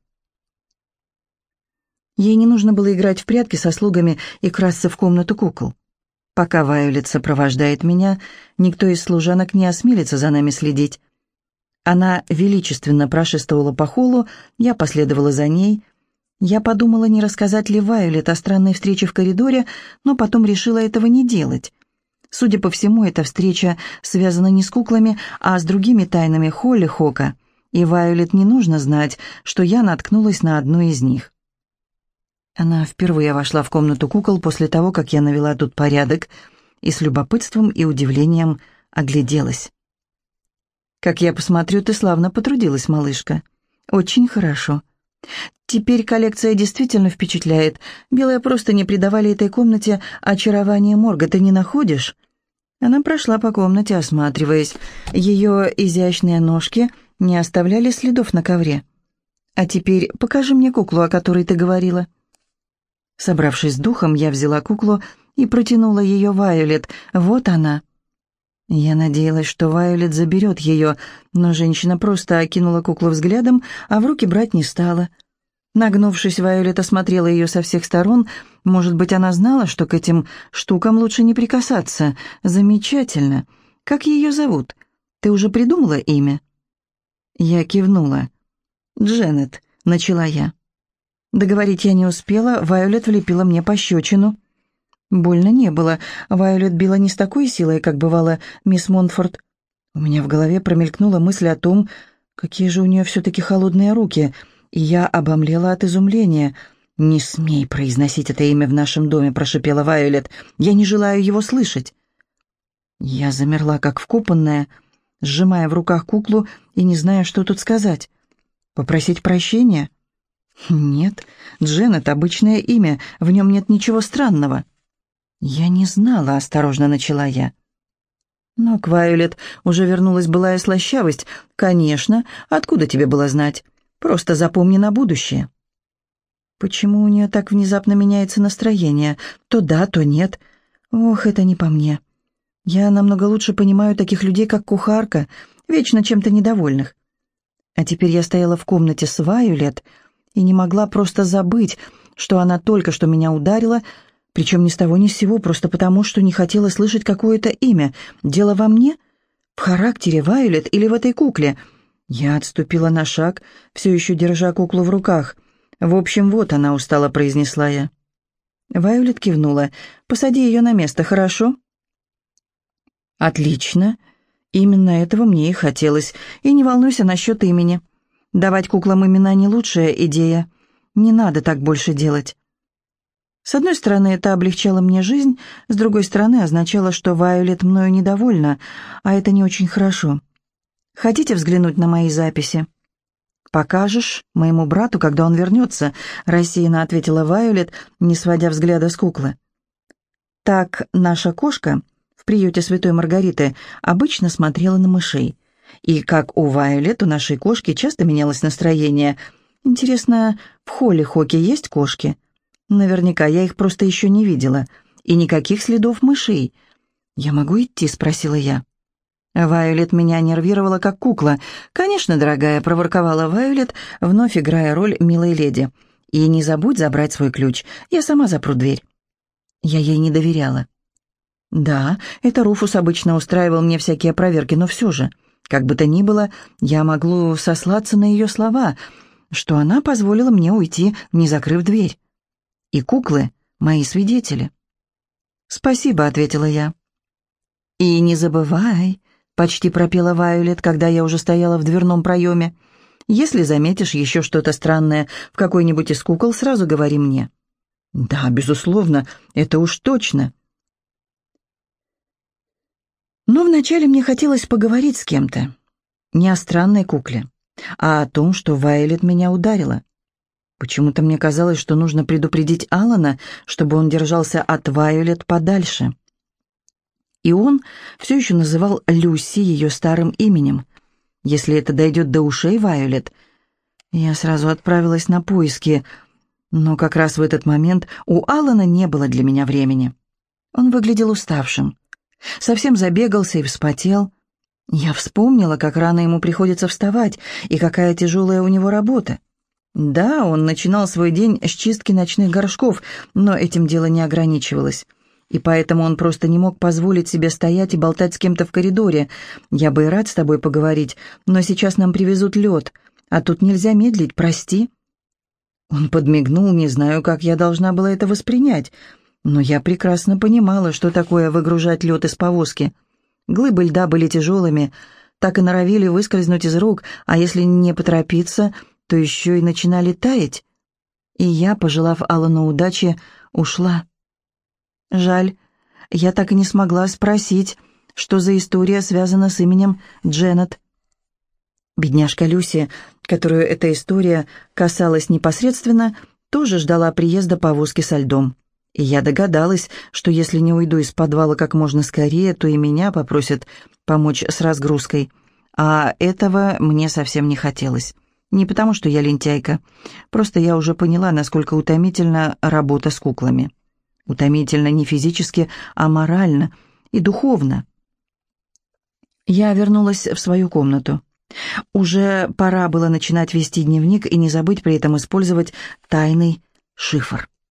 Ей не нужно было играть в прятки со слугами и красться в комнату кукол. Пока Вайолет сопровождает меня, никто из служанок не осмелится за нами следить. Она величественно прошествовала по холлу, я последовала за ней. Я подумала, не рассказать ли Вайолет о странной встрече в коридоре, но потом решила этого не делать. Судя по всему, эта встреча связана не с куклами, а с другими тайнами Холли Хока, и Вайолет не нужно знать, что я наткнулась на одну из них. Она впервые вошла в комнату кукол после того, как я навела тут порядок, и с любопытством и удивлением огляделась. «Как я посмотрю, ты славно потрудилась, малышка. Очень хорошо. Теперь коллекция действительно впечатляет. Белые просто не придавали этой комнате очарования морга, ты не находишь?» Она прошла по комнате, осматриваясь. Ее изящные ножки не оставляли следов на ковре. «А теперь покажи мне куклу, о которой ты говорила». Собравшись с духом, я взяла куклу и протянула ее Вайолет. «Вот она». Я надеялась, что Вайолет заберет ее, но женщина просто окинула куклу взглядом, а в руки брать не стала. Нагнувшись, Вайолет осмотрела ее со всех сторон. Может быть, она знала, что к этим штукам лучше не прикасаться. Замечательно. Как ее зовут? Ты уже придумала имя? Я кивнула. «Дженнет», — начала я. Договорить я не успела, Вайолет влепила мне пощечину. Больно не было. Вайолет била не с такой силой, как бывала мисс Монфорд. У меня в голове промелькнула мысль о том, какие же у нее все-таки холодные руки, и я обомлела от изумления. «Не смей произносить это имя в нашем доме», — прошипела Вайолет. «Я не желаю его слышать». Я замерла, как вкопанная, сжимая в руках куклу и не зная, что тут сказать. «Попросить прощения?» «Нет, Дженнет — обычное имя, в нем нет ничего странного». «Я не знала», — осторожно начала я. Но к Вайолет уже вернулась былая слащавость. «Конечно, откуда тебе было знать? Просто запомни на будущее». Почему у нее так внезапно меняется настроение? То да, то нет. Ох, это не по мне. Я намного лучше понимаю таких людей, как кухарка, вечно чем-то недовольных. А теперь я стояла в комнате с Вайолет и не могла просто забыть, что она только что меня ударила, причем ни с того ни с сего, просто потому, что не хотела слышать какое-то имя. Дело во мне? В характере Вайолет или в этой кукле? Я отступила на шаг, все еще держа куклу в руках. «В общем, вот она», — устало произнесла я. Вайолет кивнула. «Посади ее на место, хорошо?» «Отлично. Именно этого мне и хотелось. И не волнуйся насчет имени. Давать куклам имена не лучшая идея. Не надо так больше делать». С одной стороны, это облегчало мне жизнь, с другой стороны, означало, что Вайолет мною недовольна, а это не очень хорошо. «Хотите взглянуть на мои записи?» «Покажешь моему брату, когда он вернется», — рассеянно ответила Вайолет, не сводя взгляда с куклы. «Так наша кошка в приюте Святой Маргариты обычно смотрела на мышей. И как у Вайолет, у нашей кошки часто менялось настроение. Интересно, в холле Хоки есть кошки? Наверняка я их просто еще не видела. И никаких следов мышей. «Я могу идти?» — спросила я. Вайолет меня нервировала, как кукла. «Конечно, дорогая», — проворковала Вайолет, вновь играя роль милой леди. «И не забудь забрать свой ключ. Я сама запру дверь». Я ей не доверяла. Да, это Руфус обычно устраивал мне всякие проверки, но все же, как бы то ни было, я могу сослаться на ее слова, что она позволила мне уйти, не закрыв дверь. И куклы — мои свидетели. «Спасибо», — ответила я. «И не забывай», — почти пропела Вайолет, когда я уже стояла в дверном проеме, «если заметишь еще что-то странное в какой-нибудь из кукол, сразу говори мне». «Да, безусловно, это уж точно». Но вначале мне хотелось поговорить с кем-то. Не о странной кукле, а о том, что Вайолет меня ударила. Почему-то мне казалось, что нужно предупредить Алана, чтобы он держался от Вайолет подальше. И он все еще называл Люси ее старым именем. Если это дойдет до ушей Вайолет, я сразу отправилась на поиски, но как раз в этот момент у Алана не было для меня времени. Он выглядел уставшим, совсем забегался и вспотел. Я вспомнила, как рано ему приходится вставать и какая тяжелая у него работа. Да, он начинал свой день с чистки ночных горшков, но этим дело не ограничивалось. И поэтому он просто не мог позволить себе стоять и болтать с кем-то в коридоре. «Я бы и рад с тобой поговорить, но сейчас нам привезут лед, а тут нельзя медлить, прости». Он подмигнул, не знаю, как я должна была это воспринять, но я прекрасно понимала, что такое выгружать лед из повозки. Глыбы льда были тяжелыми, так и норовили выскользнуть из рук, а если не поторопиться, то еще и начинали таять. И я, пожелав Алану удачи, ушла. Жаль, я так и не смогла спросить, что за история связана с именем Дженнет. Бедняжка Люси, которую эта история касалась непосредственно, тоже ждала приезда повозки со льдом. И я догадалась, что если не уйду из подвала как можно скорее, то и меня попросят помочь с разгрузкой. А этого мне совсем не хотелось. Не потому, что я лентяйка. Просто я уже поняла, насколько утомительна работа с куклами. Утомительно не физически, а морально и духовно. Я вернулась в свою комнату. Уже пора было начинать вести дневник и не забыть при этом использовать тайный шифр.